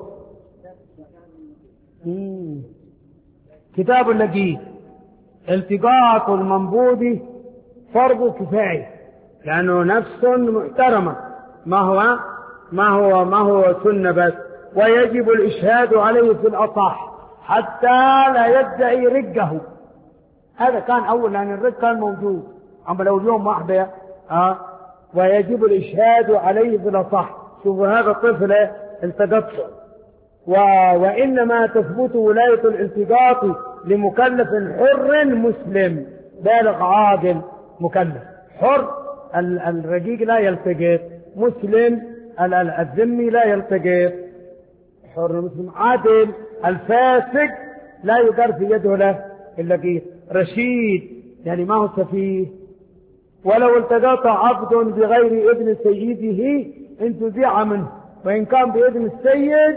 مم. كتاب اللقيط التقاط المنبوذ فرض كفاية لأنه نفس محترمة ما هو ما هو ما هو سنة بس، ويجب الإشهاد عليه في الأصح حتى لا يدعي رقه. هذا كان أول لأن الرق كان موجود، أما لو اليوم واحدة آه ويجب الإشهاد عليه في الأصح. شوفوا هذا الطفل التقطه و... وإنما تثبت ولاية الالتقاط لمكلف حر مسلم بالغ عاقل مكلف. حر الرقيق لا يلتقط، مسلم الذمي لا يلتقط. حر مسلم عادل الفاسق لا يقر في يده له اللقيط. رشيد يعني ما هو سفيه. ولو التقط عبد بغير إذن سيده انتزع منه، وإن كان بإذن السيد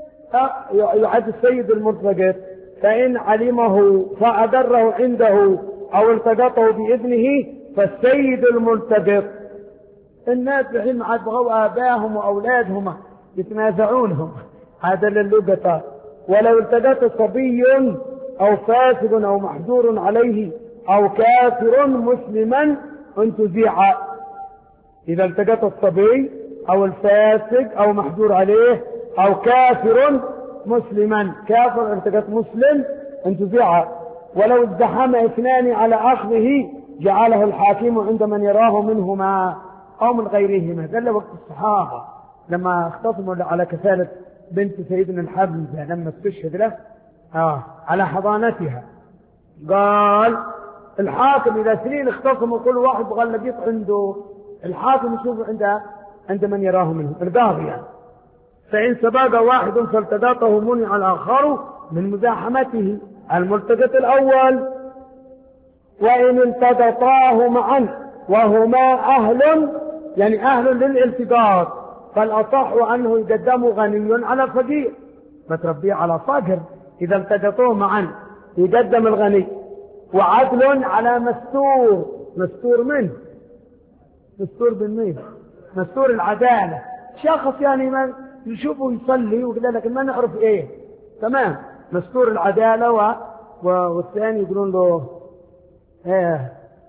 يعد السيد الملتقط، فإن علمه فأدره عنده أو التقطه بإذنه فالسيد الملتقط. الناس الحين عاد بغوا آبائهم وأولادهم يتنازعونهم هذا للقطة. ولو التقط صبي أو فاسد أو محجور عليه أو كافر مسلما انتزع. إذا التقط الصبي أو الفاسق أو محجور عليه أو كافر مسلما، كافر التقط مسلم انتزع. ولو ازدحم اثنان على أخذه جعله الحاكم عند من يراه منهما أو من غيرهما. ذل وقت الصحابة لما اختصموا على كفالة بنت سيدنا الحمزة لما استشهد له آه على حضانتها، قال الحاكم إذا سنين اختصموا كل واحد بغى اللقيط عنده، الحاكم يشوف عند عند من يراه منهم القاضي يعني. فإن سبق واحد فالتقاطه منع الآخر من مزاحمته الملتقط الأول. وإن التقطاه معا وهما أهل يعني أهل للالتقاط فالأصح أنه يقدم غني على فقير، فتربيه على فقر. إذا التقطوه معا يقدم الغني، وعدل على مستور. مستور منه مستور بالمين مستور العدالة. شخص يعني ما نشوفه يصلي وكذا لكن ما نعرف ايه تمام مستور العدالة و... و... والثاني يقولون له ايه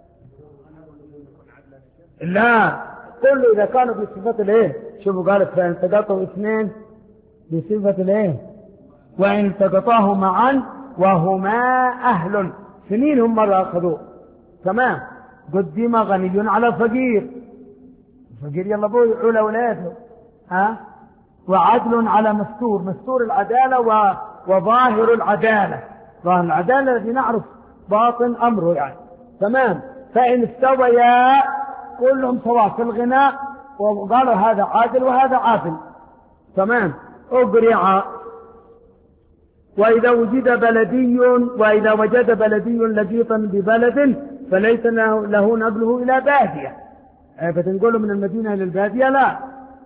لا كله إذا كانوا بصفة الايه. شوفوا قالت فإن التقطوا اثنين بصفة الايه وإن التقطاه معا وهما أهل سنين هم مرة أخذوه تمام قدم غني على فقير. فقير يلا بوي يعول أولاده ها. وعدل على مستور. مستور العدالة و... وظاهر العدالة. ظاهر العدالة الذي نعرف باطن أمره يعني تمام. فإن استويا كلهم سواء في الغناء وقالوا هذا عادل وهذا عادل تمام أقرع. وإذا وجد بلدي وإذا وجد بلدي لقيطا ببلد فليس له نقله إلى بادية. فتنقله من المدينة إلى البادية لا.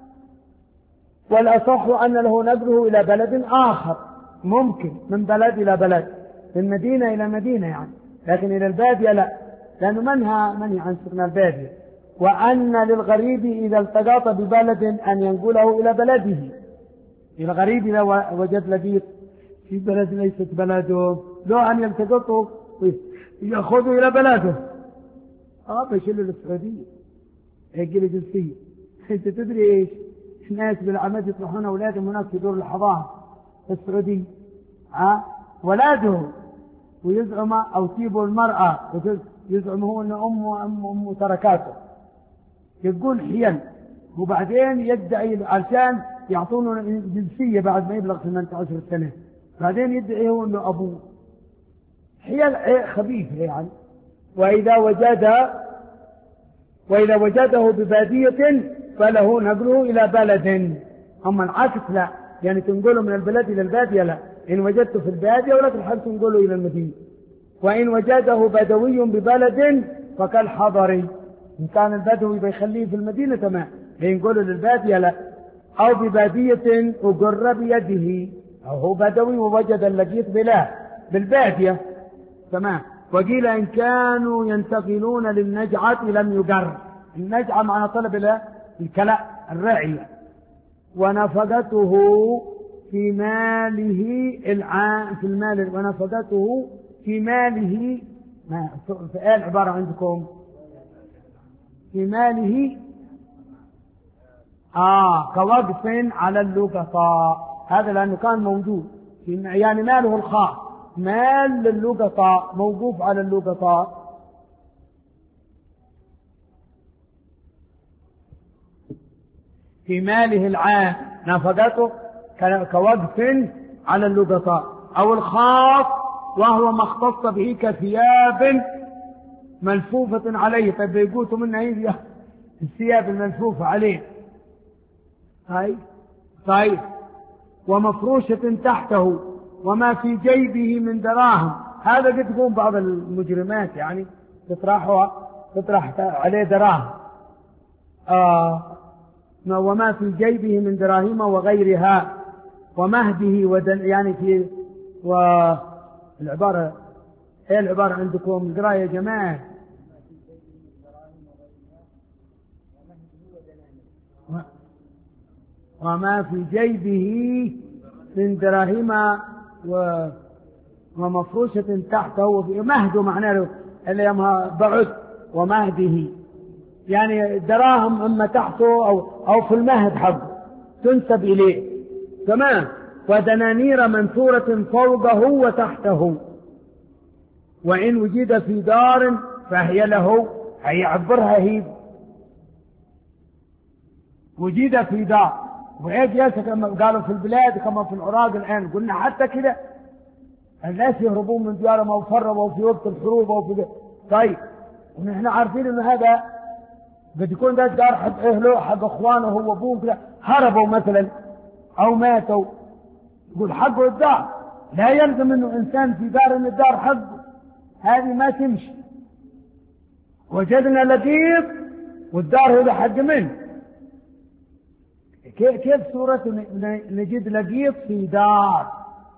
والأصح أن له نقله إلى بلد آخر ممكن من بلد إلى بلد من مدينة إلى مدينة يعني، لكن إلى البادية لا لأنه منها منع عن سكن البادية. وأن للغريب إذا التقاط ببلد أن ينقله إلى بلده. الغريب إذا وجد لقيط في بلد ليست بلده لو أن يلتقطه يأخذه إلى بلده آه بيشيله للسعودية يجي له جنسية. أنت تدري إيش الناس بالعمد يطلعون أولادهم هناك في دور الحضانة في السعودية آه ولاده ويزعم أو تيبوا المرأة يزعم هو أن أمه أمه أمه تركاته يقول حيل وبعدين يدعي عشان يعطونه جنسية بعد ما يبلغ ثمانية عشر سنة بعدين يدعي هو أنه أبوه. حيل خبيثة يعني. وإذا وجد وإذا وجده ببادية فله نقله إلى بلد. أما العكس لا يعني تنقله من البلد إلى البادية لا. إن وجدته في البادية ولا تحب تنقله إلى المدينة وإن وجده بدوي ببلد فكالحضر، إن كان البدوي بيخليه في المدينة تمام، بينقله للبادية لا، أو ببادية أجر بيده، أو هو بدوي ووجد اللقيط بلا بالبادية تمام. وقيل إن كانوا ينتقلون للنجعة لم يجر، النجعة معنى طلب الكلاء الرعي. ونفقته في ماله العام في المال، ونفقته في ماله ما في آية العبارة عندكم في ماله آه كوقف على اللقطاء، هذا لأنه كان موجود يعني ماله الخاص، مال للقطاء موقوف على اللقطاء. في ماله العام نفقته كوقف على اللقطاء، أو الخاص وهو ما اختص به كثياب ملفوفة عليه. طيب بيقوتوا منها هي الثياب الملفوفة عليه هاي طيب. ومفروشة تحته وما في جيبه من دراهم، هذا قد تقوم بعض المجرمات يعني تطرحها تطرح عليه دراهم آه وما في جيبه من دراهم وغيرها. ومهده ودن يعني في والعبارة ايه العبارة عندكم اقرأ يا جماعة. وما في جيبه من دراهم و... ومفروشة تحته وفي مهده معناه اللي يمها بعد ومهده يعني دراهم اما تحته او او في المهد حقه تنسب اليه تمام. ودنانير منثورة فوقه وتحته. وإن وجد في دار فهي له، هيعبرها هي وجد في دار. وإيه جالسة كما قالوا في البلاد كما في العراق الآن، قلنا حتى كده الناس يهربون من ديارهم أو فروا في وقت الحروب أو في ده. طيب ونحن عارفين إن هذا قد يكون ده دار حق أهله حق أخوانه هو أبوه كده هربوا مثلا أو ماتوا، يقول حقه الدار، لا يلزم إنه إنسان في دار إن الدار حقه، هذه ما تمشي. وجدنا لقيط والدار هذا حق منه، كيف صورة نجد لقيط في دار؟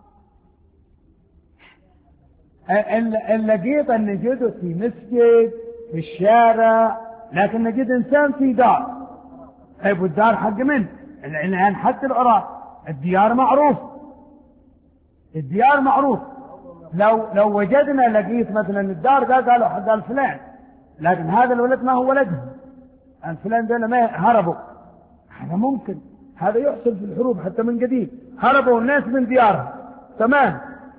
اللقيط أن نجده في مسجد في الشارع، لكن نجد إنسان في دار. طيب والدار حق منه الآن حتى العراق الديار معروف، الديار معروف. لو لو وجدنا لقيت مثلا الدار ده قالوا حق الفلان، لكن هذا الولد ما هو ولده، الفلان ده ما هربوا، هذا ممكن، هذا يحصل في الحروب حتى من قديم، هربوا الناس من ديارهم تمام.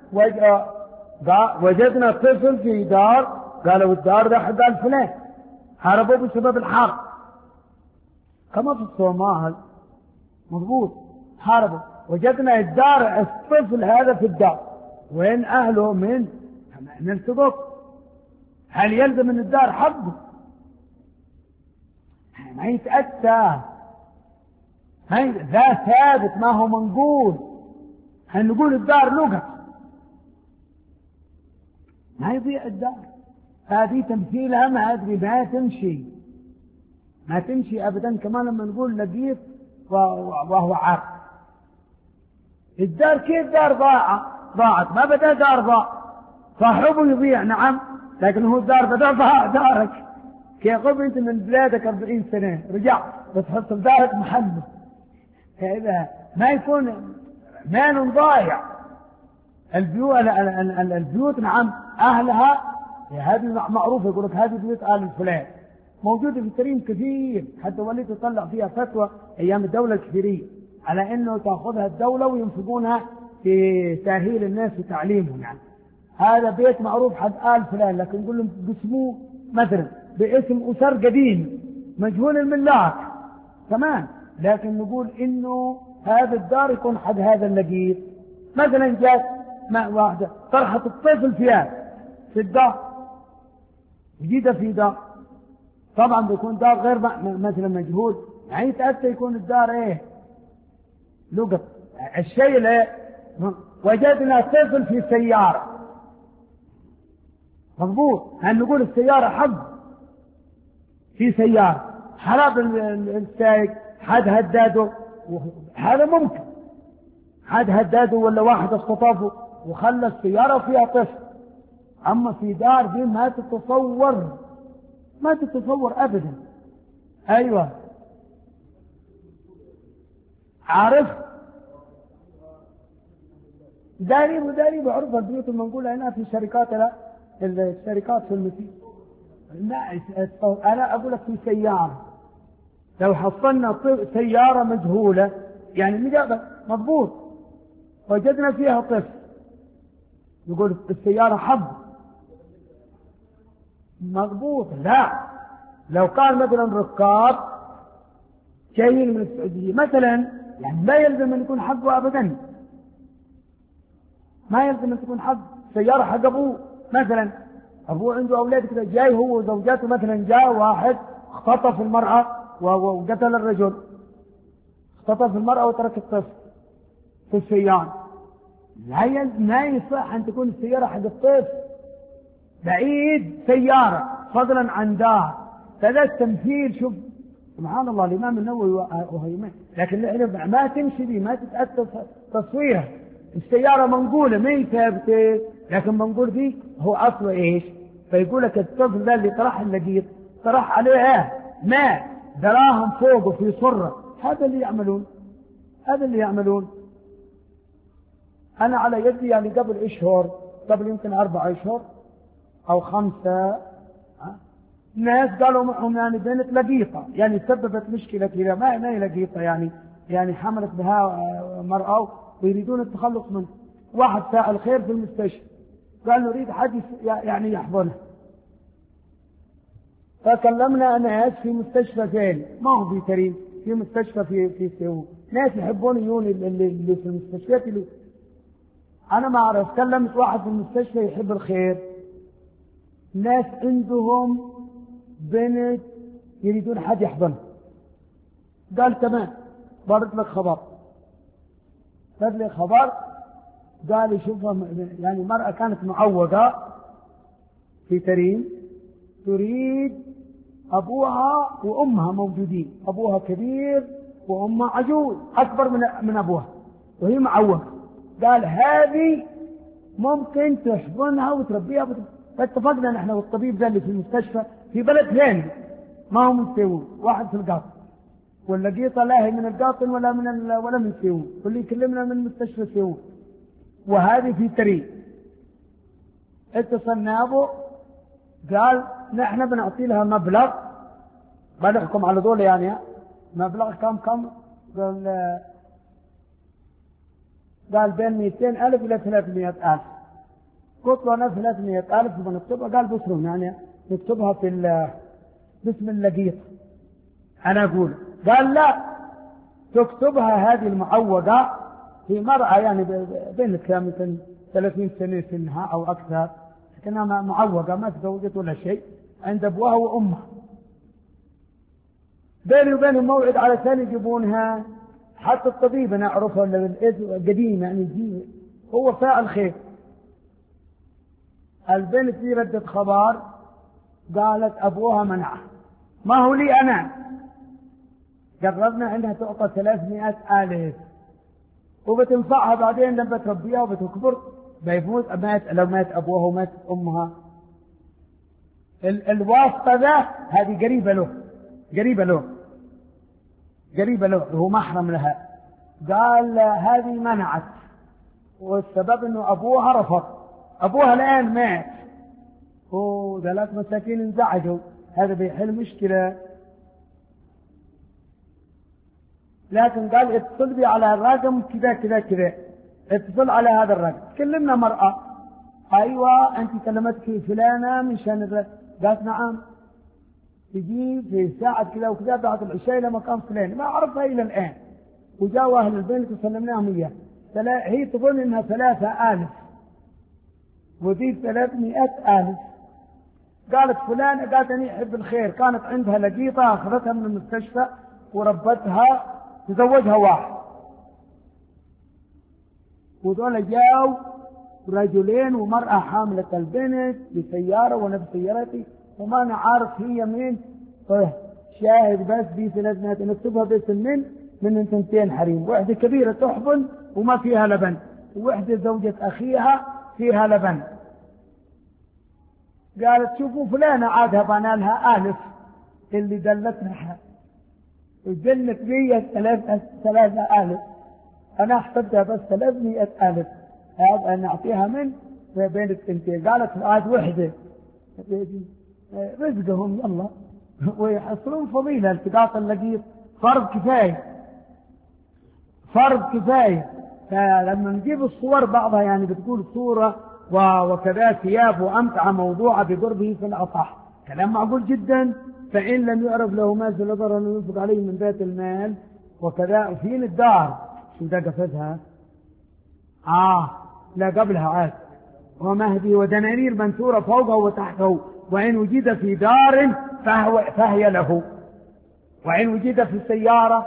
وجدنا طفل في دار قالوا الدار ده حق الفلان، هربوا بسبب الحرب كما في الصومال مضبوط هربوا. وجدنا الدار الطفل هذا في الدار وين أهله من نلتقط، هل يلزم من الدار حقه؟ ما يتأتى، هاي ذا ثابت ما هو منقول، هنقول الدار لغة ما يضيع الدار، هذه تمثيلها ما أدري ما تمشي ما تمشي أبدا. كمان لما نقول لقيط وهو عاق، الدار كيف دار ضاعت ضاعت ما بدأ دار ضاع، صاحبه يضيع نعم، لكن هو الدار بدأ ضاع دارك. كيف قبل أنت من بلادك أربعين سنة رجعت بتحط في دارك محله، هذا ما يكون مال ضايع. البيوت البيوت نعم أهلها هذه معروفة، يقول لك هذه بيوت آل الفلان موجودة في التاريخ كثير، حتى وليت تطلع فيها فتوى أيام الدولة الكبيرية على أنه تأخذها الدولة وينفقونها في تأهيل الناس وتعليمهم. يعني هذا بيت معروف حق آل فلان، لكن نقول لهم قسموه مثلا باسم أسر قديم مجهول الملاك تمام، لكن نقول إنه هذا الدار يكون حق هذا اللقيط. مثلا جات مع واحدة طرحت الطفل فيها في الدار جديدة في دار، طبعا بيكون دار غير مثلا مجهول، يعني يتأتى يكون الدار ايه لقط الشيء ايه. وجدنا طفل في سيارة مضبوط. هل نقول السيارة حق في سيارة حراب السائق حد هداده، هذا ممكن حد هداده ولا واحد اختطفه وخلى السيارة فيها طفل. أما في دار دي ما تتصور، ما تتصور أبدا. أيوة عارف داري وداري بعرف البيوت المنقولة هنا في شركات، لا الشركات في المسيح. لا أنا أقول لك في سيارة لو حصلنا سيارة مجهولة يعني مجابة مضبوط وجدنا فيها طفل، نقول السيارة حب مضبوط. لا لو كان مثلا ركاب جايين من السعودية مثلا، يعني لا يلزم أن يكون حقه أبدا، ما يلزم أن تكون حق سيارة حق أبوه. مثلا أبوه عنده أولاد كذا، جاي هو وزوجاته مثلا، جاء واحد اختطف المرأة وقتل الرجل، اختطف المرأة وترك الطفل في السيارة، لا يلزم ما يصح أن تكون السيارة حق الطفل، بعيد سيارة فضلا عن دار. فذا التمثيل شوف سبحان الله الإمام النووي وهيمين، لكن ما تمشي بي ما تتأثر تصويرها. السيارة منقولة ما هي ثابتة، لكن منقول فيه هو أصله إيش؟ فيقول لك الطفل ذا اللي طرح اللقيط طرح عليه ماء دراهم فوقه في صرة، هذا اللي يعملون، هذا اللي يعملون. أنا على يدي يعني قبل أشهر، قبل يمكن أربع أشهر أو خمسة، ناس قالوا معهم يعني بنت لقيطة، يعني سببت مشكلة كذا، ما ما هي لقيطة يعني يعني حملت بها مرأة ويريدون التخلص منه. واحد فاعل خير في المستشفى قال نريد حد يعني يحضنها، فكلمنا ناس في مستشفى ثاني ما هو في كريم، في مستشفى في في سيوط، ناس يحبون يجون اللي, اللي في المستشفيات اللي أنا ما أعرف. كلمت واحد في المستشفى يحب الخير، ناس عندهم بنت يريدون حد يحضنها، قال تمام برد لك خبر، برد لي خبر، قال يشوفها يعني مرأة كانت معوقة في تريم تريد أبوها وأمها موجودين، أبوها كبير وأمها عجوز أكبر من من أبوها وهي معوقة، قال هذه ممكن تحضنها وتربيها. فاتفقنا نحن والطبيب ذا اللي في المستشفى في بلد ثاني ما هو من سيوط، واحد في القاطن، واللقيطة لا هي من القاطن ولا من ولا من سيوط، واللي يكلمنا من مستشفى سيوط، وهذه في تريم. اتصلنا ابو قال نحن بنعطي لها مبلغ، ما نحكم على دول يعني مبلغ كم كم، قال قال بين مئتين ألف إلى ثلاثمائة ألف. قلت له أنا ثلاثمائة ألف بنكتبها، قال بسرهم يعني نكتبها في باسم اللقيط. أنا أقول قال لا تكتبها هذه المعوقة في مرأة يعني بنت يمكن ثلاثين سنة سنها أو أكثر، لكنها معوقة ما تزوجت ولا شيء، عند أبوها وأمها، بيني وبينهم موعد على ثاني يجيبونها. حتى الطبيب أنا أعرفه القديم يعني يجي هو فاعل خير. البنت دي ردت خبر قالت أبوها منعه، ما هو لي أنا، قررنا عندها تعطى ثلاثمائة ألف وبتنفعها بعدين لما تربيها وبتكبر بيموت مات، لو مات أبوها ومات أمها. ال الواسطة ذا هذه قريبة له قريبة له قريبة له هو محرم لها. قال هذه منعت، والسبب انه ابوها رفض، ابوها الان مات وذلك مساكين انزعجوا، هذا بيحل مشكلة. لكن قال اتصل بي على الرقم كذا كذا كذا، اتصل على هذا الرقم. كلمنا مرأة، ايوه انت كلمتك فلانة من شان الرقم، قالت نعم، تجي في ساعة كذا وكذا بعد العشاء إلى مكان فلان، ما أعرفها إلى الآن. وجاءوا أهل البنت وسلمناهم إياه، هي تظن إنها ثلاثة آلاف وذي ثلاثمائة ألف. قالت فلان، قالت أني أحب الخير، كانت عندها لقيطة أخذتها من المستشفى وربتها تزوجها واحد، وذولا جاءوا رجلين ومرأة حاملة البنت بسيارة ونفس سيارتي وما أنا عارف هي مين. طيب شاهد بس دي ثلاث نكتبها باسم من من ثنتين حريم، واحدة كبيرة تحبل وما فيها لبن، وواحدة زوجة أخيها فيها لبن. قالت شوفوا فلانة عادها بنا لها آلف اللي دلتنا وجنت بي ثلاثة ثلاثة آلف، أنا حسبتها بس ثلاثمائة آلف هذا نعطيها من بين الثنتين. قالت عاد وحدة رزقهم يلا ويحصلون فضيلة. التقاط اللقيط فرض كفاية فرض كفاية. فلما نجيب الصور بعضها يعني بتقول صورة وكذا ثياب وأمتعة موضوعة بقربه في الأصح، كلام معقول جدا. فإن لم يعرف له مال فلا أن ينفق عليه من ذات المال وكذا. فين الدار شو ده قفزها آه لا قبلها عاد ومهدي ودنانير منثورة فوقه وتحته، وإن وجد في دار فهو فهي له، وإن وجد في السيارة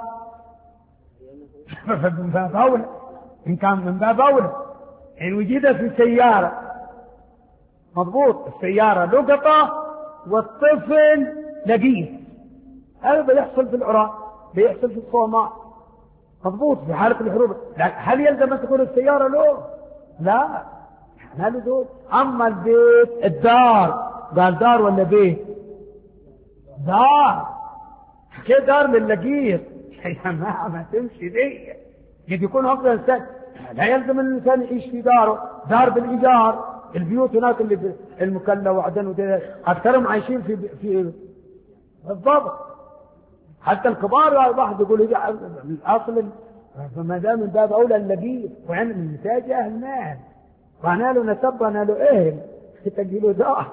من باب أولى إن كان من باب أولى. إن وجد في سيارة مضبوط، السيارة لقطة والطفل لقيط، هذا بيحصل في العراق بيحصل في الصومال مضبوط في حالة الحروب. هل يلزم أن تكون السيارة له؟ لا ما له دول. أما البيت الدار قال دار ولا بيت؟ دار. كيف دار للقيط يا جماعة ما تمشي دي. قد يكون أفضل إنسان لا يلزم أن الإنسان يعيش في داره، دار بالإيجار. البيوت هناك اللي المكلا وعدن وده أكثرهم عايشين في في بالضبط. حتى الكبار واحد يقول هي الأصل فما دام من باب أولى اللقيط وعن النتاج أهل مال وأنا له نسب وأنا له أهل تجيله دار.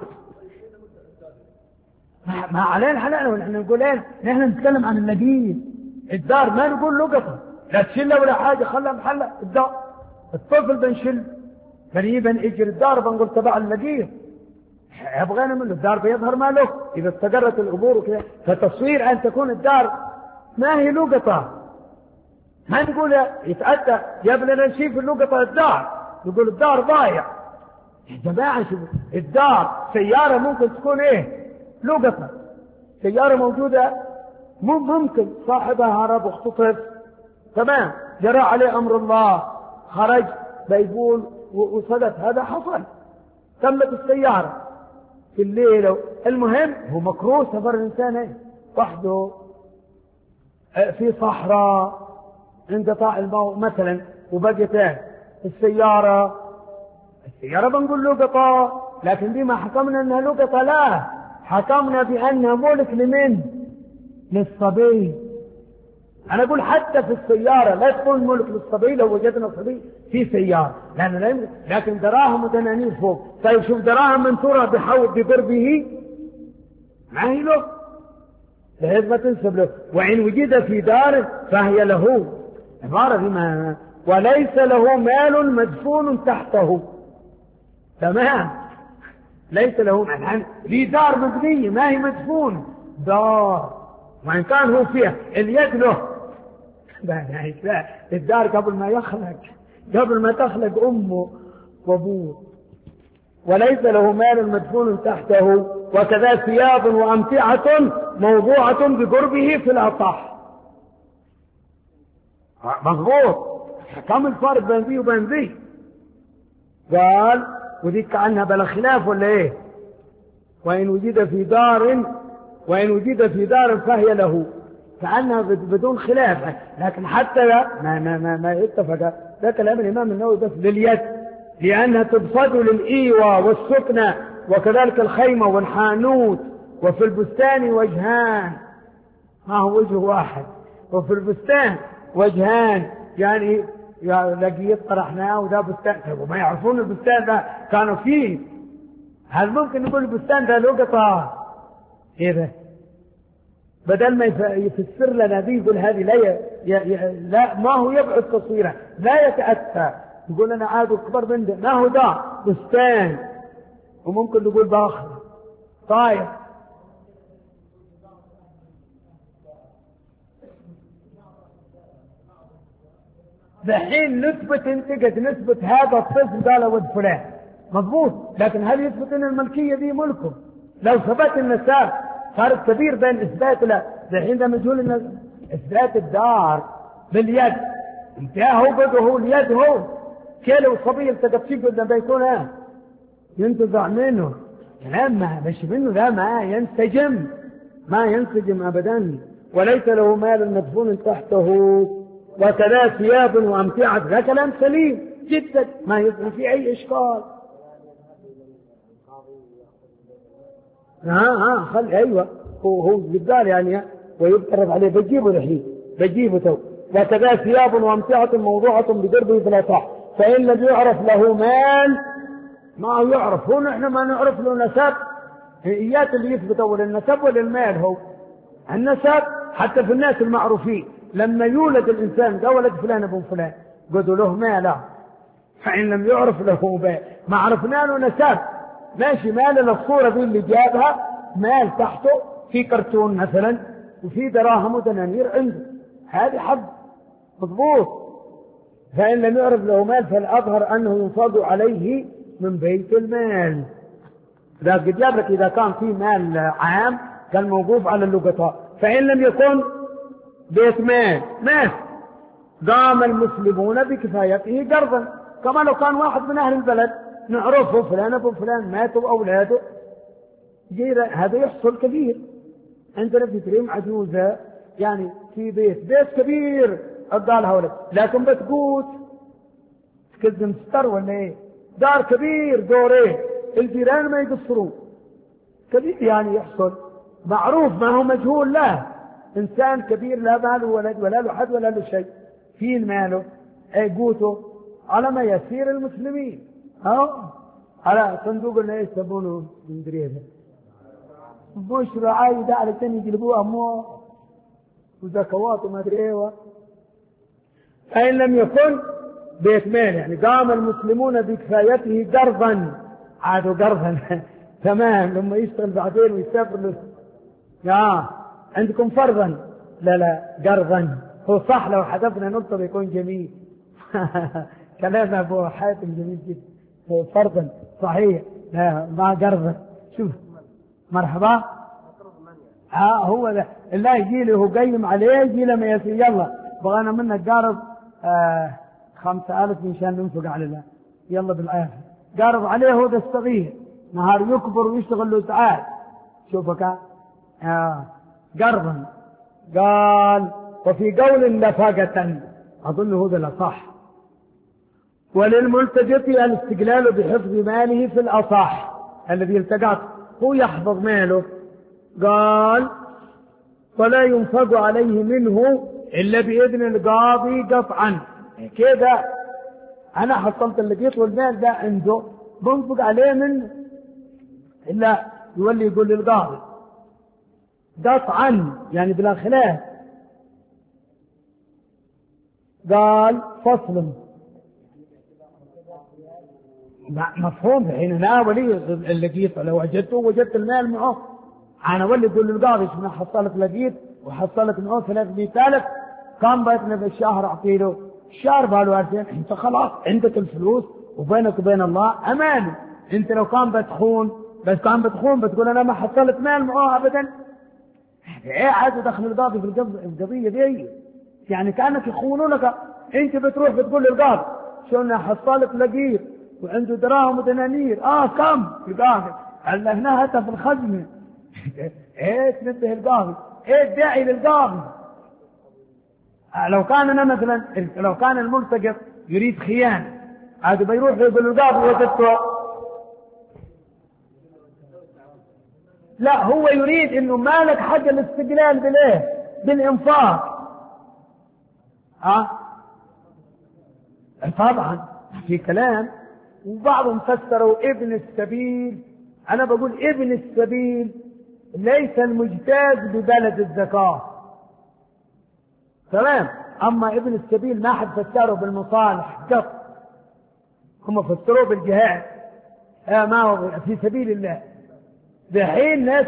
ما علينا حلقنا ونحن نقول ايه نحن نتكلم عن اللقيط. الدار ما نقول لقطة لا تشيلها ولا حاجة خلها محلة الدار. الطفل بنشل قريبا اجر الدار بنقول تبع اللقيط يبغينا منه. الدار بيظهر ما له إذا استقرت الأمور وكذا. فتصوير أن تكون الدار ما هي لقطة ما نقول يتأتى يبلنا نشيف اللقطة الدار نقول الدار ضايع. يا جماعة شوفوا الدار سيارة ممكن تكون ايه لقطة، سيارة موجودة مو ممكن صاحبها هرب واختطف تمام جرى عليه أمر الله خرج بيقول وصدت هذا حصل تمت السيارة في الليل. المهم هو مكروه سفر الإنسان وحده في صحراء انقطاع الماء مثلا وبقيت السيارة السيارة بنقول لقطة، لكن دي ما حكمنا انها لقطة، لا حكمنا بانها ملك لمن؟ للصبي. انا اقول حتى في السيارة لا تكون ملك للصبي لو وجدنا صبي في سيارة لأنه لا يمكن. لكن دراهم ودنانير فوق. طيب شوف دراهم منثورة بحول بضربه ما هي له لهذا ما تنسب له. وإن وجد في دار فهي له عبارة بما وليس له مال مدفون تحته تمام. ليس له مال في دار مبنية ما هي مدفون دار وإن كان هو فيها اليد له لا الدار قبل ما يخلق قبل ما تخلق أمه وأبوه. وليس له مال مدفون تحته وكذا ثياب وأمتعة موضوعة بقربه في الأصح مضبوط. كم الفرق بين ذي وبين ذي؟ قال وذيك كأنها بلا خلاف ولا ايه؟ وإن وجد في دار وإن وجد في دار فهي له كأنها بدون خلاف. لكن حتى لا ما ما ما, ما اتفق. ده كلام الإمام النووي بس لليد لأنها تبصد للإيوة والسكنة وكذلك الخيمة والحانوت. وفي البستان وجهان ما هو وجه واحد وفي البستان وجهان يعني لقيت طرحناه وده بستان وما يعرفون البستان ده كانوا فيه. هل ممكن نقول البستان ده لقطة ايه ده بدل ما يفسر لنا ذي يقول هذه لا ي... ي... ي... لا ما هو يبعد تصويره لا يتأتى يقول أنا عاد أكبر من ده ما هو ده بستان وممكن نقول باخر طاير دحين نثبت انت قد نثبت هذا الطفل ده لولد فلان مضبوط، لكن هل يثبت ان الملكيه دي ملكه؟ لو ثبت النساب فرق كبير بين اثبات لا دحين ده مجهول ان اثبات الدار باليد انتهى هو بده هو اليد هو كيلو صبي التقط فيه قدام بيكون ينتزع منه لما مش منه لا ما ينسجم ما ينسجم ابدا، وليس له مال مدفون تحته وكذا ثياب وامتعه. هذا كلام سليم جدا ما يظهر في اي اشكال. ها ها خلي ايوه هو هو بالدار يعني ويفترض عليه بجيبه الحين بجيبه تو. وكذا ثياب وامتعه موضوعه بدربه فلا صح، فان لم يعرف له مال ما يعرف. هو نحن ما نعرف له نسب، ايات اللي يثبت اول النسب ولا المال. هو النسب حتى في الناس المعروفين لما يولد الانسان ده ولد فلان ابن فلان قالوا له ماله، فان لم يعرف له مال ما عرفنا له نسب ماشي. مال الصوره دي اللي جابها مال تحته في كرتون مثلا وفي دراهم ودنانير عنده، هذه حد مضبوط. فان لم يعرف له مال فالاظهر انه ينفض عليه من بيت المال. إذا قد جاب لك إذا كان في مال عام كان موقوف على اللقطاء. فإن لم يكن بيت مال مال قام المسلمون بكفايته قرضا، كما لو كان واحد من أهل البلد نعرفه فلان أبو فلان ماتوا أولاده هذا يحصل كبير. عندنا في تريم عجوزة يعني في بيت بيت كبير قالها ولد لكن بتقوت كذب مستر ولا ايه دار كبير دورين الجيران ما يقصرون كبير يعني يحصل معروف ما هو مجهول له انسان كبير لا ماله ولد ولا له حد ولا له شيء في ماله اي قوته على ما يسير المسلمين اه على صندوق اللي يسمونه مدري هذا بشرى عايدة على تاني يجلبوها اموال وزكوات وما ادري ايه. فإن لم يكن بيت مال يعني قام المسلمون بكفايته قرضا عادوا قرضا تمام لما يشتغل بعدين ويسافر له يا عندكم فرضا لا لا قرضا هو صح لو حذفنا نقطة بيكون جميل كلام أبو حاتم جميل جدا فرضا صحيح لا ما قرضا شوف مرحبا ها هو ده الله يجي له قيم عليه يجي له ما يسير يلا بغانا منك قارض آه خمسة ألف مشان ننفق على الله يلا بالعافية قارض عليه هو ده الصغير نهار يكبر ويشتغل له ساعات شوفك آه قرضا قال وفي قول نفقة أظن هذا الأصح وللملتجط الاستقلال بحفظ ماله في الأصح الذي التقط هو يحفظ ماله قال فلا ينفق عليه منه إلا بإذن القاضي قطعا كده أنا حصلت اللقيط والمال ده عنده بنفق عليه منه إلا يولي يقول للقاضي قطعا يعني بلا خلاف. قال فصل مفهوم حين أنا ولي اللقيط لو وجدته وجدت المال معه أنا ولي يقول للقاضي شنو حصلت لقيط وحصلت معه ثلاثمائة ألف كم بيتنا بالشهر أعطيله الشهر بقاله ألفين أنت خلاص عندك الفلوس وبينك وبين الله أمان. أنت لو كان بتخون بس كان بتخون بتقول أنا ما حصلت مال معه أبدا إيه عاد دخل القاضي في القضية دي يعني كأنك يخونونك. أنت بتروح بتقول للقاضي شو أنا حصلت لقيط وعنده دراهم ودنانير اه كم القاضي قال له هنا هاتها في الخزنة ايه تنبه القاضي ايه الداعي للقاضي. لو كان انا مثلا لو كان الملتقط يريد خيانة هذا بيروح يقول للقاضي وجدته لا هو يريد انه مالك حق الاستقلال بالايه بالانفاق اه طبعا في كلام وبعضهم فسروا ابن السبيل. أنا بقول ابن السبيل ليس المجتاز ببلد الزكاة تمام. أما ابن السبيل ما حد فسره بالمصالح قط هم فسروه بالجهاد آه ما هو في سبيل الله. بحين ناس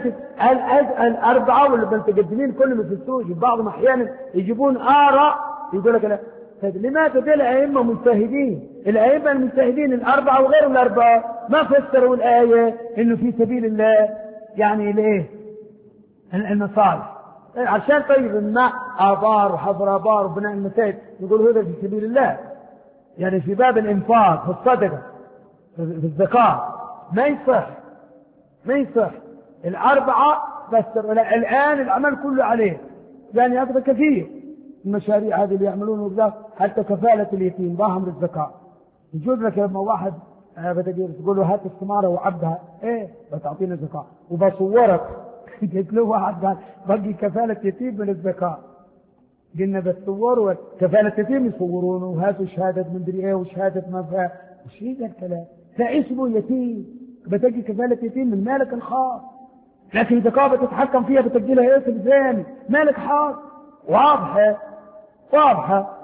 الأربعة واللي متقدمين كلهم يفسروه بعضهم أحيانا يجيبون آراء يقول لك لا يجتهد. لماذا؟ دي الأئمة مجتهدين، الأئمة المجتهدين الأربعة وغير الأربعة ما فسروا الآية إنه في سبيل الله يعني ليه المصالح عشان طيب الماء آبار وحفر آبار وبناء المساجد يقول هذا في سبيل الله، يعني في باب الإنفاق في الصدقة في الزكاة ما يصح ما يصح. الأربعة فسروا الآن العمل كله عليه، يعني هذا كثير المشاريع هذه اللي يعملونه حتى كفالة اليتيم باهم للزكاة. يجوز لك لما واحد بتقدر تقول له هات الثمارة وعبها ايه بتعطينا زكاة وبصورك قلت له واحد قال بقي كفالة يتيم من الزكاة، قلنا بتصوروا كفالة يتيم يصورونه وهاتوا شهادة مدري ايه وشهادة ما فيها وش هذا الكلام؟ فاسمه يتيم بتجي كفالة يتيم من مالك الخاص، لكن زكاة بتتحكم فيها بتجي لها اسم زين مالك خاص واضحة واضحة.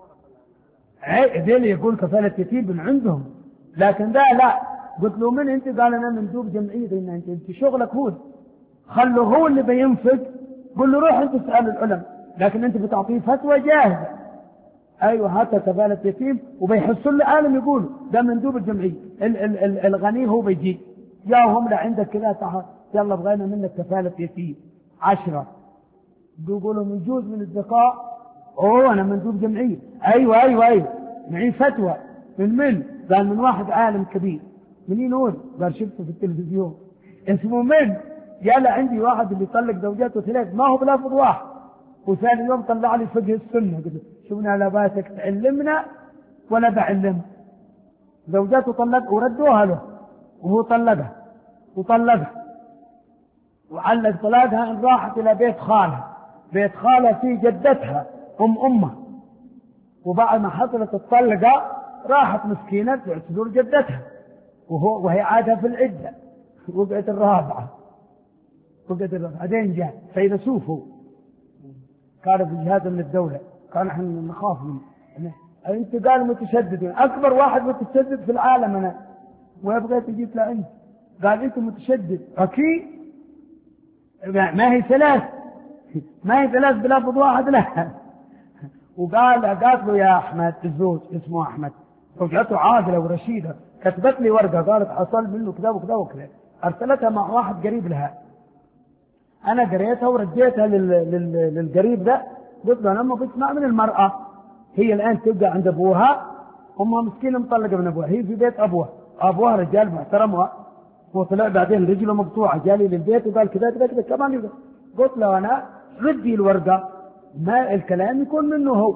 ذي يقول كفالة يتيم من عندهم، لكن ده لا. قلت له من انت؟ قال انا مندوب جمعية. ان انت انت شغلك هو خلوا هو اللي بينفق، قل له روح انت اسأل العلماء، لكن انت بتعطيه فتوى جاهزة. ايوه هات كفالة يتيم وبيحسوا له عالم يقول ده مندوب الجمعية. ال ال ال الغني هو بيجي ياهم لعندك كذا تعال يلا بغينا منك كفالة يتيم عشرة، بيقولوا من جزء من الزكاة. اوه انا مندوب جمعية. ايوه ايوه ايوه معي فتوى من من؟ قال من واحد عالم كبير. منين هو؟ قال شفته في التلفزيون. اسمه من؟ يلا عندي واحد اللي يطلق زوجاته ثلاث ما هو بلافظ واحد، وثاني يوم طلع لي فقه السنة. قلت شوفنا على باسك تعلمنا ولا بعلم. زوجاته طلق وردوها له وهو طلقها وطلقها وعلق طلاقها ان راحت الى بيت خالها. بيت خالها في جدتها ام امها، وبعد ما حصلت الطلقة راحت مسكينة تعتذر جدتها وهو وهي عادها في العدة. وقعت الرابعة وقعت الرابعة بعدين جاء سيد سوفو كان في جهاز من الدولة، كان نحن نخاف منه. انت قال متشددين، اكبر واحد متشدد في العالم انا ويبغى تجيب له انت. قال انت متشدد اكيد ما هي ثلاث ما هي ثلاث بلفظ واحد لا. وقال قالت له يا احمد الزوج اسمه احمد رجعته عاقله ورشيده كتبت لي ورقه قالت حصل منه كذا وكذا وكذا، ارسلتها مع واحد قريب لها. انا قريتها ورديتها لل... لل... للقريب ده. قلت له انا ما بسمع من المراه، هي الان تبقى عند ابوها، امها مسكينه مطلقه من ابوها، هي في بيت ابوها، ابوها رجال محترم وطلع بعدين رجله مقطوعه جالي للبيت وقال كذا كذا كذا كمان يقول. قلت له انا ردي الورقه ما الكلام يكون منه هو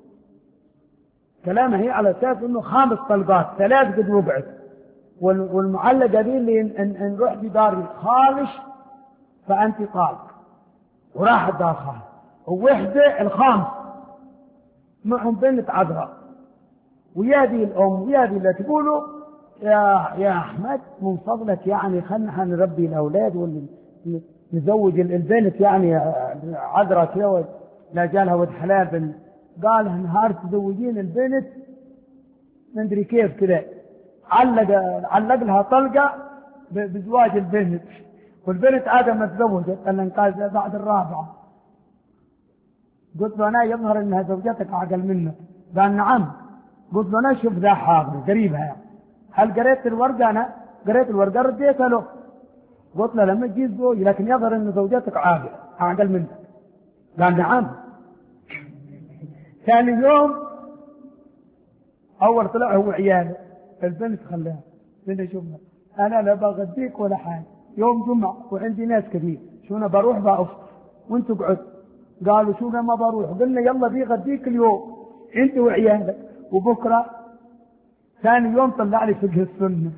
كلامه هي على اساس انه خامس طلقات ثلاث قد وقعت، والمعلقه دي اللي ان, إن, إن رحت داري خالش فانت طالق وراحت دار خالص. ووحده الخامس معهم بنت عذراء ويادي الام ويادي اللي تقولوا يا يا احمد من فضلك يعني خلنا نربي الاولاد ونزوج البنت يعني عذراء كذا لا جالها ولد حلال بنت. قال نهار تزوجين البنت ما ادري كيف كذا علق علق لها طلقه بزواج البنت، والبنت عاده ما تزوجت الا انقاذ بعد الرابعه. قلت له انا يظهر انها زوجتك اعقل منك. قال نعم. قلت له انا شوف ذا حاضر قريبها يعني. هل قريت الورقه؟ انا قريت الورقه رديتها له. قلت له لما تجي زوجي لكن يظهر ان زوجتك عاقل اعقل منك. قال نعم. ثاني يوم اول طلع هو عياله البنت خلاها بنت شوفها انا لا بغديك ولا حاجه يوم جمعه وعندي ناس كثير شو انا بروح بافطر وانتوا قعدوا. قالوا شو انا ما بروح. قلنا يلا بيغديك اليوم انت وعيالك وبكره. ثاني يوم طلع لي فقه السنه.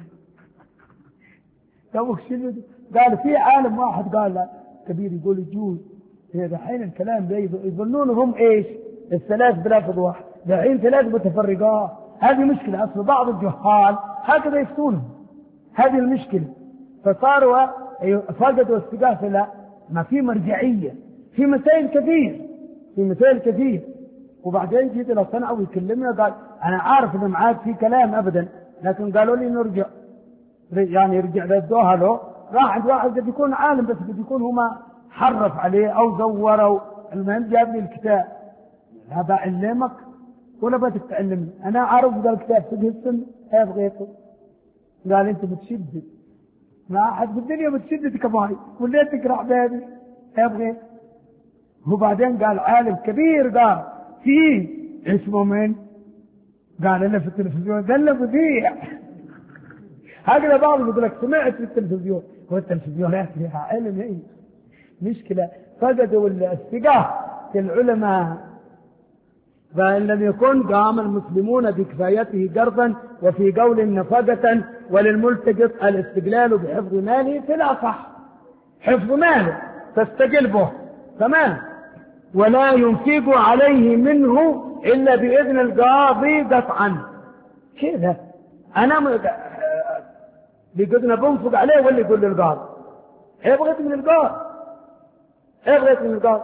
قال في عالم واحد قال لا كبير يقول يجوز. دحين الكلام ده يظنون هم ايش؟ الثلاث بلافظ واحد، دحين ثلاث متفرقات. هذه مشكلة أصل بعض الجهال هكذا يفتونهم، هذه المشكلة. فصاروا فقدوا استقافة. لا ما في مرجعية في مسائل كثير في مسائل كثير. وبعدين جيت إلى صنعاء ويكلمنا قال أنا عارف إن معاك في كلام أبدا، لكن قالوا لي نرجع يعني يرجع ردوها له. راح عند واحد قد يكون عالم بس قد يكون هو ما حرف عليه أو زور أو المهم جاب لي الكتاب. لا بعلمك ولا بدك تعلمني؟ أنا أعرف ذا الكتاب فقه السنة أبغيته. قال أنت بتشدد، ما أحد بالدنيا بتشدد كماي وليه تقرأ بابي أبغيت. وبعدين قال عالم كبير قال فيه اسمه من؟ قال أنا في التلفزيون. قال له بذيع. هكذا بعض يقول لك سمعت في التلفزيون. هو التلفزيونات فيها علم إيه؟ مشكلة فقدوا الثقة في العلماء. فإن لم يكن قام المسلمون بكفايته قرضا، وفي قول نفقة، وللملتقط الاستقلال بحفظ ماله في الأصح. حفظ ماله تستقل به تمام، ولا ينفق عليه منه إلا بإذن القاضي قطعا. كذا أنا م... بيقولنا بنفق عليه ولا يقول للقاضي؟ ابغيت من القاضي، ابغيت من القاضي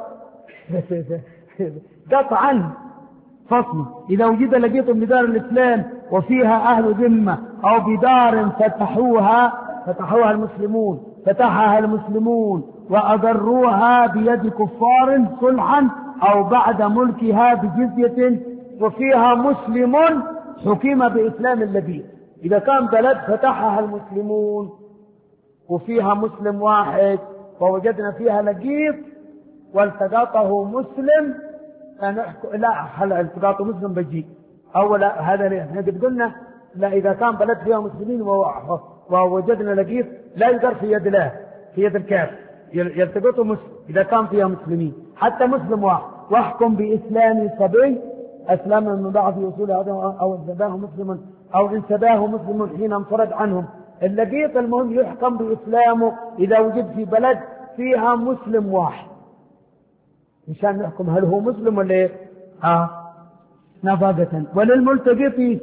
قطعا. فصل: إذا وجد لقيط بدار الإسلام وفيها أهل ذمة، أو بدار فتحوها فتحوها المسلمون فتحها المسلمون وأضروها بيد كفار صلحا، أو بعد ملكها بجزية، وفيها مسلم حكم بإسلام اللقيط. إذا كان بلد فتحها المسلمون وفيها مسلم واحد، ووجدنا فيها لقيط والتقاطه مسلم، لا حل التقاطه مسلم بجي أولا. هذا احنا قد قلنا لا، إذا كان بلد فيها مسلمين ووجدنا لقيط لا يقر في يد الله، في يد الكافر، يلتقطه مسلم إذا كان فيها مسلمين حتى مسلم واحد. واحكم بإسلام صبي أسلم من بعض أصول أو انسباه مسلم أو انسباه مسلم حين انفرد عنهم. اللقيط المهم يحكم بإسلامه إذا وجد في بلد فيها مسلم واحد، مشان نحكم هل هو مسلم ولا ايه. اه نفقة. وللملتقط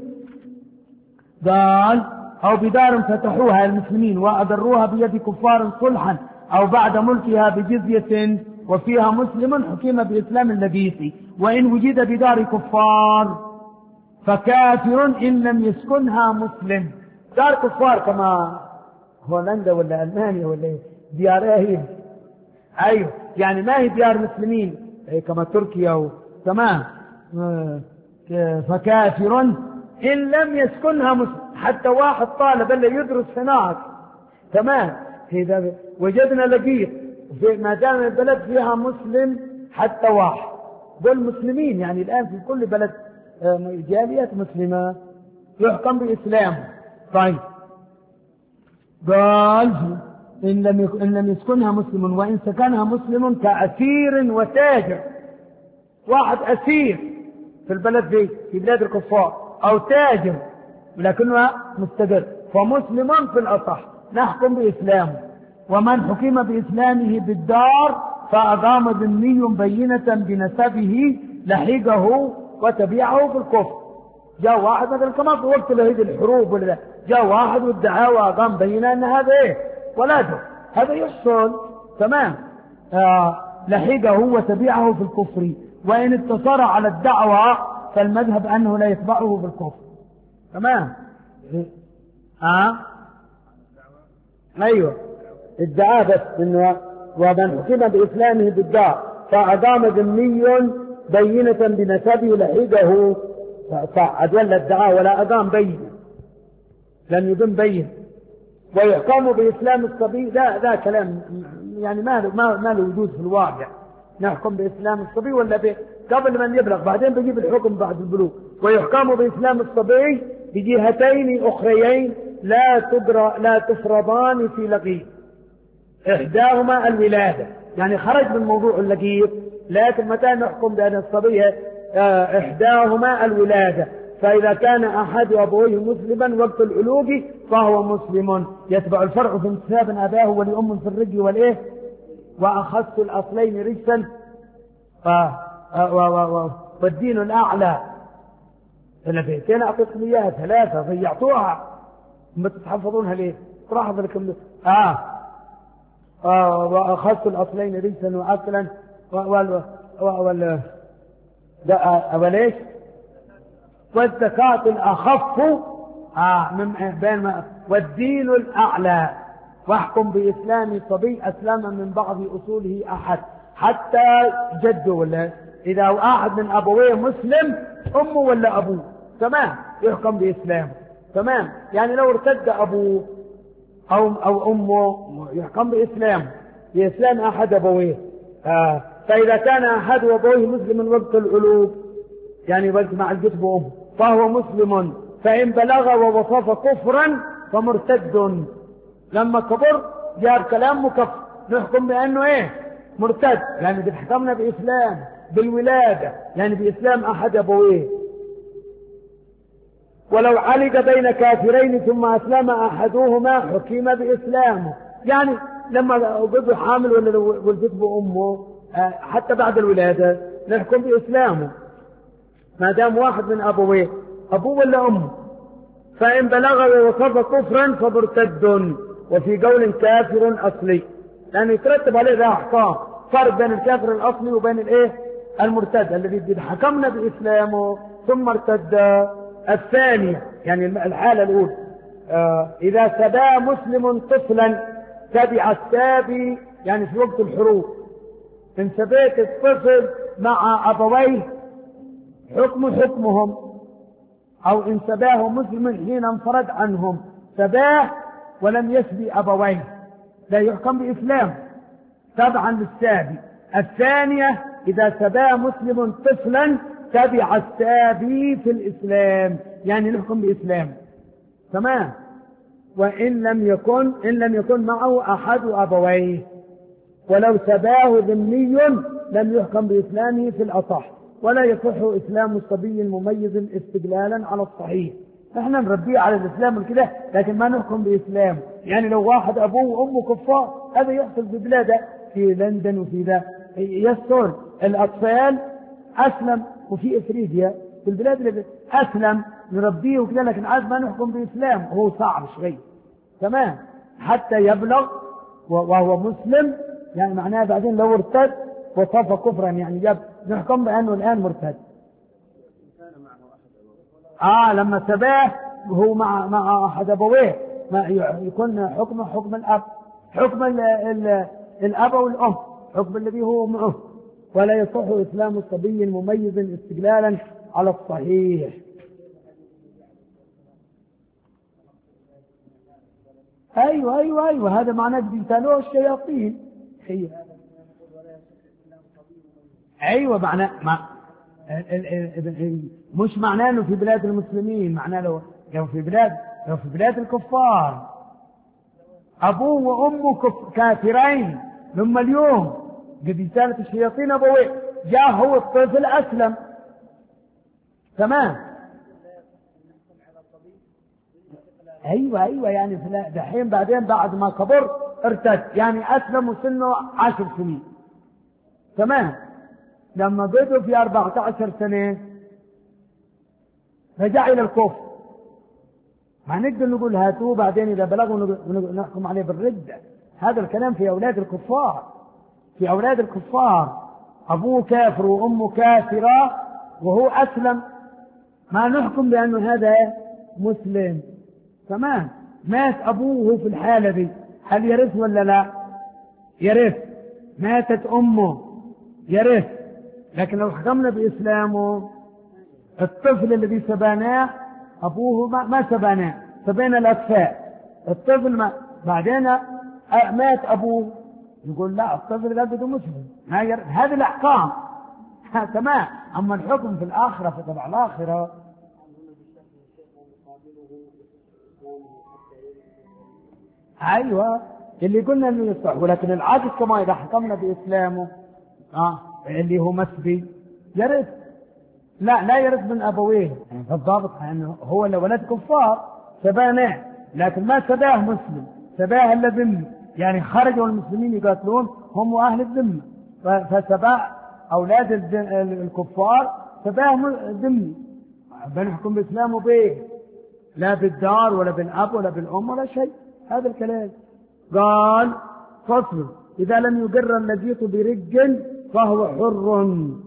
قال: أو بدار فتحوها المسلمين وأضروها بيد كفار صلحا، أو بعد ملكها بجزية، وفيها مسلم حكم بإسلام اللقيط. وإن وجد بدار كفار فكافر إن لم يسكنها مسلم. دار كفار كما هولندا ولا ألمانيا ولا ديار ايه؟ أيوه، يعني ما هي ديار مسلمين كما تركيا تمام. فكافر إن لم يسكنها مسلم. حتى واحد طالب اللي يدرس هناك تمام، إذا وجدنا لقيط ما دام البلد فيها مسلم حتى واحد، دول مسلمين يعني الآن في كل بلد جاليات مسلمة يحكم بإسلام. طيب قال: إن لم إن لم يسكنها مسلم، وإن سكنها مسلم كأسير وتاجر. واحد أسير في البلد دي في بلاد الكفار، أو تاجر لكنه مستقر، فمسلم في الأصح نحكم بإسلامه. ومن حكم بإسلامه بالدار فأقام ذمي بينة بنسبه لحقه وتبيعه في الكفر. جاء واحد مثلا كما في وقت هذه الحروب ولا جاء واحد وادعى وأقام بينة أن هذا إيه ولاده، هذا يحصل تمام. آه لحقه وتبيعه في الكفر. وإن اتصر على الدعوة فالمذهب أنه لا يتبعه في الكفر تمام. آه أيوة ادعاه بس إنه ومن حكم بإسلامه بالدار فأقام ذمي بينة بنسبه لحقه، فأدل الدعاء ولا أقام بينة، لم يدم بين. ويحكم بإسلام الصبي، لا ذا كلام يعني ما ما ما له وجود في الواقع. نحكم بإسلام الصبي ولا به قبل من يبلغ، بعدين بيجيب الحكم بعد البلوغ. ويحكم بإسلام الصبي بجهتين أخريين لا تدرى لا تفرضان في لقيط. إحداهما الولادة، يعني خرج من موضوع اللقيط، لكن متى نحكم بأن الصبي إحداهما الولادة، فإذا كان أحد أبويه مسلما وقت العلوق فهو مسلم يتبع الفرع في انتساب أباه ولأم في الرج والإيه، وأخذت الأصلين رجسا والدين الأعلى. أنا بيتين أعطيكم إياها ثلاثة ضيعتوها، ما تتحفظونها ليه؟ راح لكم آه. آه وأخذت الأصلين رجسا وأكلا وال وال وليش والزكاة الأخف آه من بين ما والدين الأعلى. واحكم بإسلام صبي أسلم من بعض أصوله أحد، حتى جده ولا إذا أحد من أبويه مسلم أمه ولا أبوه تمام يحكم بإسلام تمام. يعني لو ارتد أبوه أو, أو أمه يحكم بإسلام بإسلام أحد أبويه. آه. فإذا كان أحد أبويه مسلم من وقت الألوف يعني وقت مع الجد بأمه فهو مسلم، فإن بلغ ووصف كفرا فمرتد. لما كبر جاب كلام مكفر نحكم بأنه إيه مرتد، يعني بحكمنا بإسلام بالولادة يعني بإسلام أحد أبويه. ولو علق بين كافرين ثم أسلم أحدهما حكم بإسلامه، يعني لما ولده حامل ولا ولدت بأمه حتى بعد الولادة نحكم بإسلامه ما دام واحد من أبويه أبوه ولا أمه. فإن بلغ ووصف كفرا فمرتد. وفي قول كافر أصلي يعني يترتب عليه ذا أحكام، فرق بين الكافر الأصلي وبين الإيه المرتد الذي حكمنا بإسلامه ثم ارتد. الثانية يعني الحالة الأولى آه إذا سبى مسلم طفلا تبع السابي يعني في وقت الحروب. إن سبيت الطفل مع أبويه حكم حكمهم، أو إن سباه مسلم حين انفرد عنهم سباه ولم يسبي أبويه لا يحكم بإسلام تبعا للسابي. الثانية إذا سباه مسلم طفلا تبع السابي في الإسلام يعني نحكم بإسلام تمام. وإن لم يكن إن لم يكن معه أحد أبويه. ولو سباه ذمي لم يحكم بإسلامه في الأصح، ولا يصح إسلام الصبي المميز استقلالا على الصحيح. احنا نربيه على الإسلام كده لكن ما نحكم بإسلام. يعني لو واحد أبوه وأمه كفار هذا يحصل في بلاده في لندن وفي ذا يسر الأطفال أسلم، وفي إفريقيا في البلاد اللي أسلم نربيه وكده لكن عاد ما نحكم بإسلام هو صعب شوي تمام حتى يبلغ وهو مسلم. يعني معناه بعدين لو ارتد وصف كفرا يعني جاب نحكم بأنه الآن مرتد. آه لما سباه هو مع مع أحد أبويه ما يكون حكم حكم الأب حكم ال ال الأب والأم حكم الذي هو معه. ولا يصح إسلام الصبي المميز استقلالا على الصحيح. أيوة أيوة أيوة هذا معناه بيسالوه الشياطين. هي أيوة معناه ما مش معناه إنه في بلاد المسلمين، معناه لو لو في بلاد لو في بلاد الكفار أبوه وأمه كافرين ثم اليوم قد سالت الشياطين أبوه جاء هو الطفل أسلم تمام. أيوة أيوة يعني دحين بعدين بعد ما كبر ارتد يعني أسلم وسنه عشر سنين تمام. لما بدوا في أربعة عشر سنة رجع إلى الكفر. ما نقدر نقول هاتوه بعدين إذا بلغوا نحكم عليه بالردة. هذا الكلام في أولاد الكفار في أولاد الكفار أبوه كافر وأمه كافرة وهو أسلم ما نحكم بأنه هذا مسلم تمام. مات أبوه في الحالة دي هل يرث ولا لا؟ يرث. ماتت أمه يرث. لكن لو حكمنا بإسلامه الطفل الذي سباناه أبوه ما, ما سباناه سبينا الأطفال الطفل ما بعدين مات أبوه يقول لا الطفل قلبه مسلم هذه الأحكام تمام. أما الحكم في الآخرة فتبع الآخرة أيوة اللي قلنا أنه يصح. ولكن العكس كما إذا حكمنا بإسلامه آه اللي هو مسبي يرث لا لا يرث من أبويه. يعني فالضابط أنه هو اللي ولد كفار سباناه لكن ما سباه مسلم سباه الذم يعني خرجوا المسلمين يقاتلون هم أهل الذمة فسباه أولاد الكفار سباه ذمي بنحكم بإسلامه به لا بالدار ولا بالأب ولا بالأم ولا شيء. هذا الكلام قال فصل إذا لم يقر اللجيط برج فهو حر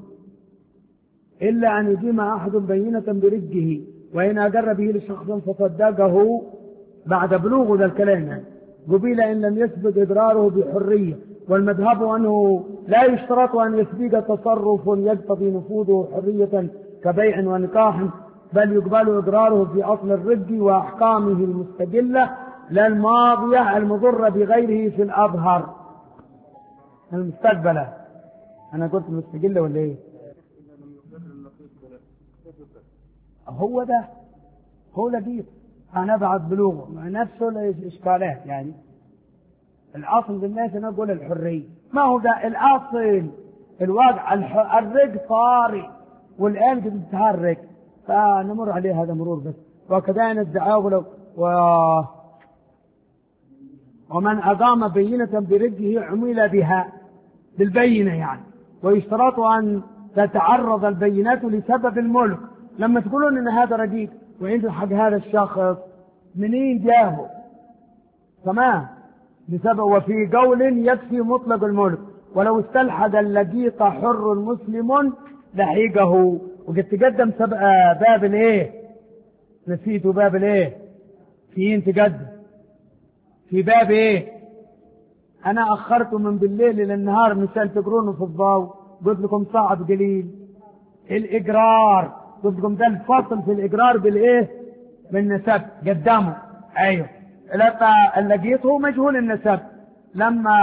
إلا أن يقيم أحد بينة برجه وإن أقر به لشخص فصدقه بعد بلوغ ذا الكلام قبيل إن لم يثبت إضراره بحرية والمذهب أنه لا يشترط أن يسبق تصرف يقتضي نفوذه حرية كبيع ونكاح، بل يقبل إضراره في أصل الرق وأحكامه المستقلة لا الماضية المضرة بغيره في الأظهر. المستقبلة أنا قلت المستقلة ولا إيه؟ هو ده هو لقيط أنا بعد بلوغه نفسه الإشكالات. يعني الأصل بالناس أنا أقول الحرية، ما هو ده الأصل الواقع. الرق طارئ والآن قد انتهى الرق، فنمر عليه هذا مرور بس. وكذا ندعاه ولو و... ومن أقام بينة برقه عمل بها بالبينة يعني. ويشترط أن تتعرض البينات لسبب الملك. لما تقولون إن هذا رقيق وعنده حق هذا الشخص منين جابه؟ تمام بسبب. وفي قول يكفي مطلق الملك ولو استلحق اللقيط حر مسلم لحيقه. وقد تقدم باب الايه؟ نسيتوا باب الايه؟ في تقدم في باب ايه؟ انا اخرته من بالليل الى النهار مثال تقرونه في الضوء. قلت لكم صعب قليل الاقرار. قلت لكم ده الفصل في الاقرار بالايه؟ بالنسب قدامه. ايوه اللقيط هو مجهول النسب لما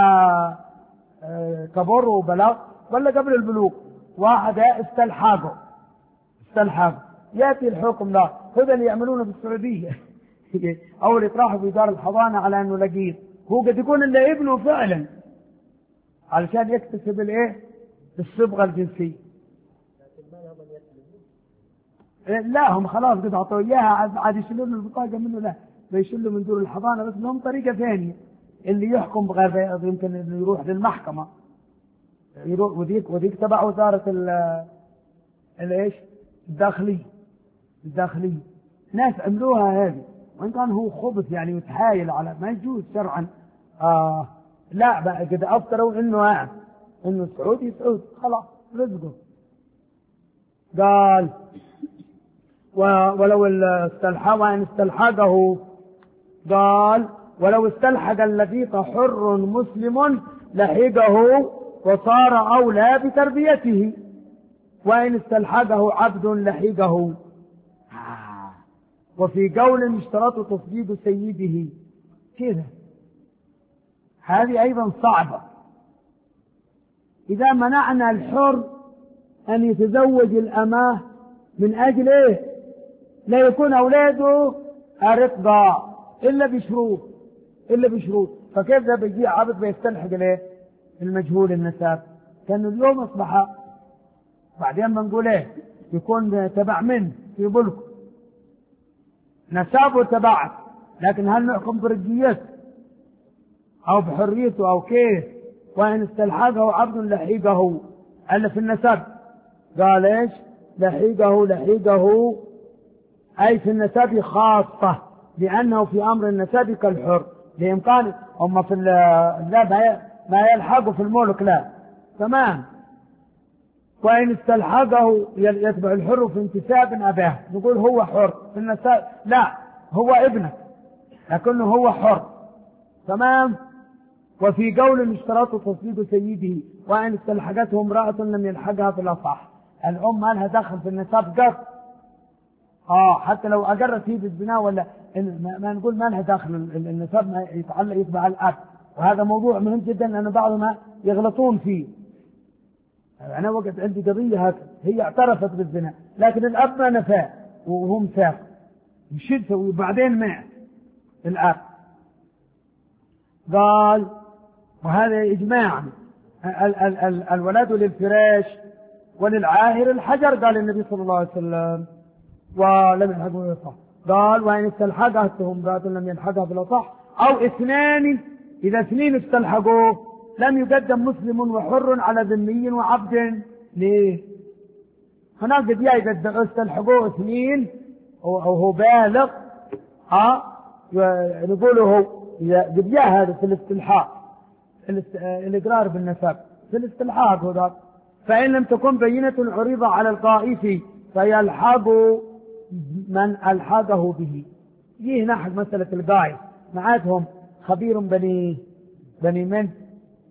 كبر وبلغ ولا قبل البلوغ. واحد استلحقه استلحقه ياتي الحكم لا. هذا اللي يعملونه في السعوديه او اللي يطرحوا في دار الحضانه على انه لقيط. هو قد يكون الا ابنه فعلا علشان يكتسب الايه؟ الصبغه الجنسيه. لا هم خلاص قد اعطوا اياها عاد يشيلوا له البطاقه منه. لا بيشيلوا من دور الحضانه بس لهم طريقه ثانيه. اللي يحكم بغير يمكن انه يروح للمحكمه يروح. وذيك وذيك تبع وزاره الايش؟ الداخليه. الداخليه ناس عملوها هذه وان كان هو خبث يعني يتحايل على ما يجوز شرعا. آه لا بقى قد افتروا انه يعني انه سعودي سعودي خلاص رزقه. قال ولو استلحق وان استلحقه قال ولو استلحق اللقيط حر مسلم لحقه وصار أولى بتربيته. وإن استلحقه عبد لحقه. وفي قول اشترط تصديد سيده كذا. هذه أيضا صعبة. إذا منعنا الحر أن يتزوج الأماه من أجل إيه؟ لا يكون أولاده أرقاء إلا بشروط إلا بشروط. فكيف ده بيجي عبد بيستلحق ليه؟ المجهول النسب. كانوا اليوم أصبح بعدين بنقول إيه؟ يكون تبع منه في بلك نسابه تبعك، لكن هل نحكم برجيته أو بحريته أو كيف؟ وإن استلحقه عبد لحيقه ألا في النسب. قال إيش؟ لحيقه لحيقه أي في النسب خاصة لأنه في أمر النسب كالحر بإمكانه. هم في لا ما يلحقه في الملك لا. تمام. وإن استلحقه يتبع الحر في انتساب أباه نقول هو حر في النسب. لا هو ابنك لكنه هو حر. تمام. وفي قول اشترط تصديد سيده وإن استلحقته امرأة لم يلحقها في الأصح. الأم ما لها دخل في النسب قط. آه حتى لو أقرت هي بالزنا ولا ما نقول ما لها دخل. النسب ما يتعلق يتبع الأب. وهذا موضوع مهم جدا لأن بعضهم يغلطون فيه. أنا وقت عندي قضية هكذا هي اعترفت بالزنا لكن الأب ما نفاه وهو مسافر مش يسوي وبعدين مات الأب. قال وهذا إجماعا ال ال ال الولد للفراش وللعاهر الحجر. قال النبي صلى الله عليه وسلم ولم يلحقه بالأصح. قال وإن استلحقته امرأة لم يلحقها بالأصح أو اثنان إذا اثنين استلحقوه لم يقدم مسلم وحر على ذمي وعبد. ليه؟ هناك قد إذا استلحقوه اثنين أو هو بالغ ها نقوله قد جاء هذا في الاستلحاق الإقرار بالنسب في الاستلحاق هذا. فإن لم تكن بينة عريضة على القائف فيلحق من ألحقه به. جيه نحن مسألة القائف معاتهم خبير بني بني من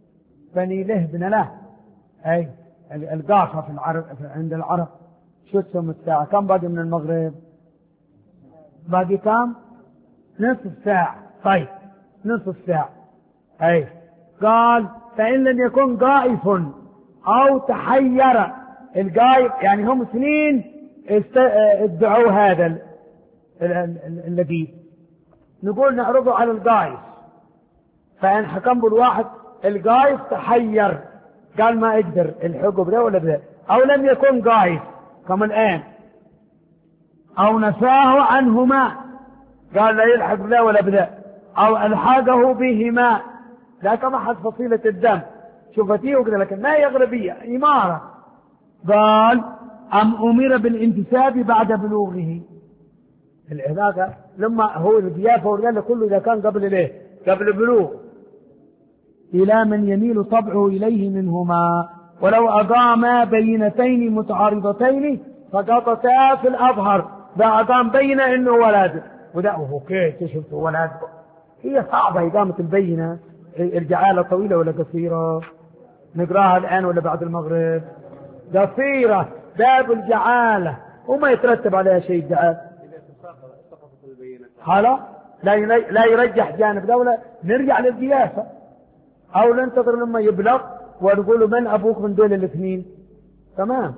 بني له بن له، أي القاصة في العرب عند العرب. شو تسمى الساعة؟ كم باقي من المغرب؟ باقي كم؟ نصف ساعة. طيب نصف ساعة. أي قال فإن لم يكن قائف أو تحير. القائف يعني هم سنين ادعوا هذا اللبيب، نقول نعرضه على القائف. فإن حكم بالواحد القائف تحير قال ما اقدر الحقه بده ولا بده، او لم يكن قائف كما الان، او نفاه عنهما قال لا يلحق بده ولا بده، او الحاقه بهما لا كما حد فصيلة الدم شفتيه وكذا، لكن ما هي غربية إمارة. قال أم أمر بالانتساب بعد بلوغه. العلاقة لما هو الضيافة والرجال كله إذا كان قبل ليه قبل بلوغ، إلى من يميل طبعه إليه منهما، ولو أقاما بينتين متعارضتين فقطتا في الأظهر. ده أقام بينة إنه ولد، وده هو كيف شفته ولد. هي صعبة إقامة البينة. الجعالة طويلة ولا قصيرة؟ نقراها الآن ولا بعد المغرب؟ قصيرة. باب الجعالة وما يترتب عليها شيء. الجعالة حالا لا يرجح جانب دولة، نرجع للقياسة أو ننتظر لما يبلغ ونقول من أبوك من دول الاثنين. تمام.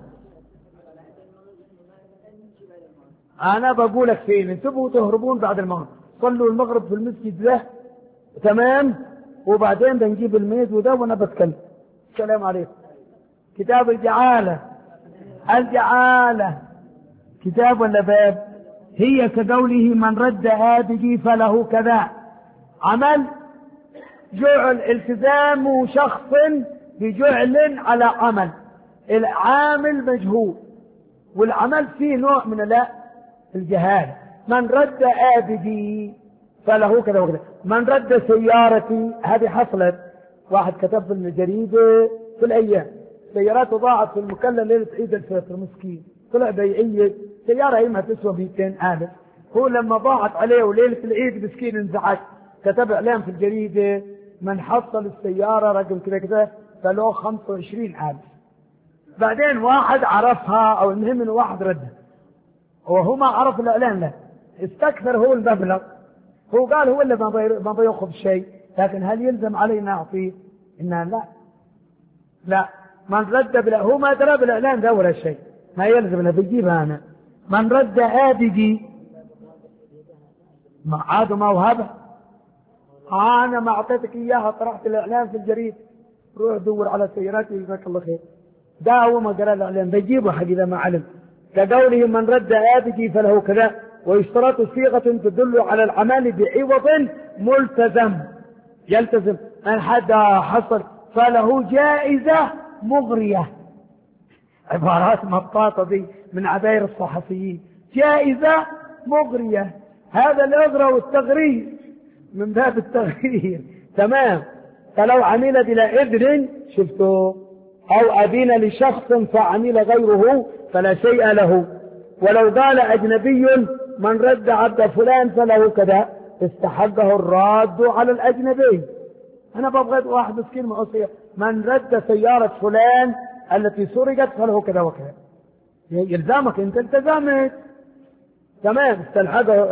أنا بقولك فين انتبهوا تهربون بعد المغرب، صلوا المغرب في المسجد له تمام، وبعدين بنجيب الميز وده وانا بتكلم. السلام عليكم. كتاب الجعالة. الجعالة كتاب ولا باب؟ هي كقوله من رد آبه فله كذا. عمل جعل التزام شخص بجعل على عمل، العامل مجهول والعمل فيه نوع من لا الجهالة. من رد آبه فله كذا وكذا. من رد سيارتي، هذه حصلت واحد كتب في الجريدة في الأيام سيارات ضاعت في المكلا ليلة عيد الفطر، مسكين طلع بيعيد سيارة هي ما تسوى مئتين ألف، هو لما ضاعت عليه وليلة العيد مسكين انزعج، كتب إعلان في الجريدة من حصل السيارة رقم كذا كذا فله خمسة وعشرين ألف. بعدين واحد عرفها أو المهم إنه واحد ردها وهو ما عرف الإعلان له، استكثر هو المبلغ، هو قال هو اللي ما بيأخذ شيء، لكن هل يلزم علينا نعطيه؟ إنها لا لا. من رد بلا هو ما درى بالإعلان ده ولا شيء، ما يلزم أنا بجيبها أنا. من رد آبجي ما عاد ما وهبه، أنا ما أعطيتك إياها طرحت الإعلان في الجريد، روح دور على سياراتي جزاك الله خير. ده هو ما قرأ الإعلان بجيبه حق إذا ما علم. كقوله من رد آبجي فله كذا، ويشترط صيغة تدل على العمل بعوض ملتزم يلتزم. من حد حصل فله جائزة مغرية، عبارات مطاطة دي من عباير الصحفيين. جائزة مغرية، هذا الإغرى والتغرير من باب التغرير تمام. فلو عمل بلا إذن شفتوا أو أذن لشخص فعمل غيره فلا شيء له. ولو قال أجنبي من رد عبد فلان فله كذا استحقه الراد على الأجنبي. أنا ببغض واحد مسكين معصية من رد سيارة فلان التي سرقت فله كذا وكذا، يلزمك أنت التزمت تمام استلحقه.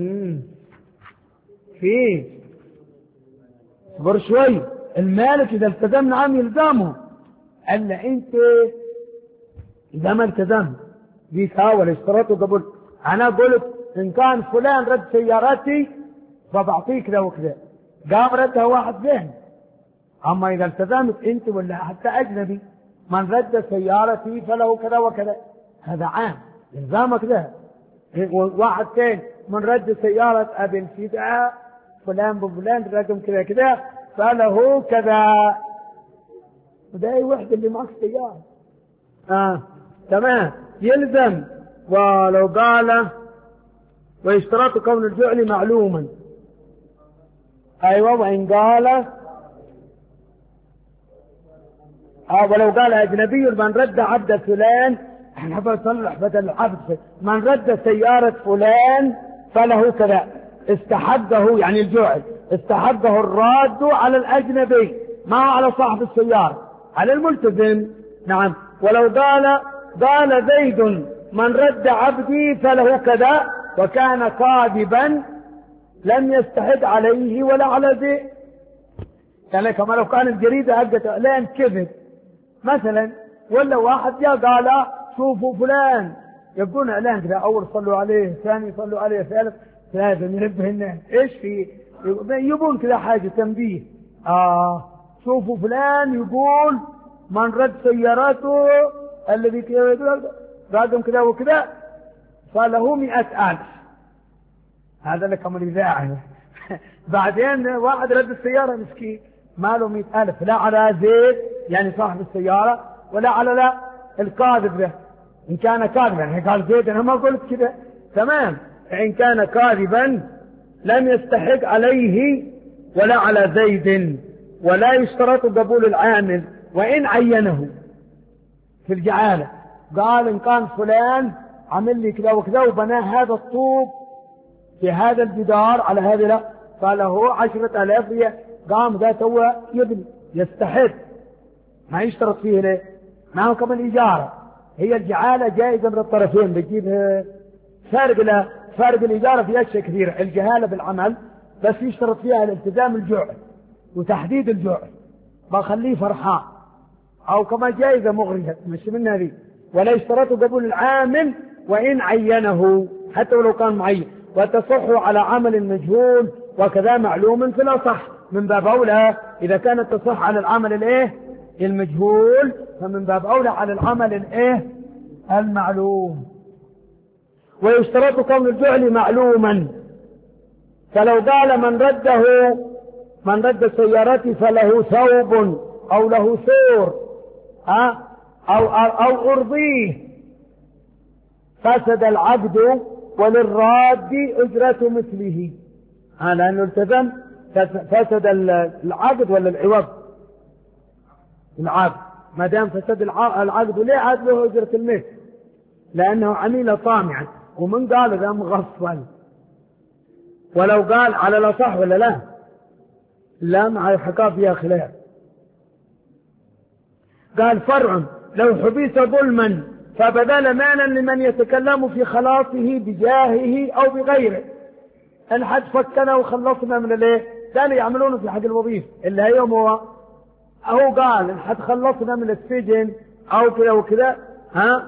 في صبر شوي، المالك إذا التزم نعم يلزمه، ألا أنت إذا ما التزم بيكا ولا اشترطه قبل. أنا قلت إن كان فلان رد سيارتي فبعطيك ذا وكذا، قام ردها واحد ذهن. أما إذا التزمت أنت ولا حتى أجنبي من رد سيارتي فله كذا وكذا، هذا عام إلزامك ذا. واحد ثاني من رد سيارة أبي الفداء فلان بفلان رقم كذا كذا فله كذا، وده أي وحدة اللي معك سيارة آه تمام يلزم. ولو قال ويشترط كون الجعل معلوما، أيوة. وإن قال آه ولو قال أجنبي من رد عبد فلان، احنا بنصلح بدل العبد، من رد سيارة فلان فله كذا استحقه يعني الجعل استحقه الراد على الأجنبي. ما هو على صاحب السيارة، على الملتزم. نعم. ولو قال قال زيد من رد عبدي فله كذا وكان كاذبا لم يستحق عليه ولا على زيد. يعني كما لو كان الجريدة حقت اعلان كذب مثلا، ولا واحد جاء قال شوفوا فلان يبدون اعلان كذا، اول صلوا عليه، ثاني صلوا عليه، ثالث ثالث ينبه الناس ايش في، يبون كذا حاجة تنبيه. اه شوفوا فلان يقول من رد سيارته الذي رقم كذا وكذا فله مئة ألف. هذا لكم الإذاعة. بعدين واحد رد السيارة مسكين ما له مئة ألف، لا على زيد يعني صاحب السيارة ولا على لا الكاذب ده. إن كان كاذبا يعني قال زيد أنا ما قلت كذا، تمام. إن كان كاذبا لم يستحق عليه ولا على زيد، ولا يشترط قبول العامل وإن عينه في الجعالة. قال إن كان فلان عمل لي كذا وكذا وبناه هذا الطوب في هذا الجدار على هذا، لا قال له عشرة آلاف، قام ذا سوى يبني يستحق، ما يشترط فيه ليه؟ ما هو كمان إيجارة. هي الجعالة جائزة من الطرفين، بتجيب فرق لا فرق الإيجارة في أشياء كثيرة، الجهالة بالعمل بس يشترط فيها الالتزام الجوع وتحديد الجوع بخليه فرحان، أو كما جائزة مغرية مش من هذه. ولا يشترط قبول العامل وإن عينه حتى ولو كان معين، وتصح على عمل مجهول وكذا معلوم في الأصح. من باب أولى إذا كانت تصح على العمل الإيه المجهول، فمن باب أولى على العمل الإيه المعلوم. ويشترط كون الجعل معلوما، فلو قال من رده من رد سيارتي فله ثوب أو له سور أه؟ أو, أو, أو أرضيه فسد العبد وللراد أجرة مثله. آه لأنه التزم فسد العقد ولا العوض؟ العقد. ما دام فسد العقد ليه عاد له أجرة المثل؟ لأنه عميل طامعا. ومن قال ذا مغفل. ولو قال على الأصح ولا لا؟ لا، مع الحكاة فيها خلاف. قال فرع لو حبس ظلما فبذل مالا لمن يتكلم في خلاصه بجاهه أو بغيره. الحد فكنا وخلصنا من الايه؟ كانوا يعملونه في حق الوظيفة اللي هي يوم هو أهو قال الحد خلصنا من السجن أو كذا وكذا ها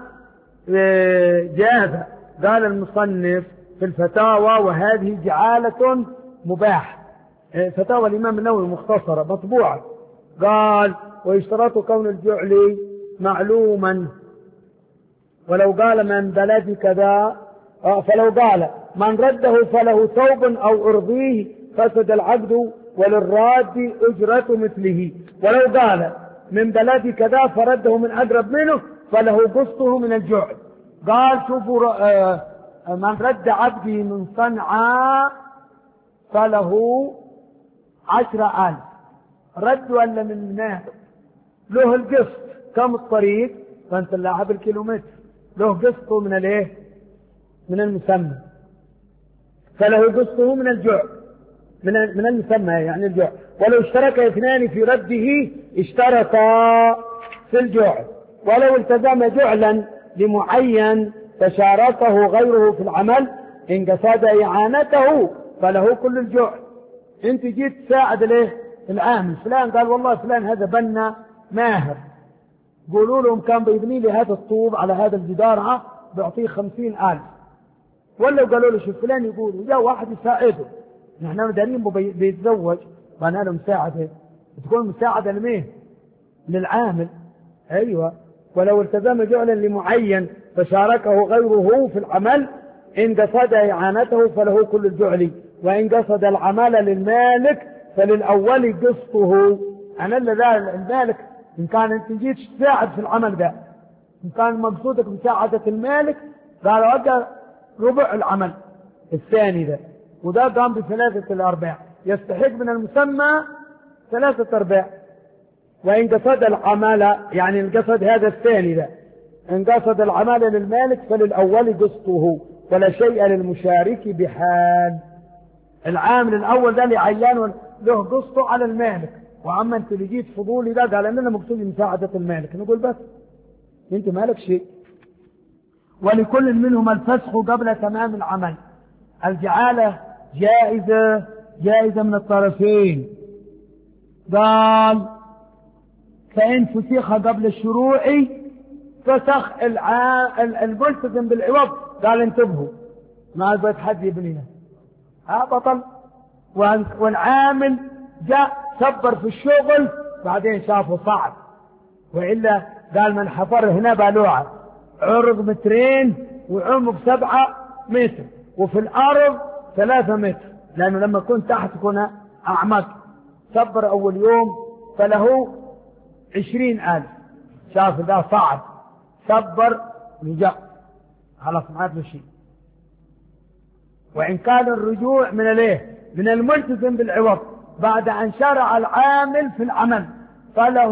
جاز. قال المصنف في الفتاوى وهذه جعالة مباح. فتاوى الإمام النووي مختصرة مطبوعة. قال ويشترط كون الجعل معلوما. ولو قال من بلد كذا فلو قال من رده فله ثوب أو أرضيه فسد العقد وللراد أجرة مثله. ولو قال من بلد كذا فرده من أقرب منه فله قسطه من الجعل. قال شوفوا من رد عبدي من صنعاء فله عشرة ألف رد ولا من ناهب له القسط كم الطريق فانت اللاعب الكيلومتر له قسطه من الايه من المسمى فله قسطه من الجوع من من المسمى يعني الجوع. ولو اشترك اثنان في رده اشتركا في الجوع. ولو التزم جعلا لمعين تشاركه غيره في العمل ان قصد اعانته فله كل الجوع. انت جيت تساعد ليه العامل فلان قال والله فلان هذا بنا ماهر قولوا لهم كان بيبني لي هذا الطوب على هذا الجدار بعطيه خمسين ألف. ولا قالوا له شوف فلان يقول وجاء واحد يساعده نحن دارين بيتزوج وانا له مساعده تكون مساعده لمين للعامل. ايوه. ولو التزم جعلا لمعين فشاركه غيره في العمل ان قصد اعانته فله كل الجعل وان قصد العمل للمالك فللاول قسطه. انا اللي المالك ان كان انت جيت تساعد في العمل ده ان كان مقصودك مساعدة المالك قالوا أجل ربع العمل الثاني ده وده قام بثلاثة الأرباع يستحق من المسمى ثلاثة أرباع. وإن قصد العمل يعني القصد هذا الثاني ده إن قصد العمل للمالك فللأول قسطه ولا شيء للمشارك بحال. العامل الأول ده اللي عيان له قسطه على المالك وعما انت اللي جيت فضولي ده قال اننا مقصود مساعدة المالك، نقول بس انت مالك شيء. ولكل منهما الفسخ قبل تمام العمل. الجعالة جائزة جائزة من الطرفين. قال فإن فسخ قبل الشروع فسخ الملتزم بالعوض. قال انتبهوا ما بد حد يبنيها، ها بطل. والعامل جاء صبر في الشغل بعدين شافه صعب، وإلا قال من حفر هنا بالوعة عرض مترين وعمق سبعة متر وفي الأرض ثلاثة متر، لأنه لما كنت تحت كنا أعمق. صبر أول يوم فله عشرين ألف، شاف ده صعب صبر رجع خلاص ما عاد له شيء. وإن كان الرجوع من الايه من الملتزم بالعوض بعد أن شرع العامل في العمل فله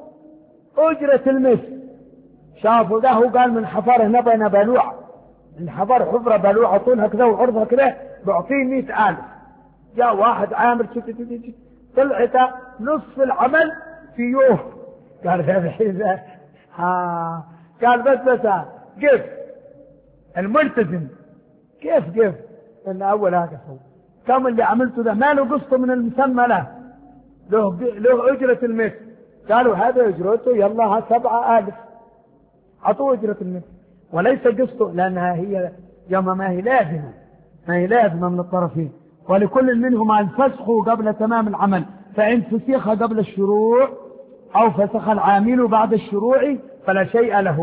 أجرة المثل. شافوا ده وقال من حفره نبى بلوع، من حفر حفرة بلوعة طولها كذا وعرضها كذا بعطيه مئة ألف. جاء واحد عامل طلعت نصف العمل في يوم. قال هذا حيزة ها قال بس بس كيف الملتزم كيف كيف ان اول هذا هو كم اللي عملته ده ما له قسط من المسمى له له له اجرة المثل. قالوا هذا اجرته يلا ها سبعة ألف، عطوه اجرة المثل وليس قسطه، لانها هي يوم ما هي لازمة ما هي لازمة من الطرفين. ولكل منهما الفسخ قبل تمام العمل، فإن فسخ قبل الشروع أو فسخ العامل بعد الشروع فلا شيء له.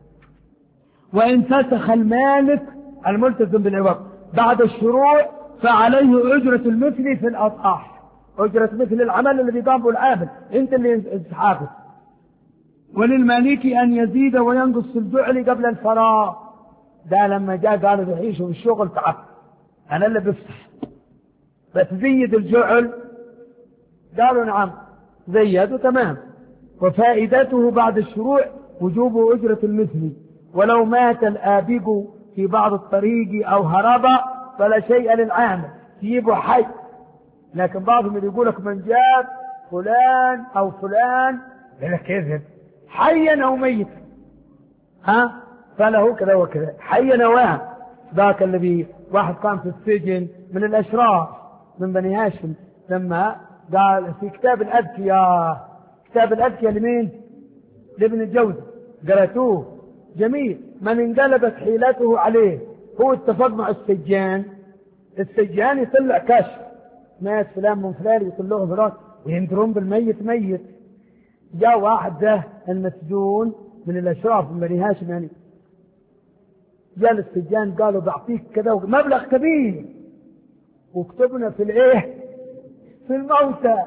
وإن فسخ المالك الملتزم بالعوض بعد الشروع فعليه أجرة المثل في الأضحاح، أجرة مثل العمل الذي قام به العامل أنت اللي اسحابه. وللمالك أن يزيد وينقص في الجعل قبل الفراغ. ده لما جاء قالوا بيعيشوا بالشغل تعب أنا اللي بفتح فتزيد الجعل، قالوا نعم زيدوا تمام. وفائدته بعد الشروع وجوب أجرة المثل. ولو مات الآبق في بعض الطريق أو هرب فلا شيء للعامل تجيبه حي، لكن بعضهم يقول لك من جاب فلان أو فلان لك كذب حيا أو ميتا ها فله كذا وكذا حيا نواه. ذاك الذي واحد كان في السجن من الأشراف من بني هاشم لما قال في كتاب الأذكياء، كتاب الأذكياء لمين؟ لابن الجوزي، قرأتوه جميل. من انقلبت حيلته عليه هو اتفق مع السجان، السجان يطلع كشف مات فلان من فلان يطلعه فلان وينذرون بالميت ميت. جاء واحد ده المسجون من الأشراف من بني هاشم يعني، جاء السجان قالوا بعطيك كذا مبلغ كبير وكتبنا في الايه في الموتى،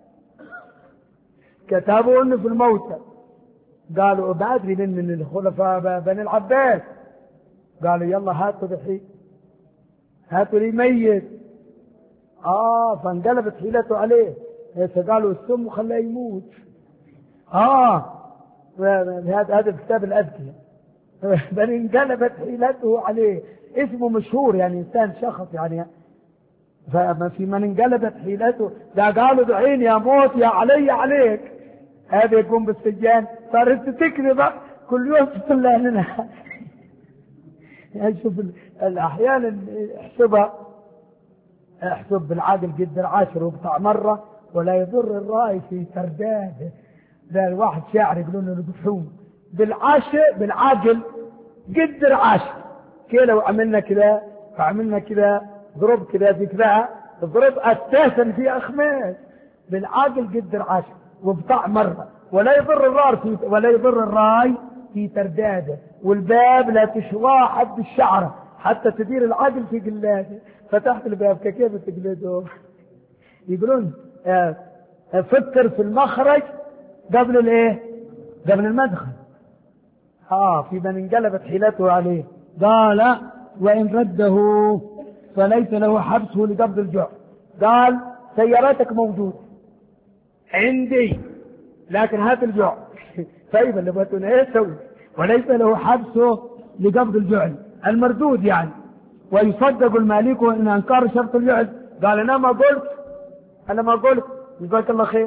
كتبوا انه في الموتى. قالوا ابادري من من الخلفاء بني العباس، قالوا يلا هاتوا بحي هاتوا لي ميت. اه فانقلبت حيلته عليه، قالوا السم وخلاه يموت. اه هذا هذا كتاب الأذكياء. بل انقلبت حيلته عليه، اسمه مشهور يعني انسان شخص يعني. فما في من انقلبت حيلته ده قالوا دعين يا موت يا علي عليك. هذا يقوم بالسجان صارت تكذب كل يوم تطلع لنا. يعني شوف احيانا احسبها احسب بالعقل قد العاشر وقطع مرة ولا يضر الرأي في ترداده. ده الواحد شاعر يقولون له القحوم بالعاشر بالعقل قد العاشر كذا وعملنا كذا وعملنا كذا ضرب كذا في كذا ضرب اساسا في اخماس بالعقل قد العاشر وبطع مرة ولا يضر الراي في ولا يضر الراي في ترداده. والباب لا تشواه حد الشعره حتى تدير العقل في قلاده. فتحت الباب كيف تقلده؟ يقولون اه فكر في المخرج قبل الايه قبل المدخل. اه في من انقلبت حيلته عليه. قال وان رده فليس له حبسه لقبض الجوع. قال سياراتك موجود عندي لكن هذا الجوع طيب اللي بتقول ايه سوي، وليس له حبسه لقبض الجعل المردود يعني. ويصدق المالك ان انكر شرط الجعل. قال انا ما قلت انا ما قلت جزاك الله خير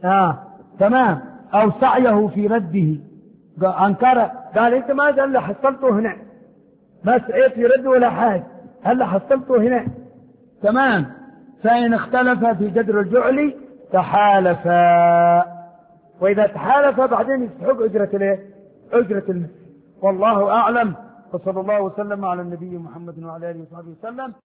آه تمام، أو سعيه في رده، أنكر قال أنت ما قال اللي حصلته هنا، ما سعيت في رده ولا حاجة، هل حصلته هنا. تمام. فإن اختلف في قدر الجعل تحالفا، وإذا تحالفا بعدين يستحق أجرة الايه؟ أجرة المثل. والله أعلم، وصلى الله وسلم على النبي محمد وعلى آله وصحبه وسلم.